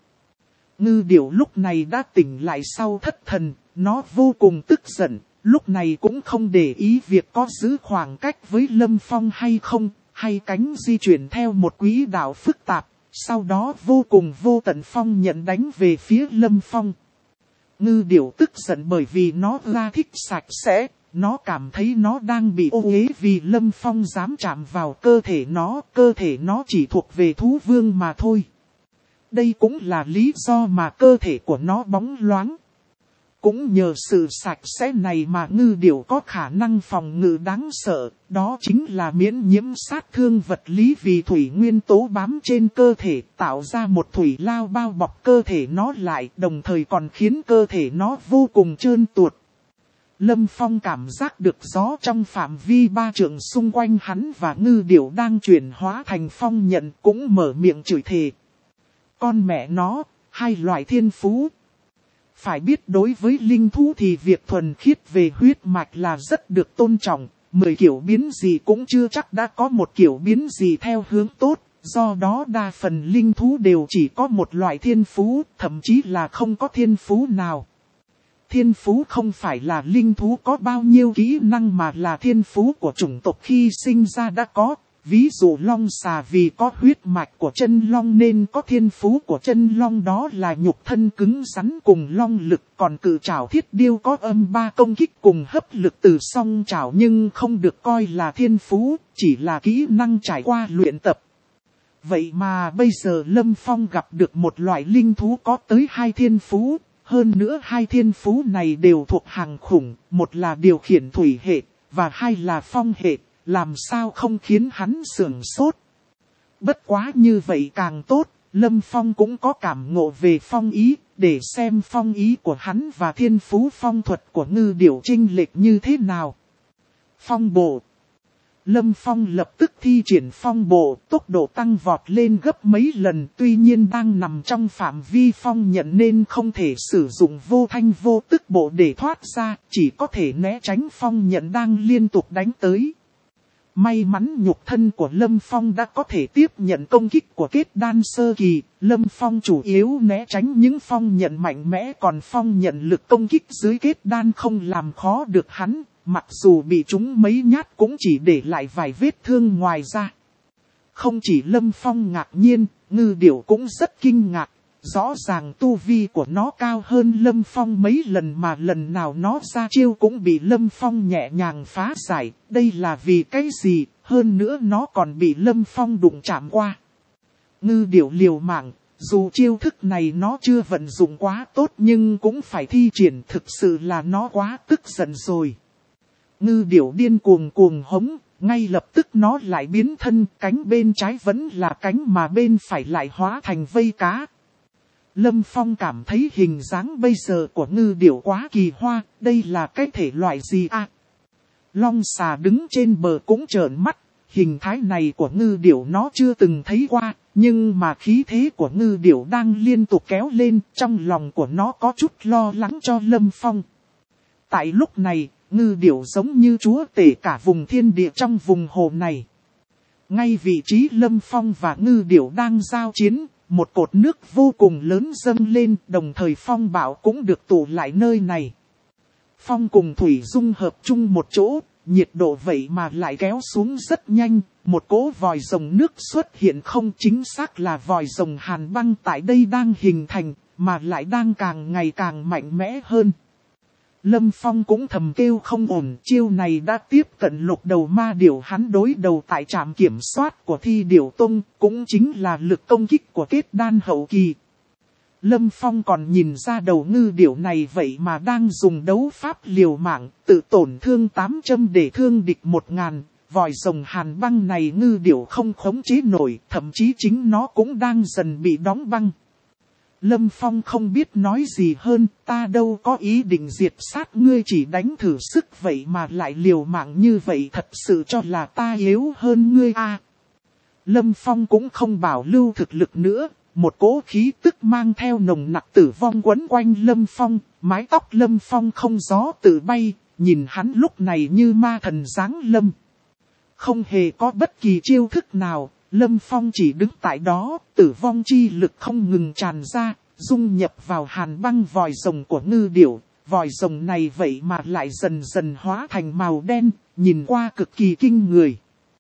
Ngư điểu lúc này đã tỉnh lại sau thất thần. Nó vô cùng tức giận, lúc này cũng không để ý việc có giữ khoảng cách với Lâm Phong hay không, hay cánh di chuyển theo một quỹ đạo phức tạp, sau đó vô cùng vô tận phong nhận đánh về phía Lâm Phong. Ngư điểu tức giận bởi vì nó ra thích sạch sẽ, nó cảm thấy nó đang bị ô uế vì Lâm Phong dám chạm vào cơ thể nó chỉ thuộc về thú vương mà thôi. Đây cũng là lý do mà cơ thể của nó bóng loáng. Cũng nhờ sự sạch sẽ này mà ngư điểu có khả năng phòng ngự đáng sợ, đó chính là miễn nhiễm sát thương vật lý vì thủy nguyên tố bám trên cơ thể tạo ra một thủy lao bao bọc cơ thể nó lại, đồng thời còn khiến cơ thể nó vô cùng trơn tuột. Lâm Phong cảm giác được gió trong phạm vi 3 trượng xung quanh hắn và ngư điểu đang chuyển hóa thành phong nhận, cũng mở miệng chửi thề. Con mẹ nó, hai loại thiên phú. Phải biết đối với linh thú thì việc thuần khiết về huyết mạch là rất được tôn trọng, 10 kiểu biến gì cũng chưa chắc đã có một kiểu biến gì theo hướng tốt, do đó đa phần linh thú đều chỉ có một loại thiên phú, thậm chí là không có thiên phú nào. Thiên phú không phải là linh thú có bao nhiêu kỹ năng mà là thiên phú của chủng tộc khi sinh ra đã có. Ví dụ long xà vì có huyết mạch của chân long nên có thiên phú của chân long, đó là nhục thân cứng rắn cùng long lực, còn cự trảo thiết điêu có âm 3 công kích cùng hấp lực từ song trảo nhưng không được coi là thiên phú, chỉ là kỹ năng trải qua luyện tập. Vậy mà bây giờ Lâm Phong gặp được một loại linh thú có tới 2 thiên phú, hơn nữa 2 thiên phú này đều thuộc hàng khủng, một là điều khiển thủy hệ và 2 là phong hệ. Làm sao không khiến hắn sửng sốt. Bất quá như vậy càng tốt, Lâm Phong cũng có cảm ngộ về phong ý, để xem phong ý của hắn và thiên phú phong thuật của ngư điểu chênh lệch như thế nào. Phong bộ. Lâm Phong lập tức thi triển phong bộ, tốc độ tăng vọt lên gấp mấy lần, tuy nhiên đang nằm trong phạm vi phong nhận nên không thể sử dụng vô thanh vô tức bộ để thoát ra, chỉ có thể né tránh phong nhận đang liên tục đánh tới. May mắn nhục thân của Lâm Phong đã có thể tiếp nhận công kích của kết đan sơ kỳ, Lâm Phong chủ yếu né tránh những phong nhận mạnh mẽ, còn phong nhận lực công kích dưới kết đan không làm khó được hắn, mặc dù bị trúng mấy nhát cũng chỉ để lại vài vết thương ngoài ra. Không chỉ Lâm Phong ngạc nhiên, ngư điểu cũng rất kinh ngạc. Rõ ràng tu vi của nó cao hơn Lâm Phong mấy lần mà lần nào nó ra chiêu cũng bị Lâm Phong nhẹ nhàng phá giải. Đây là vì cái gì, hơn nữa nó còn bị Lâm Phong đụng chạm qua. Ngư điểu liều mạng, dù chiêu thức này nó chưa vận dụng quá tốt nhưng cũng phải thi triển, thực sự là nó quá tức giận rồi. Ngư điểu điên cuồng hống, ngay lập tức nó lại biến thân, cánh bên trái vẫn là cánh mà bên phải lại hóa thành vây cá. Lâm Phong cảm thấy hình dáng bây giờ của ngư điểu quá kỳ hoa, đây là cái thể loại gì à? Long xà đứng trên bờ cũng trợn mắt, hình thái này của ngư điểu nó chưa từng thấy qua, nhưng mà khí thế của ngư điểu đang liên tục kéo lên, trong lòng của nó có chút lo lắng cho Lâm Phong. Tại lúc này, ngư điểu giống như chúa tể cả vùng thiên địa trong vùng hồ này. Ngay vị trí Lâm Phong và ngư điểu đang giao chiến, một cột nước vô cùng lớn dâng lên, đồng thời phong bão cũng được tụ lại nơi này. Phong cùng thủy dung hợp chung một chỗ, nhiệt độ vậy mà lại kéo xuống rất nhanh, một cỗ vòi rồng nước xuất hiện, không chính xác là vòi rồng hàn băng tại đây đang hình thành, mà lại đang càng ngày càng mạnh mẽ hơn. Lâm Phong cũng thầm kêu không ổn, chiêu này đã tiếp cận lục đầu ma điểu hắn đối đầu tại trạm kiểm soát của Thi Điểu Tông, cũng chính là lực công kích của kết đan hậu kỳ. Lâm Phong còn nhìn ra đầu ngư điểu này vậy mà đang dùng đấu pháp liều mạng, tự tổn thương 800 để thương địch 1000, vòi rồng hàn băng này ngư điểu không khống chế nổi, thậm chí chính nó cũng đang dần bị đóng băng. Lâm Phong không biết nói gì hơn, ta đâu có ý định diệt sát ngươi, chỉ đánh thử sức vậy mà lại liều mạng như vậy, thật sự cho là ta yếu hơn ngươi à. Lâm Phong cũng không bảo lưu thực lực nữa, một cỗ khí tức mang theo nồng nặc tử vong quấn quanh Lâm Phong, mái tóc Lâm Phong không gió tự bay, nhìn hắn lúc này như ma thần giáng lâm. Không hề có bất kỳ chiêu thức nào. Lâm Phong chỉ đứng tại đó, tử vong chi lực không ngừng tràn ra, dung nhập vào hàn băng vòi rồng của ngư điểu. Vòi rồng này vậy mà lại dần dần hóa thành màu đen, nhìn qua cực kỳ kinh người.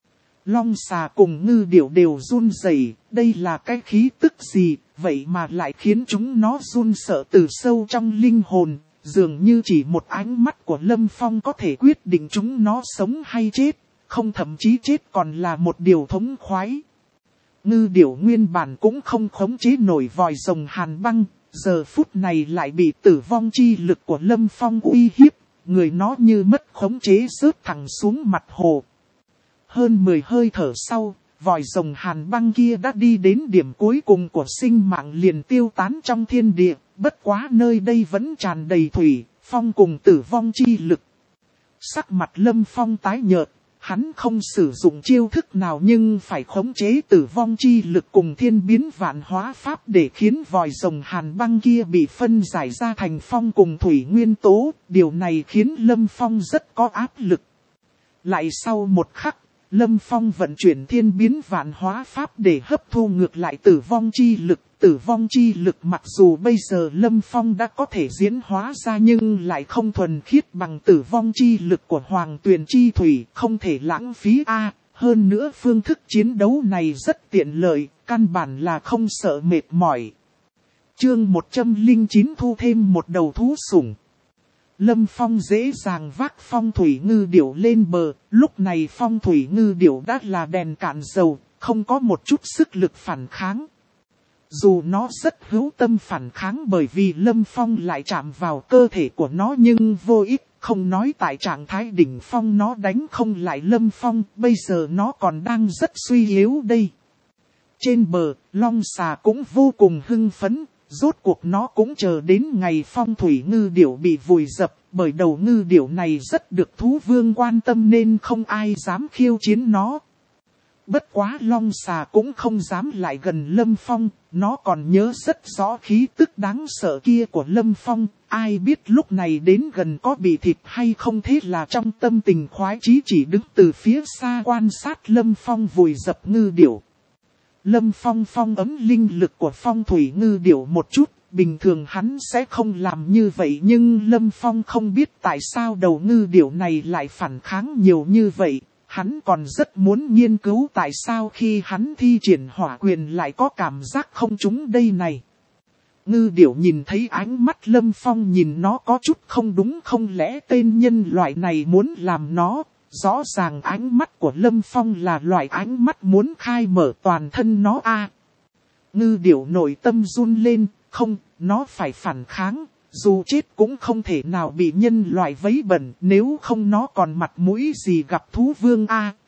Long xà cùng ngư điểu đều run rẩy, đây là cái khí tức gì, vậy mà lại khiến chúng nó run sợ từ sâu trong linh hồn, dường như chỉ một ánh mắt của Lâm Phong có thể quyết định chúng nó sống hay chết, không thậm chí chết còn là một điều thống khoái. Ngư điểu nguyên bản cũng không khống chế nổi vòi rồng hàn băng, giờ phút này lại bị tử vong chi lực của Lâm Phong uy hiếp, người nó như mất khống chế rớt thẳng xuống mặt hồ. Hơn 10 hơi thở sau, vòi rồng hàn băng kia đã đi đến điểm cuối cùng của sinh mạng liền tiêu tán trong thiên địa, bất quá nơi đây vẫn tràn đầy thủy, phong cùng tử vong chi lực. Sắc mặt Lâm Phong tái nhợt, hắn không sử dụng chiêu thức nào nhưng phải khống chế tử vong chi lực cùng thiên biến vạn hóa pháp để khiến vòi rồng hàn băng kia bị phân giải ra thành phong cùng thủy nguyên tố, điều này khiến Lâm Phong rất có áp lực. Lại sau một khắc, Lâm Phong vận chuyển thiên biến vạn hóa pháp để hấp thu ngược lại tử vong chi lực. Tử vong chi lực mặc dù bây giờ Lâm Phong đã có thể diễn hóa ra nhưng lại không thuần khiết bằng tử vong chi lực của Hoàng Tuyền Chi Thủy, không thể lãng phí hơn nữa phương thức chiến đấu này rất tiện lợi, căn bản là không sợ mệt mỏi. Chương 109 thu thêm một đầu thú sủng. Lâm Phong dễ dàng vác phong thủy ngư điểu lên bờ, lúc này phong thủy ngư điểu đã là đèn cạn dầu, không có một chút sức lực phản kháng. Dù nó rất hữu tâm phản kháng bởi vì Lâm Phong lại chạm vào cơ thể của nó nhưng vô ích, không nói tại trạng thái đỉnh phong nó đánh không lại Lâm Phong, bây giờ nó còn đang rất suy yếu đây. Trên bờ, long xà cũng vô cùng hưng phấn, rốt cuộc nó cũng chờ đến ngày phong thủy ngư điểu bị vùi dập, bởi đầu ngư điểu này rất được thú vương quan tâm nên không ai dám khiêu chiến nó. Bất quá long xà cũng không dám lại gần Lâm Phong, nó còn nhớ rất rõ khí tức đáng sợ kia của Lâm Phong, ai biết lúc này đến gần có bị thịt hay không, thế là trong tâm tình khoái chí chỉ đứng từ phía xa quan sát Lâm Phong vùi dập ngư điểu. Lâm Phong phong ấm linh lực của phong thủy ngư điểu một chút, bình thường hắn sẽ không làm như vậy nhưng Lâm Phong không biết tại sao đầu ngư điểu này lại phản kháng nhiều như vậy. Hắn còn rất muốn nghiên cứu tại sao khi hắn thi triển hỏa quyền lại có cảm giác không trúng đây này. Ngư điểu nhìn thấy ánh mắt Lâm Phong nhìn nó có chút không đúng, không lẽ tên nhân loại này muốn làm nó. Rõ ràng ánh mắt của Lâm Phong là loại ánh mắt muốn khai mở toàn thân nó Ngư điểu nội tâm run lên, không, nó phải phản kháng. Dù chết cũng không thể nào bị nhân loại vấy bẩn, nếu không nó còn mặt mũi gì gặp thú vương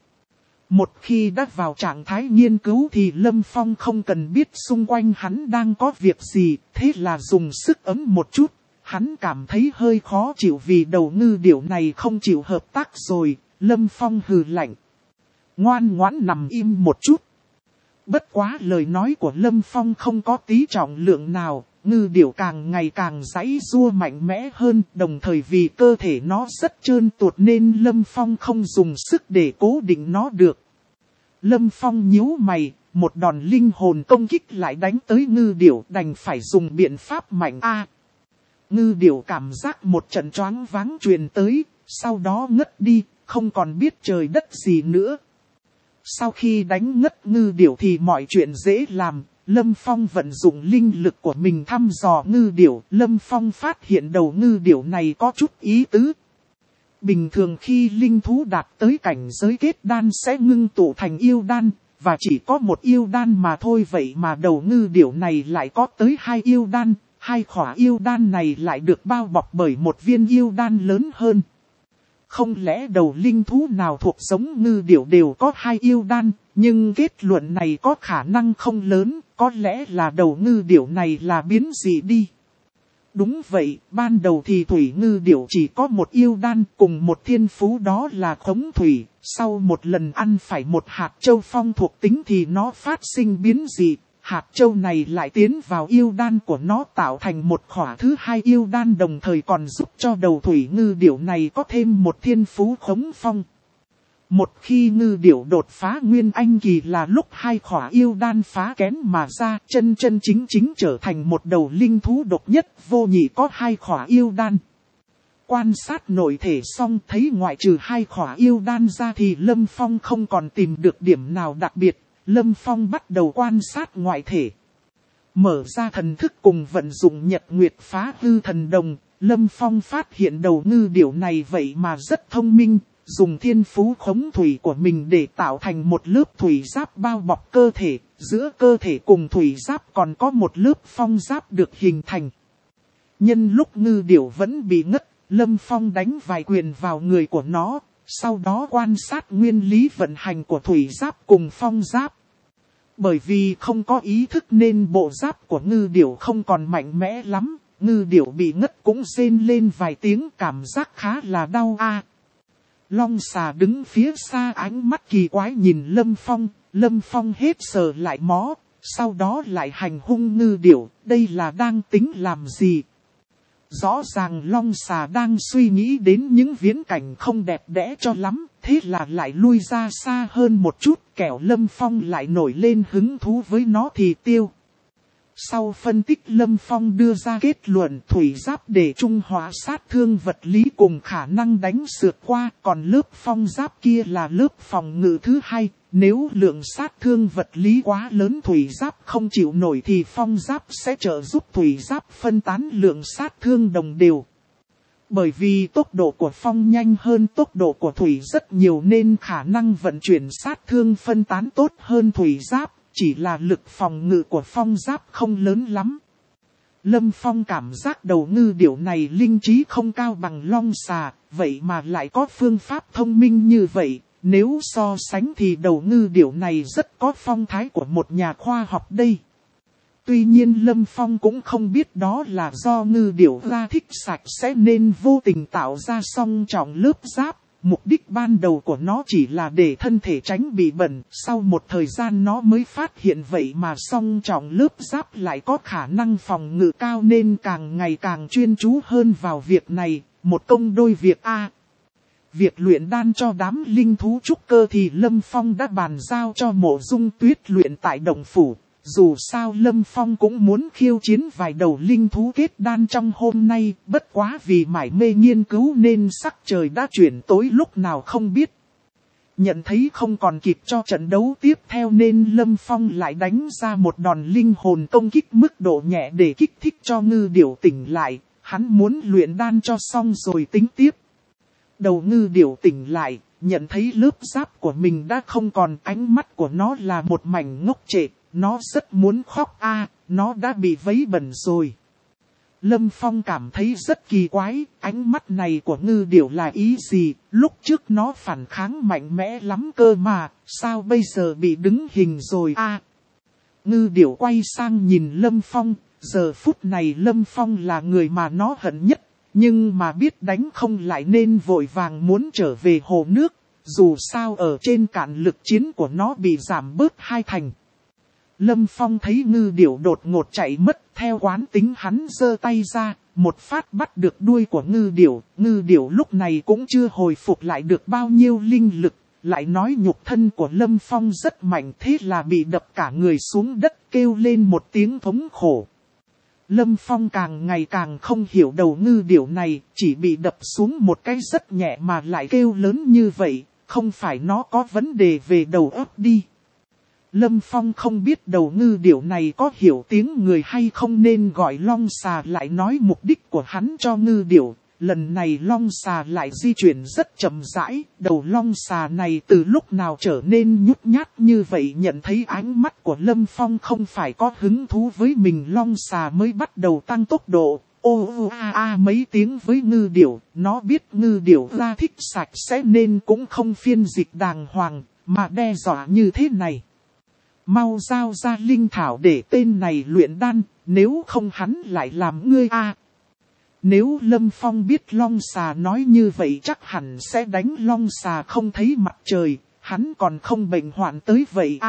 Một khi đã vào trạng thái nghiên cứu thì Lâm Phong không cần biết xung quanh hắn đang có việc gì, thế là dùng sức ấm một chút. Hắn cảm thấy hơi khó chịu vì đầu ngư điểu này không chịu hợp tác rồi, Lâm Phong hừ lạnh. Ngoan ngoãn nằm im một chút. Bất quá lời nói của Lâm Phong không có tí trọng lượng nào. Ngư điểu càng ngày càng giãy giụa mạnh mẽ hơn, đồng thời vì cơ thể nó rất trơn tuột nên Lâm Phong không dùng sức để cố định nó được. Lâm Phong nhíu mày, một đòn linh hồn công kích lại đánh tới ngư điểu, đành phải dùng biện pháp mạnh Ngư điểu cảm giác một trận choáng váng truyền tới, sau đó ngất đi, không còn biết trời đất gì nữa. Sau khi đánh ngất ngư điểu thì mọi chuyện dễ làm. Lâm Phong vận dụng linh lực của mình thăm dò ngư điểu, Lâm Phong phát hiện đầu ngư điểu này có chút ý tứ. Bình thường khi linh thú đạt tới cảnh giới kết đan sẽ ngưng tụ thành yêu đan, và chỉ có một yêu đan mà thôi, vậy mà đầu ngư điểu này lại có tới 2 yêu đan, 2 khỏa yêu đan này lại được bao bọc bởi một viên yêu đan lớn hơn. Không lẽ đầu linh thú nào thuộc giống ngư điểu đều có 2 yêu đan, nhưng kết luận này có khả năng không lớn, có lẽ là đầu ngư điểu này là biến dị đi. Đúng vậy, ban đầu thì thủy ngư điểu chỉ có một yêu đan cùng một thiên phú đó là khống thủy, sau một lần ăn phải một hạt châu phong thuộc tính thì nó phát sinh biến dị. Hạt châu này lại tiến vào yêu đan của nó tạo thành một khỏa thứ 2 yêu đan, đồng thời còn giúp cho đầu thủy ngư điểu này có thêm một thiên phú khống phong. Một khi ngư điểu đột phá nguyên anh kỳ là lúc 2 khỏa yêu đan phá kén mà ra, chân chính trở thành một đầu linh thú độc nhất vô nhị có 2 khỏa yêu đan. Quan sát nội thể xong thấy ngoại trừ 2 khỏa yêu đan ra thì Lâm Phong không còn tìm được điểm nào đặc biệt. Lâm Phong bắt đầu quan sát ngoại thể. Mở ra thần thức cùng vận dụng nhật nguyệt phá hư thần đồng. Lâm Phong phát hiện đầu ngư điểu này vậy mà rất thông minh. Dùng thiên phú khống thủy của mình để tạo thành một lớp thủy giáp bao bọc cơ thể. Giữa cơ thể cùng thủy giáp còn có một lớp phong giáp được hình thành. Nhân lúc ngư điểu vẫn bị ngất, Lâm Phong đánh vài quyền vào người của nó. Sau đó quan sát nguyên lý vận hành của thủy giáp cùng phong giáp. Bởi vì không có ý thức nên bộ giáp của ngư điểu không còn mạnh mẽ lắm. Ngư điểu bị ngất cũng rên lên vài tiếng, cảm giác khá là đau a. Long xà đứng phía xa ánh mắt kỳ quái nhìn Lâm Phong. Lâm Phong hết sờ lại mó, sau đó lại hành hung ngư điểu. Đây là đang tính làm gì? Rõ ràng long xà đang suy nghĩ đến những viễn cảnh không đẹp đẽ cho lắm, thế là lại lui ra xa hơn một chút, kẻo Lâm Phong lại nổi lên hứng thú với nó thì tiêu. Sau phân tích Lâm Phong đưa ra kết luận thủy giáp để trung hòa sát thương vật lý cùng khả năng đánh sượt qua, còn lớp phong giáp kia là lớp phòng ngự thứ hai. Nếu lượng sát thương vật lý quá lớn thủy giáp không chịu nổi thì phong giáp sẽ trợ giúp thủy giáp phân tán lượng sát thương đồng đều. Bởi vì tốc độ của phong nhanh hơn tốc độ của thủy rất nhiều nên khả năng vận chuyển sát thương phân tán tốt hơn thủy giáp, chỉ là lực phòng ngự của phong giáp không lớn lắm. Lâm Phong cảm giác đầu ngư điểu này linh trí không cao bằng long xà, vậy mà lại có phương pháp thông minh như vậy. Nếu so sánh thì đầu ngư điểu này rất có phong thái của một nhà khoa học đây. Tuy nhiên Lâm Phong cũng không biết đó là do ngư điểu ra thích sạch sẽ nên vô tình tạo ra song trọng lớp giáp. Mục đích ban đầu của nó chỉ là để thân thể tránh bị bẩn. Sau một thời gian nó mới phát hiện vậy mà song trọng lớp giáp lại có khả năng phòng ngự cao nên càng ngày càng chuyên chú hơn vào việc này. Một công đôi việc a. Việc luyện đan cho đám linh thú trúc cơ thì Lâm Phong đã bàn giao cho Mộ Dung Tuyết luyện tại động phủ. Dù sao Lâm Phong cũng muốn khiêu chiến vài đầu linh thú kết đan trong hôm nay, bất quá vì mải mê nghiên cứu nên sắc trời đã chuyển tối lúc nào không biết. Nhận thấy không còn kịp cho trận đấu tiếp theo nên Lâm Phong lại đánh ra một đòn linh hồn công kích mức độ nhẹ để kích thích cho ngư điểu tỉnh lại. Hắn muốn luyện đan cho xong rồi tính tiếp. Đầu ngư điểu tỉnh lại, nhận thấy lớp giáp của mình đã không còn, ánh mắt của nó là một mảnh ngốc trệ, nó rất muốn khóc nó đã bị vấy bẩn rồi. Lâm Phong cảm thấy rất kỳ quái, ánh mắt này của ngư điểu là ý gì, lúc trước nó phản kháng mạnh mẽ lắm cơ mà, sao bây giờ bị đứng hình rồi Ngư điểu quay sang nhìn Lâm Phong, giờ phút này Lâm Phong là người mà nó hận nhất. Nhưng mà biết đánh không lại nên vội vàng muốn trở về hồ nước, dù sao ở trên cạn lực chiến của nó bị giảm bớt 2 thành. Lâm Phong thấy ngư điểu đột ngột chạy mất, theo quán tính hắn giơ tay ra, một phát bắt được đuôi của ngư điểu lúc này cũng chưa hồi phục lại được bao nhiêu linh lực, lại nói nhục thân của Lâm Phong rất mạnh thế là bị đập cả người xuống đất kêu lên một tiếng thống khổ. Lâm Phong càng ngày càng không hiểu đầu ngư điểu này, chỉ bị đập xuống một cái rất nhẹ mà lại kêu lớn như vậy, không phải nó có vấn đề về đầu óc đi. Lâm Phong không biết đầu ngư điểu này có hiểu tiếng người hay không nên gọi long xà lại nói mục đích của hắn cho ngư điểu. Lần này long xà lại di chuyển rất chậm rãi, đầu long xà này từ lúc nào trở nên nhút nhát như vậy, nhận thấy ánh mắt của Lâm Phong không phải có hứng thú với mình, long xà mới bắt đầu tăng tốc độ, mấy tiếng với ngư điểu, nó biết ngư điểu ra thích sạch sẽ nên cũng không phiên dịch đàng hoàng, mà đe dọa như thế này. Mau giao ra linh thảo để tên này luyện đan, nếu không hắn lại làm ngươi Nếu Lâm Phong biết long xà nói như vậy chắc hẳn sẽ đánh long xà không thấy mặt trời, hắn còn không bệnh hoạn tới vậy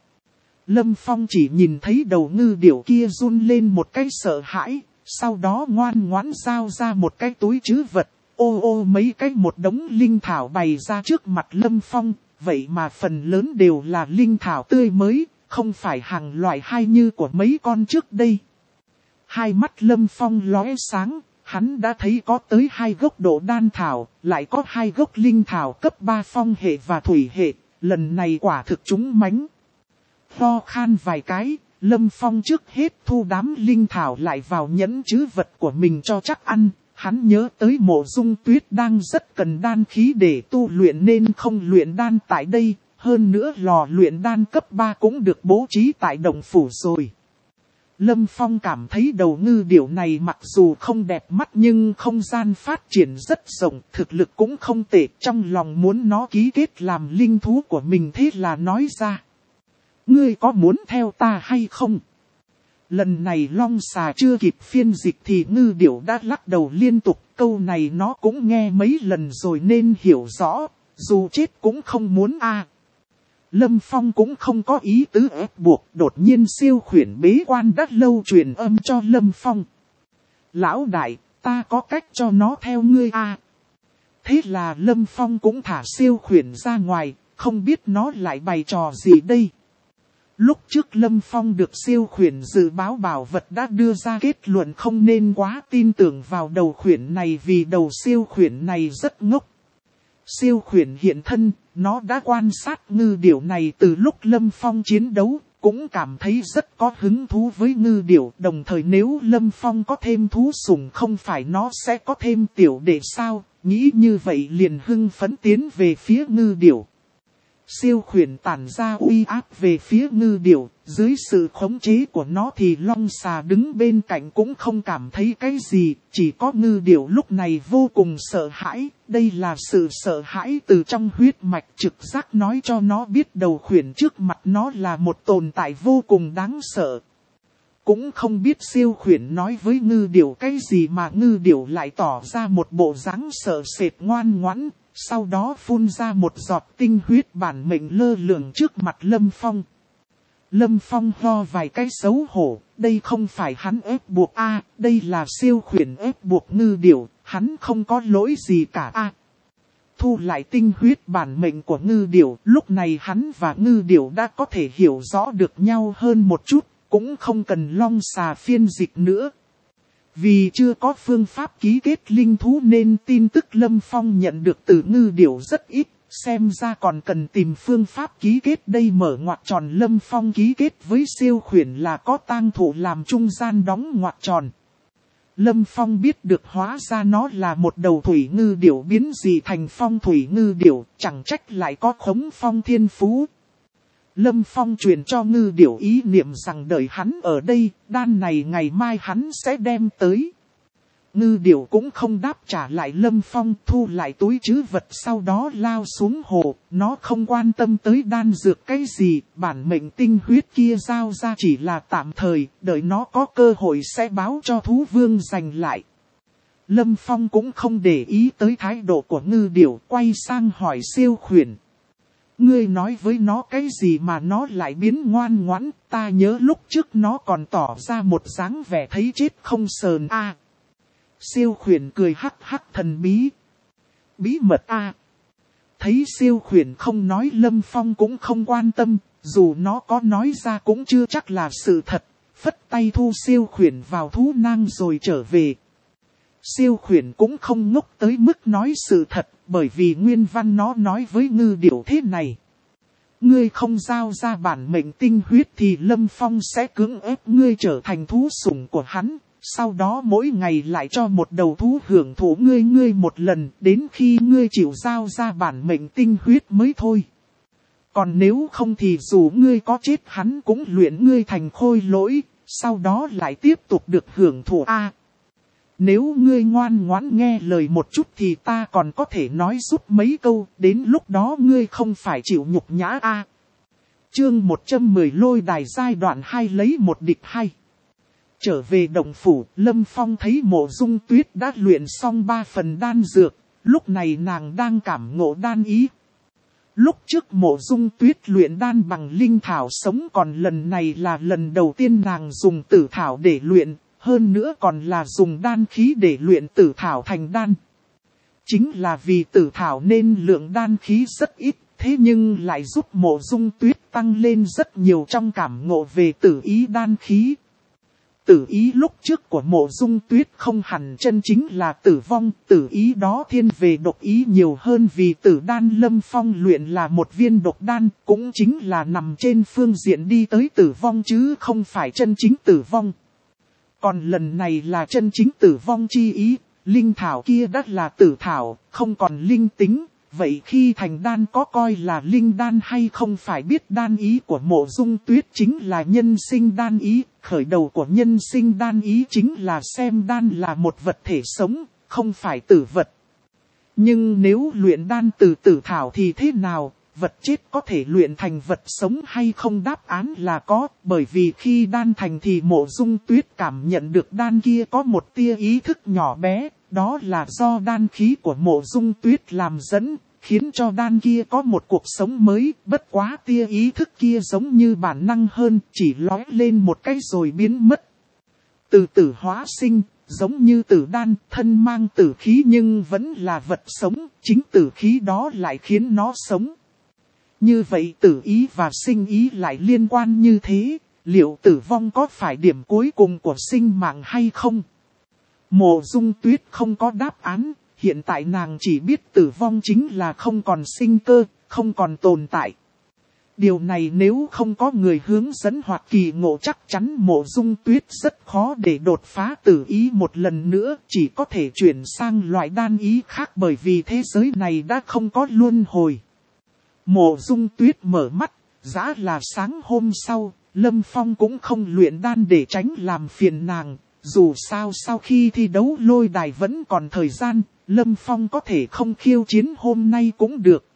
Lâm Phong chỉ nhìn thấy đầu ngư điểu kia run lên một cái sợ hãi, sau đó ngoan ngoãn giao ra một cái túi trữ vật, mấy cái một đống linh thảo bày ra trước mặt Lâm Phong, vậy mà phần lớn đều là linh thảo tươi mới, không phải hàng loại hay như của mấy con trước đây. Hai mắt Lâm Phong lóe sáng. hắn đã thấy có tới 2 gốc độ đan thảo, lại có 2 gốc linh thảo cấp 3 phong hệ và thủy hệ, lần này quả thực chúng mánh. Ho khan vài cái, Lâm Phong trước hết thu đám linh thảo lại vào nhẫn trữ vật của mình cho chắc ăn. Hắn nhớ tới Mộ Dung Tuyết đang rất cần đan khí để tu luyện nên không luyện đan tại đây. Hơn nữa lò luyện đan cấp 3 cũng được bố trí tại động phủ rồi. Lâm Phong cảm thấy đầu ngư điểu này mặc dù không đẹp mắt nhưng không gian phát triển rất rộng, thực lực cũng không tệ, trong lòng muốn nó ký kết làm linh thú của mình, thế là nói ra. Ngươi có muốn theo ta hay không? Lần này long xà chưa kịp phiên dịch thì ngư điểu đã lắc đầu liên tục, câu này nó cũng nghe mấy lần rồi nên hiểu rõ, dù chết cũng không muốn a. Lâm Phong cũng không có ý tứ ép buộc, đột nhiên siêu khuyển bế quan đã lâu truyền âm cho Lâm Phong. Lão đại, ta có cách cho nó theo ngươi a. Thế là Lâm Phong cũng thả siêu khuyển ra ngoài, không biết nó lại bày trò gì đây. Lúc trước Lâm Phong được siêu khuyển dự báo bảo vật đã đưa ra kết luận không nên quá tin tưởng vào đầu khuyển này vì đầu siêu khuyển này rất ngốc. Siêu khuyển hiện thân, nó đã quan sát ngư điểu này từ lúc Lâm Phong chiến đấu, cũng cảm thấy rất có hứng thú với ngư điểu. Đồng thời nếu Lâm Phong có thêm thú sủng không phải nó sẽ có thêm tiểu đệ sao, nghĩ như vậy liền hưng phấn tiến về phía ngư điểu. Siêu khuyển tản ra uy áp về phía ngư điểu, dưới sự khống chế của nó thì long xà đứng bên cạnh cũng không cảm thấy cái gì, chỉ có ngư điểu lúc này vô cùng sợ hãi, đây là sự sợ hãi từ trong huyết mạch, trực giác nói cho nó biết đầu khuyển trước mặt nó là một tồn tại vô cùng đáng sợ. Cũng không biết siêu khuyển nói với ngư điểu cái gì mà ngư điểu lại tỏ ra một bộ dáng sợ sệt ngoan ngoãn. Sau đó phun ra một giọt tinh huyết bản mệnh lơ lửng trước mặt Lâm Phong. Lâm Phong ho vài cái xấu hổ, đây không phải hắn ép buộc a, đây là siêu khuyển ép buộc ngư điểu, hắn không có lỗi gì cả a. Thu lại tinh huyết bản mệnh của ngư điểu, lúc này hắn và ngư điểu đã có thể hiểu rõ được nhau hơn một chút, cũng không cần long xà phiên dịch nữa. Vì chưa có phương pháp ký kết linh thú nên tin tức Lâm Phong nhận được từ ngư điểu rất ít, xem ra còn cần tìm phương pháp ký kết đây. Mở ngoặc tròn Lâm Phong ký kết với siêu khuyển là có tang thủ làm trung gian đóng ngoặc tròn. Lâm Phong biết được hóa ra nó là một đầu thủy ngư điểu biến dị thành phong thủy ngư điểu, chẳng trách lại có khống phong thiên phú. Lâm Phong truyền cho ngư điểu ý niệm rằng đợi hắn ở đây, đan này ngày mai hắn sẽ đem tới. Ngư điểu cũng không đáp trả lại Lâm Phong, thu lại túi trữ vật sau đó lao xuống hồ. Nó không quan tâm tới đan dược cái gì, bản mệnh tinh huyết kia giao ra chỉ là tạm thời, đợi nó có cơ hội sẽ báo cho thú vương giành lại. Lâm Phong cũng không để ý tới thái độ của ngư điểu, quay sang hỏi siêu khuyển. Ngươi nói với nó cái gì mà nó lại biến ngoan ngoãn, ta nhớ lúc trước nó còn tỏ ra một dáng vẻ thấy chết không sờn a. Siêu khuyển cười hắc hắc thần bí. Bí mật a. Thấy siêu khuyển không nói Lâm Phong cũng không quan tâm, dù nó có nói ra cũng chưa chắc là sự thật, phất tay thu siêu khuyển vào thú nang rồi trở về. Siêu khuyển cũng không ngốc tới mức nói sự thật, bởi vì nguyên văn nó nói với ngư điểu thế này. Ngươi không giao ra bản mệnh tinh huyết thì Lâm Phong sẽ cưỡng ép ngươi trở thành thú sủng của hắn, sau đó mỗi ngày lại cho một đầu thú hưởng thụ ngươi một lần, đến khi ngươi chịu giao ra bản mệnh tinh huyết mới thôi. Còn nếu không thì dù ngươi có chết hắn cũng luyện ngươi thành khôi lỗi, sau đó lại tiếp tục được hưởng thụ a. Nếu ngươi ngoan ngoãn nghe lời một chút thì ta còn có thể nói giúp mấy câu, đến lúc đó ngươi không phải chịu nhục nhã a. Chương 110 lôi đài giai đoạn 2 lấy một địch 2. Trở về động phủ, Lâm Phong thấy Mộ Dung Tuyết đã luyện xong 3 phần đan dược, lúc này nàng đang cảm ngộ đan ý. Lúc trước Mộ Dung Tuyết luyện đan bằng linh thảo sống, còn lần này là lần đầu tiên nàng dùng tử thảo để luyện. Hơn nữa còn là dùng đan khí để luyện tử thảo thành đan. Chính là vì tử thảo nên lượng đan khí rất ít, thế nhưng lại giúp Mộ Dung Tuyết tăng lên rất nhiều trong cảm ngộ về tử ý đan khí. Tử ý lúc trước của Mộ Dung Tuyết không hẳn chân chính là tử vong, tử ý đó thiên về độc ý nhiều hơn vì tử đan Lâm Phong luyện là một viên độc đan, cũng chính là nằm trên phương diện đi tới tử vong chứ không phải chân chính tử vong. Còn lần này là chân chính tử vong chi ý, linh thảo kia đã là tử thảo, không còn linh tính. Vậy khi thành đan có coi là linh đan hay không phải biết đan ý của Mộ Dung Tuyết chính là nhân sinh đan ý, khởi đầu của nhân sinh đan ý chính là xem đan là một vật thể sống, không phải tử vật. Nhưng nếu luyện đan từ tử thảo thì thế nào, vật chết có thể luyện thành vật sống hay không, đáp án là có, bởi vì khi đan thành thì Mộ Dung Tuyết cảm nhận được đan kia có một tia ý thức nhỏ bé. Đó là do đan khí của Mộ Dung Tuyết làm dẫn, khiến cho đan kia có một cuộc sống mới, bất quá tia ý thức kia giống như bản năng hơn, chỉ lóe lên một cái rồi biến mất. Từ tử hóa sinh, giống như tử đan, thân mang tử khí nhưng vẫn là vật sống, chính tử khí đó lại khiến nó sống. Như vậy tử ý và sinh ý lại liên quan như thế, liệu tử vong có phải điểm cuối cùng của sinh mạng hay không? Mộ Dung Tuyết không có đáp án, hiện tại nàng chỉ biết tử vong chính là không còn sinh cơ, không còn tồn tại. Điều này nếu không có người hướng dẫn hoặc kỳ ngộ chắc chắn Mộ Dung Tuyết rất khó để đột phá tử ý một lần nữa, chỉ có thể chuyển sang loại đan ý khác bởi vì thế giới này đã không có luân hồi. Mộ Dung Tuyết mở mắt, giá là sáng hôm sau, Lâm Phong cũng không luyện đan để tránh làm phiền nàng. Dù sao sau khi thi đấu lôi đài vẫn còn thời gian, Lâm Phong có thể không khiêu chiến hôm nay cũng được.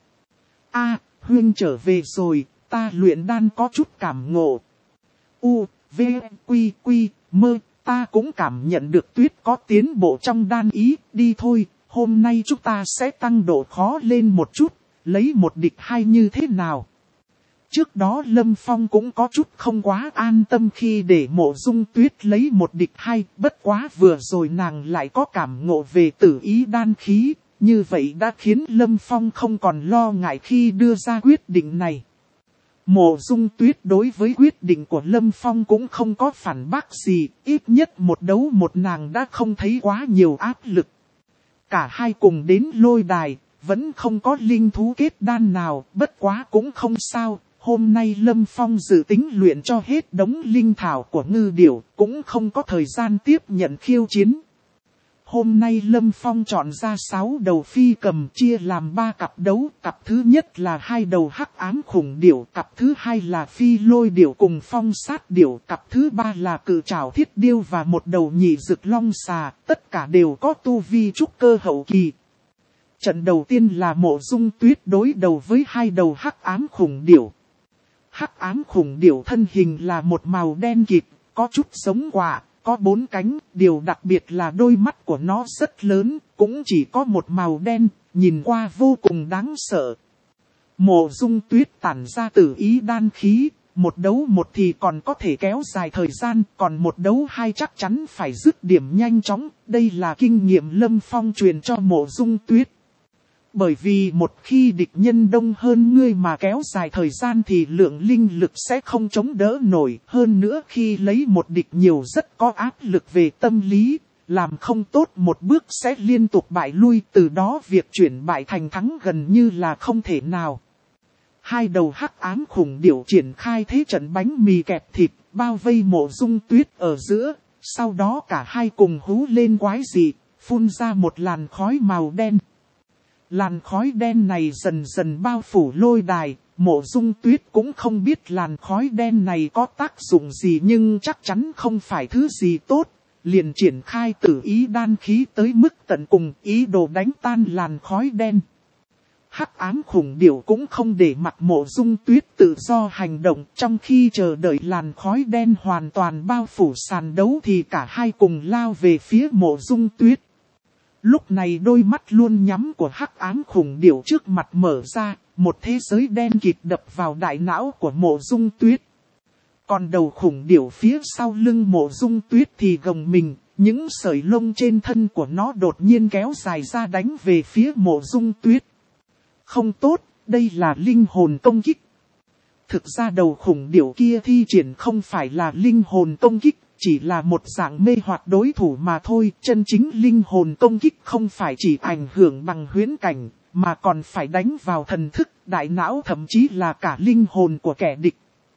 Huyên trở về rồi, ta luyện đan có chút cảm ngộ. V, Quy, Mơ, ta cũng cảm nhận được Tuyết có tiến bộ trong đan ý, đi thôi, hôm nay chúng ta sẽ tăng độ khó lên một chút, lấy một địch hai như thế nào. Trước đó Lâm Phong cũng có chút không quá an tâm khi để Mộ Dung Tuyết lấy một địch hai, bất quá vừa rồi nàng lại có cảm ngộ về tử ý đan khí, như vậy đã khiến Lâm Phong không còn lo ngại khi đưa ra quyết định này. Mộ Dung Tuyết đối với quyết định của Lâm Phong cũng không có phản bác gì, ít nhất một đấu một nàng đã không thấy quá nhiều áp lực. Cả hai cùng đến lôi đài, vẫn không có linh thú kết đan nào, bất quá cũng không sao. Hôm nay Lâm Phong dự tính luyện cho hết đống linh thảo của ngư điểu, cũng không có thời gian tiếp nhận khiêu chiến. Hôm nay Lâm Phong chọn ra 6 đầu phi cầm chia làm 3 cặp đấu, cặp thứ nhất là 2 đầu hắc ám khủng điểu, cặp thứ hai là phi lôi điểu cùng phong sát điểu, cặp thứ ba là cự trảo thiết điêu và một đầu nhị dực long xà, tất cả đều có tu vi trúc cơ hậu kỳ. Trận đầu tiên là Mộ Dung Tuyết đối đầu với 2 đầu hắc ám khủng điểu. Hắc ám khủng điểu thân hình là một màu đen kịt, có chút giống quạ, có 4 cánh, điều đặc biệt là đôi mắt của nó rất lớn, cũng chỉ có một màu đen, nhìn qua vô cùng đáng sợ. Mộ Dung Tuyết tản ra tử ý đan khí, một đấu một thì còn có thể kéo dài thời gian, còn một đấu hai chắc chắn phải dứt điểm nhanh chóng, đây là kinh nghiệm Lâm Phong truyền cho Mộ Dung Tuyết. Bởi vì một khi địch nhân đông hơn ngươi mà kéo dài thời gian thì lượng linh lực sẽ không chống đỡ nổi. Hơn nữa khi lấy một địch nhiều rất có áp lực về tâm lý, làm không tốt một bước sẽ liên tục bại lui, từ đó việc chuyển bại thành thắng gần như là không thể nào. 2 đầu hắc ám khủng điểu triển khai thế trận bánh mì kẹp thịt, bao vây Mộ Dung Tuyết ở giữa, sau đó cả hai cùng hú lên quái dị, phun ra một làn khói màu đen. Làn khói đen này dần dần bao phủ lôi đài, Mộ Dung Tuyết cũng không biết làn khói đen này có tác dụng gì nhưng chắc chắn không phải thứ gì tốt, liền triển khai tử ý đan khí tới mức tận cùng, ý đồ đánh tan làn khói đen. Hắc ám khủng điểu cũng không để mặc Mộ Dung Tuyết tự do hành động, trong khi chờ đợi làn khói đen hoàn toàn bao phủ sàn đấu thì cả hai cùng lao về phía Mộ Dung Tuyết. Lúc này đôi mắt luôn nhắm của hắc ám khủng điểu trước mặt mở ra, một thế giới đen kịt đập vào đại não của Mộ Dung Tuyết. Còn đầu khủng điểu phía sau lưng Mộ Dung Tuyết thì gồng mình, những sợi lông trên thân của nó đột nhiên kéo dài ra đánh về phía Mộ Dung Tuyết. Không tốt, đây là linh hồn công kích. Thực ra đầu khủng điểu kia thi triển không phải là linh hồn công kích, chỉ là một dạng mê hoặc đối thủ mà thôi. Chân chính linh hồn công kích không phải chỉ ảnh hưởng bằng huyễn cảnh, mà còn phải đánh vào thần thức, đại não thậm chí là cả linh hồn của kẻ địch.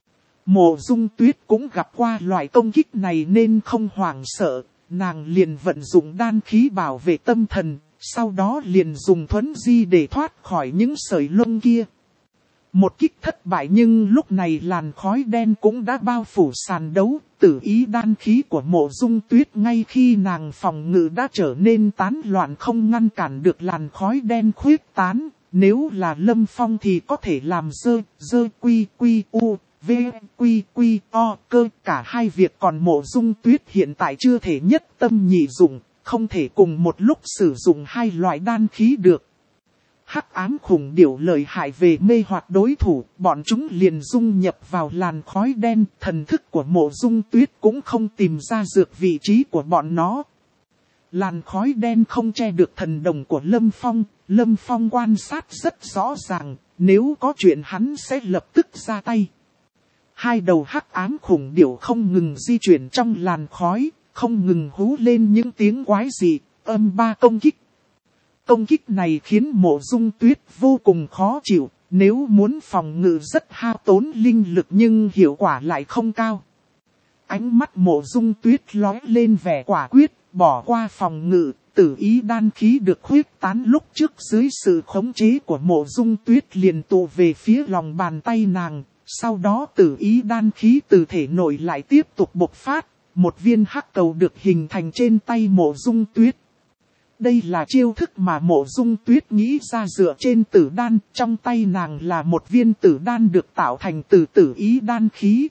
Mộ Dung Tuyết cũng gặp qua loại công kích này nên không hoảng sợ, nàng liền vận dụng đan khí bảo vệ tâm thần, sau đó liền dùng thuấn di để thoát khỏi những sợi lông kia. Một kích thất bại nhưng lúc này làn khói đen cũng đã bao phủ sàn đấu, tử ý đan khí của Mộ Dung Tuyết ngay khi nàng phòng ngự đã trở nên tán loạn không ngăn cản được làn khói đen khuyết tán. Nếu là Lâm Phong thì có thể làm dơ quy u, v quy o cơ. Cả hai việc còn Mộ Dung Tuyết hiện tại chưa thể nhất tâm nhị dụng, không thể cùng một lúc sử dụng hai loại đan khí được. Hắc ám khủng điểu lợi hại về mê hoặc đối thủ, bọn chúng liền dung nhập vào làn khói đen, thần thức của Mộ Dung Tuyết cũng không tìm ra được vị trí của bọn nó. Làn khói đen không che được thần đồng của Lâm Phong quan sát rất rõ ràng, nếu có chuyện hắn sẽ lập tức ra tay. Hai đầu hắc ám khủng điểu không ngừng di chuyển trong làn khói, không ngừng hú lên những tiếng quái dị, âm ba công kích. Công kích này khiến Mộ Dung Tuyết vô cùng khó chịu, nếu muốn phòng ngự rất hao tốn linh lực nhưng hiệu quả lại không cao. Ánh mắt Mộ Dung Tuyết lóe lên vẻ quả quyết, bỏ qua phòng ngự, tử ý đan khí được khuếch tán lúc trước dưới sự khống chế của Mộ Dung Tuyết liền tụ về phía lòng bàn tay nàng, sau đó tử ý đan khí từ thể nội lại tiếp tục bộc phát, một viên hắc cầu được hình thành trên tay Mộ Dung Tuyết. Đây là chiêu thức mà Mộ Dung Tuyết nghĩ ra dựa trên tử đan, trong tay nàng là một viên tử đan được tạo thành từ tử ý đan khí.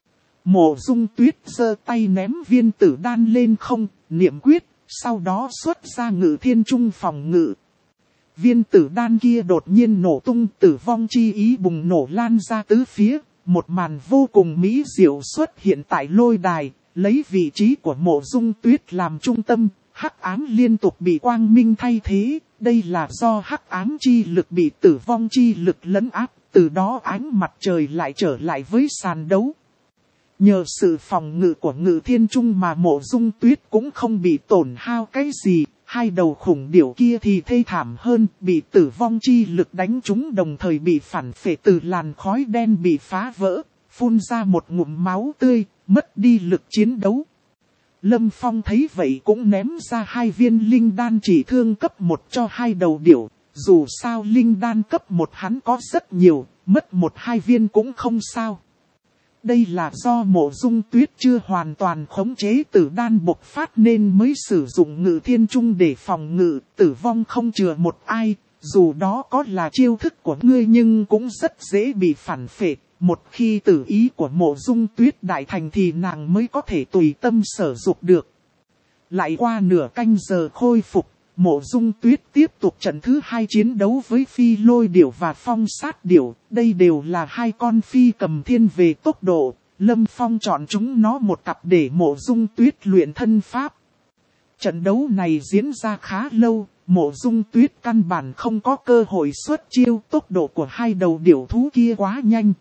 Mộ Dung Tuyết giơ tay ném viên tử đan lên không, niệm quyết, sau đó xuất ra Ngự Thiên Trung phòng ngự. Viên tử đan kia đột nhiên nổ tung, tử vong chi ý bùng nổ lan ra tứ phía, một màn vô cùng mỹ diệu xuất hiện tại lôi đài, lấy vị trí của Mộ Dung Tuyết làm trung tâm. Hắc ám liên tục bị quang minh thay thế, đây là do hắc ám chi lực bị tử vong chi lực lấn áp, từ đó ánh mặt trời lại trở lại với sàn đấu. Nhờ sự phòng ngự của Ngự Thiên Trung mà Mộ Dung Tuyết cũng không bị tổn hao cái gì, hai đầu khủng điểu kia thì thê thảm hơn, bị tử vong chi lực đánh trúng đồng thời bị phản phệ từ làn khói đen bị phá vỡ, phun ra một ngụm máu tươi, mất đi lực chiến đấu. Lâm Phong thấy vậy cũng ném ra hai viên linh đan chỉ thương cấp 1 cho hai đầu điểu. Dù sao linh đan cấp 1 hắn có rất nhiều, mất 1-2 viên cũng không sao. Đây là do Mộ Dung Tuyết chưa hoàn toàn khống chế tử đan bộc phát nên mới sử dụng Ngự Thiên Trung để phòng ngự, tử vong không chừa một ai. Dù đó có là chiêu thức của ngươi nhưng cũng rất dễ bị phản phệ. Một khi tử ý của Mộ Dung Tuyết đại thành thì nàng mới có thể tùy tâm sở dục được. Lại qua nửa canh giờ khôi phục, Mộ Dung Tuyết tiếp tục trận thứ 2 chiến đấu với phi lôi điểu và phong sát điểu. Đây đều là hai con phi cầm thiên về tốc độ. Lâm Phong chọn chúng nó một cặp để Mộ Dung Tuyết luyện thân pháp. Trận đấu này diễn ra khá lâu. Mộ Dung Tuyết căn bản không có cơ hội xuất chiêu, tốc độ của hai đầu điểu thú kia quá nhanh.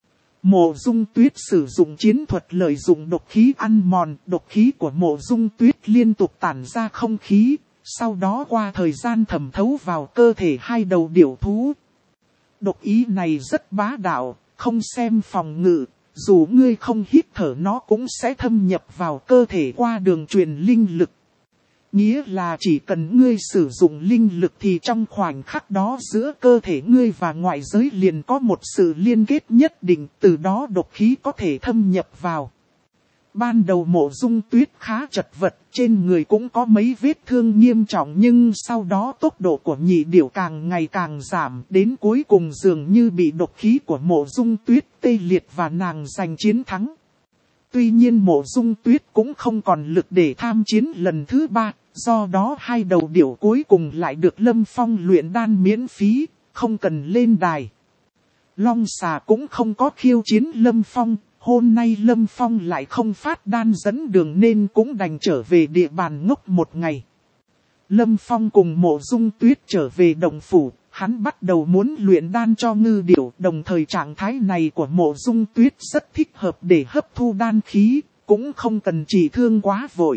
Mộ Dung Tuyết sử dụng chiến thuật lợi dụng độc khí ăn mòn, độc khí của Mộ Dung Tuyết liên tục tản ra không khí, sau đó qua thời gian thẩm thấu vào cơ thể hai đầu điểu thú. Độc ý này rất bá đạo, không xem phòng ngự, dù ngươi không hít thở nó cũng sẽ thâm nhập vào cơ thể qua đường truyền linh lực. Nghĩa là chỉ cần ngươi sử dụng linh lực thì trong khoảnh khắc đó giữa cơ thể ngươi và ngoại giới liền có một sự liên kết nhất định, từ đó độc khí có thể thâm nhập vào. Ban đầu Mộ Dung Tuyết khá chật vật, trên người cũng có mấy vết thương nghiêm trọng nhưng sau đó tốc độ của nhị điểu càng ngày càng giảm, đến cuối cùng dường như bị độc khí của Mộ Dung Tuyết tê liệt và nàng giành chiến thắng. Tuy nhiên Mộ Dung Tuyết cũng không còn lực để tham chiến lần thứ 3, do đó hai đầu điểu cuối cùng lại được Lâm Phong luyện đan miễn phí, không cần lên đài. Long xà cũng không có khiêu chiến Lâm Phong, hôm nay Lâm Phong lại không phát đan dẫn đường nên cũng đành trở về địa bàn ngốc một ngày. Lâm Phong cùng Mộ Dung Tuyết trở về động phủ, hắn bắt đầu muốn luyện đan cho ngư điểu, đồng thời trạng thái này của Mộ Dung Tuyết rất thích hợp để hấp thu đan khí, cũng không cần trị thương quá vội.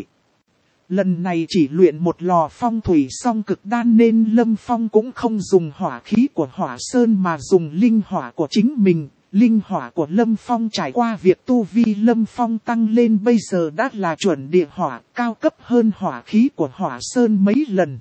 Lần này chỉ luyện một lò phong thủy song cực đan nên Lâm Phong cũng không dùng hỏa khí của Hỏa Sơn mà dùng linh hỏa của chính mình. Linh hỏa của Lâm Phong trải qua việc tu vi Lâm Phong tăng lên bây giờ đã là chuẩn địa hỏa, cao cấp hơn hỏa khí của Hỏa Sơn mấy lần.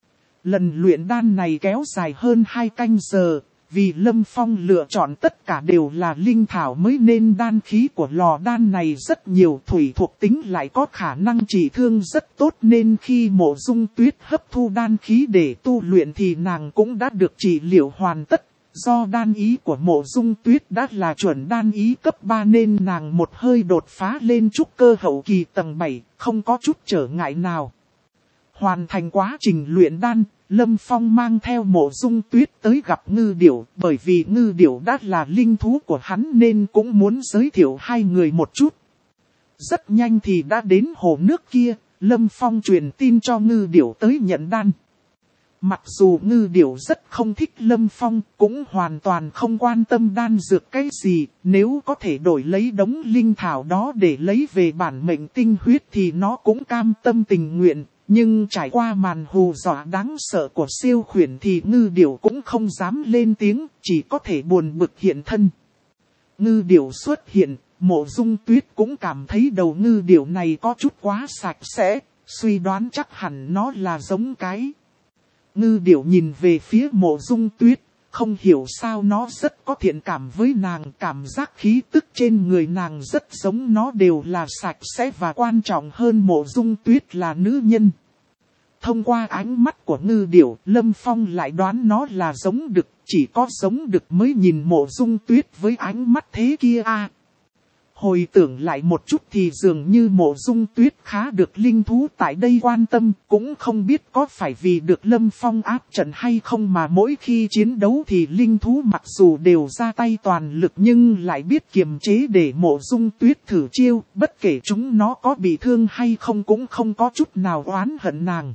Lần luyện đan này kéo dài hơn 2 canh giờ, vì Lâm Phong lựa chọn tất cả đều là linh thảo mới nên đan khí của lò đan này rất nhiều, thủy thuộc tính lại có khả năng trị thương rất tốt nên khi Mộ Dung Tuyết hấp thu đan khí để tu luyện thì nàng cũng đã được trị liệu hoàn tất. Do đan ý của Mộ Dung Tuyết đã là chuẩn đan ý cấp 3 nên nàng một hơi đột phá lên trúc cơ hậu kỳ tầng 7, không có chút trở ngại nào. Hoàn thành quá trình luyện đan, Lâm Phong mang theo Mộ Dung Tuyết tới gặp Ngư Điểu, bởi vì Ngư Điểu đã là linh thú của hắn nên cũng muốn giới thiệu hai người một chút. Rất nhanh thì đã đến hồ nước kia, Lâm Phong truyền tin cho Ngư Điểu tới nhận đan. Mặc dù Ngư Điểu rất không thích Lâm Phong, cũng hoàn toàn không quan tâm đan dược cái gì, nếu có thể đổi lấy đống linh thảo đó để lấy về bản mệnh tinh huyết thì nó cũng cam tâm tình nguyện. Nhưng trải qua màn hù dọa đáng sợ của siêu khuyển thì Ngư Điểu cũng không dám lên tiếng, chỉ có thể buồn bực hiện thân. Ngư Điểu xuất hiện, Mộ Dung Tuyết cũng cảm thấy đầu Ngư Điểu này có chút quá sạch sẽ, suy đoán chắc hẳn nó là giống cái. Ngư Điểu nhìn về phía Mộ Dung Tuyết, không hiểu sao nó rất có thiện cảm với nàng, cảm giác khí tức trên người nàng rất giống nó đều là sạch sẽ và quan trọng hơn Mộ Dung Tuyết là nữ nhân. Thông qua ánh mắt của Ngư Điểu, Lâm Phong lại đoán nó là giống đực, chỉ có giống đực mới nhìn Mộ Dung Tuyết với ánh mắt thế kia a. Hồi tưởng lại một chút thì dường như Mộ Dung Tuyết khá được linh thú tại đây quan tâm, cũng không biết có phải vì được Lâm Phong áp trận hay không mà mỗi khi chiến đấu thì linh thú mặc dù đều ra tay toàn lực nhưng lại biết kiềm chế để Mộ Dung Tuyết thử chiêu, bất kể chúng nó có bị thương hay không cũng không có chút nào oán hận nàng.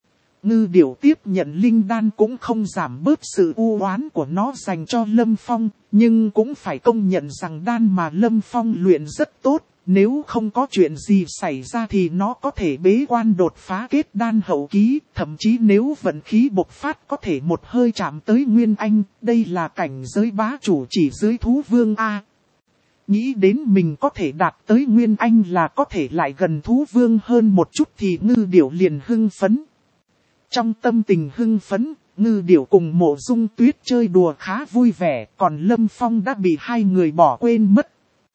Ngư Điểu tiếp nhận linh đan cũng không giảm bớt sự u oán của nó dành cho Lâm Phong, nhưng cũng phải công nhận rằng đan mà Lâm Phong luyện rất tốt, nếu không có chuyện gì xảy ra thì nó có thể bế quan đột phá kết đan hậu kỳ, thậm chí nếu vận khí bộc phát có thể một hơi chạm tới Nguyên Anh, đây là cảnh giới bá chủ chỉ dưới thú vương A. Nghĩ đến mình có thể đạt tới Nguyên Anh là có thể lại gần thú vương hơn một chút thì Ngư Điểu liền hưng phấn. Trong tâm tình hưng phấn, Ngư Điểu cùng Mộ Dung Tuyết chơi đùa khá vui vẻ, còn Lâm Phong đã bị hai người bỏ quên mất.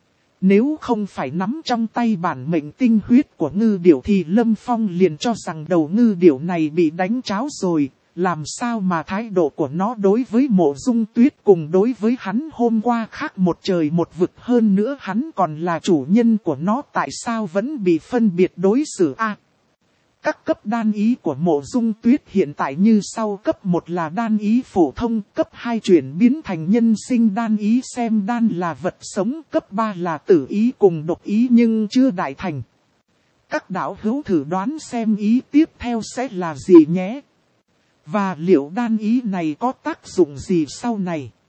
Nếu không phải nắm trong tay bản mệnh tinh huyết của Ngư Điểu thì Lâm Phong liền cho rằng đầu Ngư Điểu này bị đánh tráo rồi, làm sao mà thái độ của nó đối với Mộ Dung Tuyết cùng đối với hắn hôm qua khác một trời một vực, hơn nữa hắn còn là chủ nhân của nó, tại sao vẫn bị phân biệt đối xử a? Các cấp đan ý của Mộ Dung Tuyết hiện tại như sau: cấp 1 là đan ý phổ thông, cấp 2 chuyển biến thành nhân sinh đan ý xem đan là vật sống, cấp 3 là tử ý cùng độc ý nhưng chưa đại thành. Các đạo hữu thử đoán xem ý tiếp theo sẽ là gì nhé. Và liệu đan ý này có tác dụng gì sau này?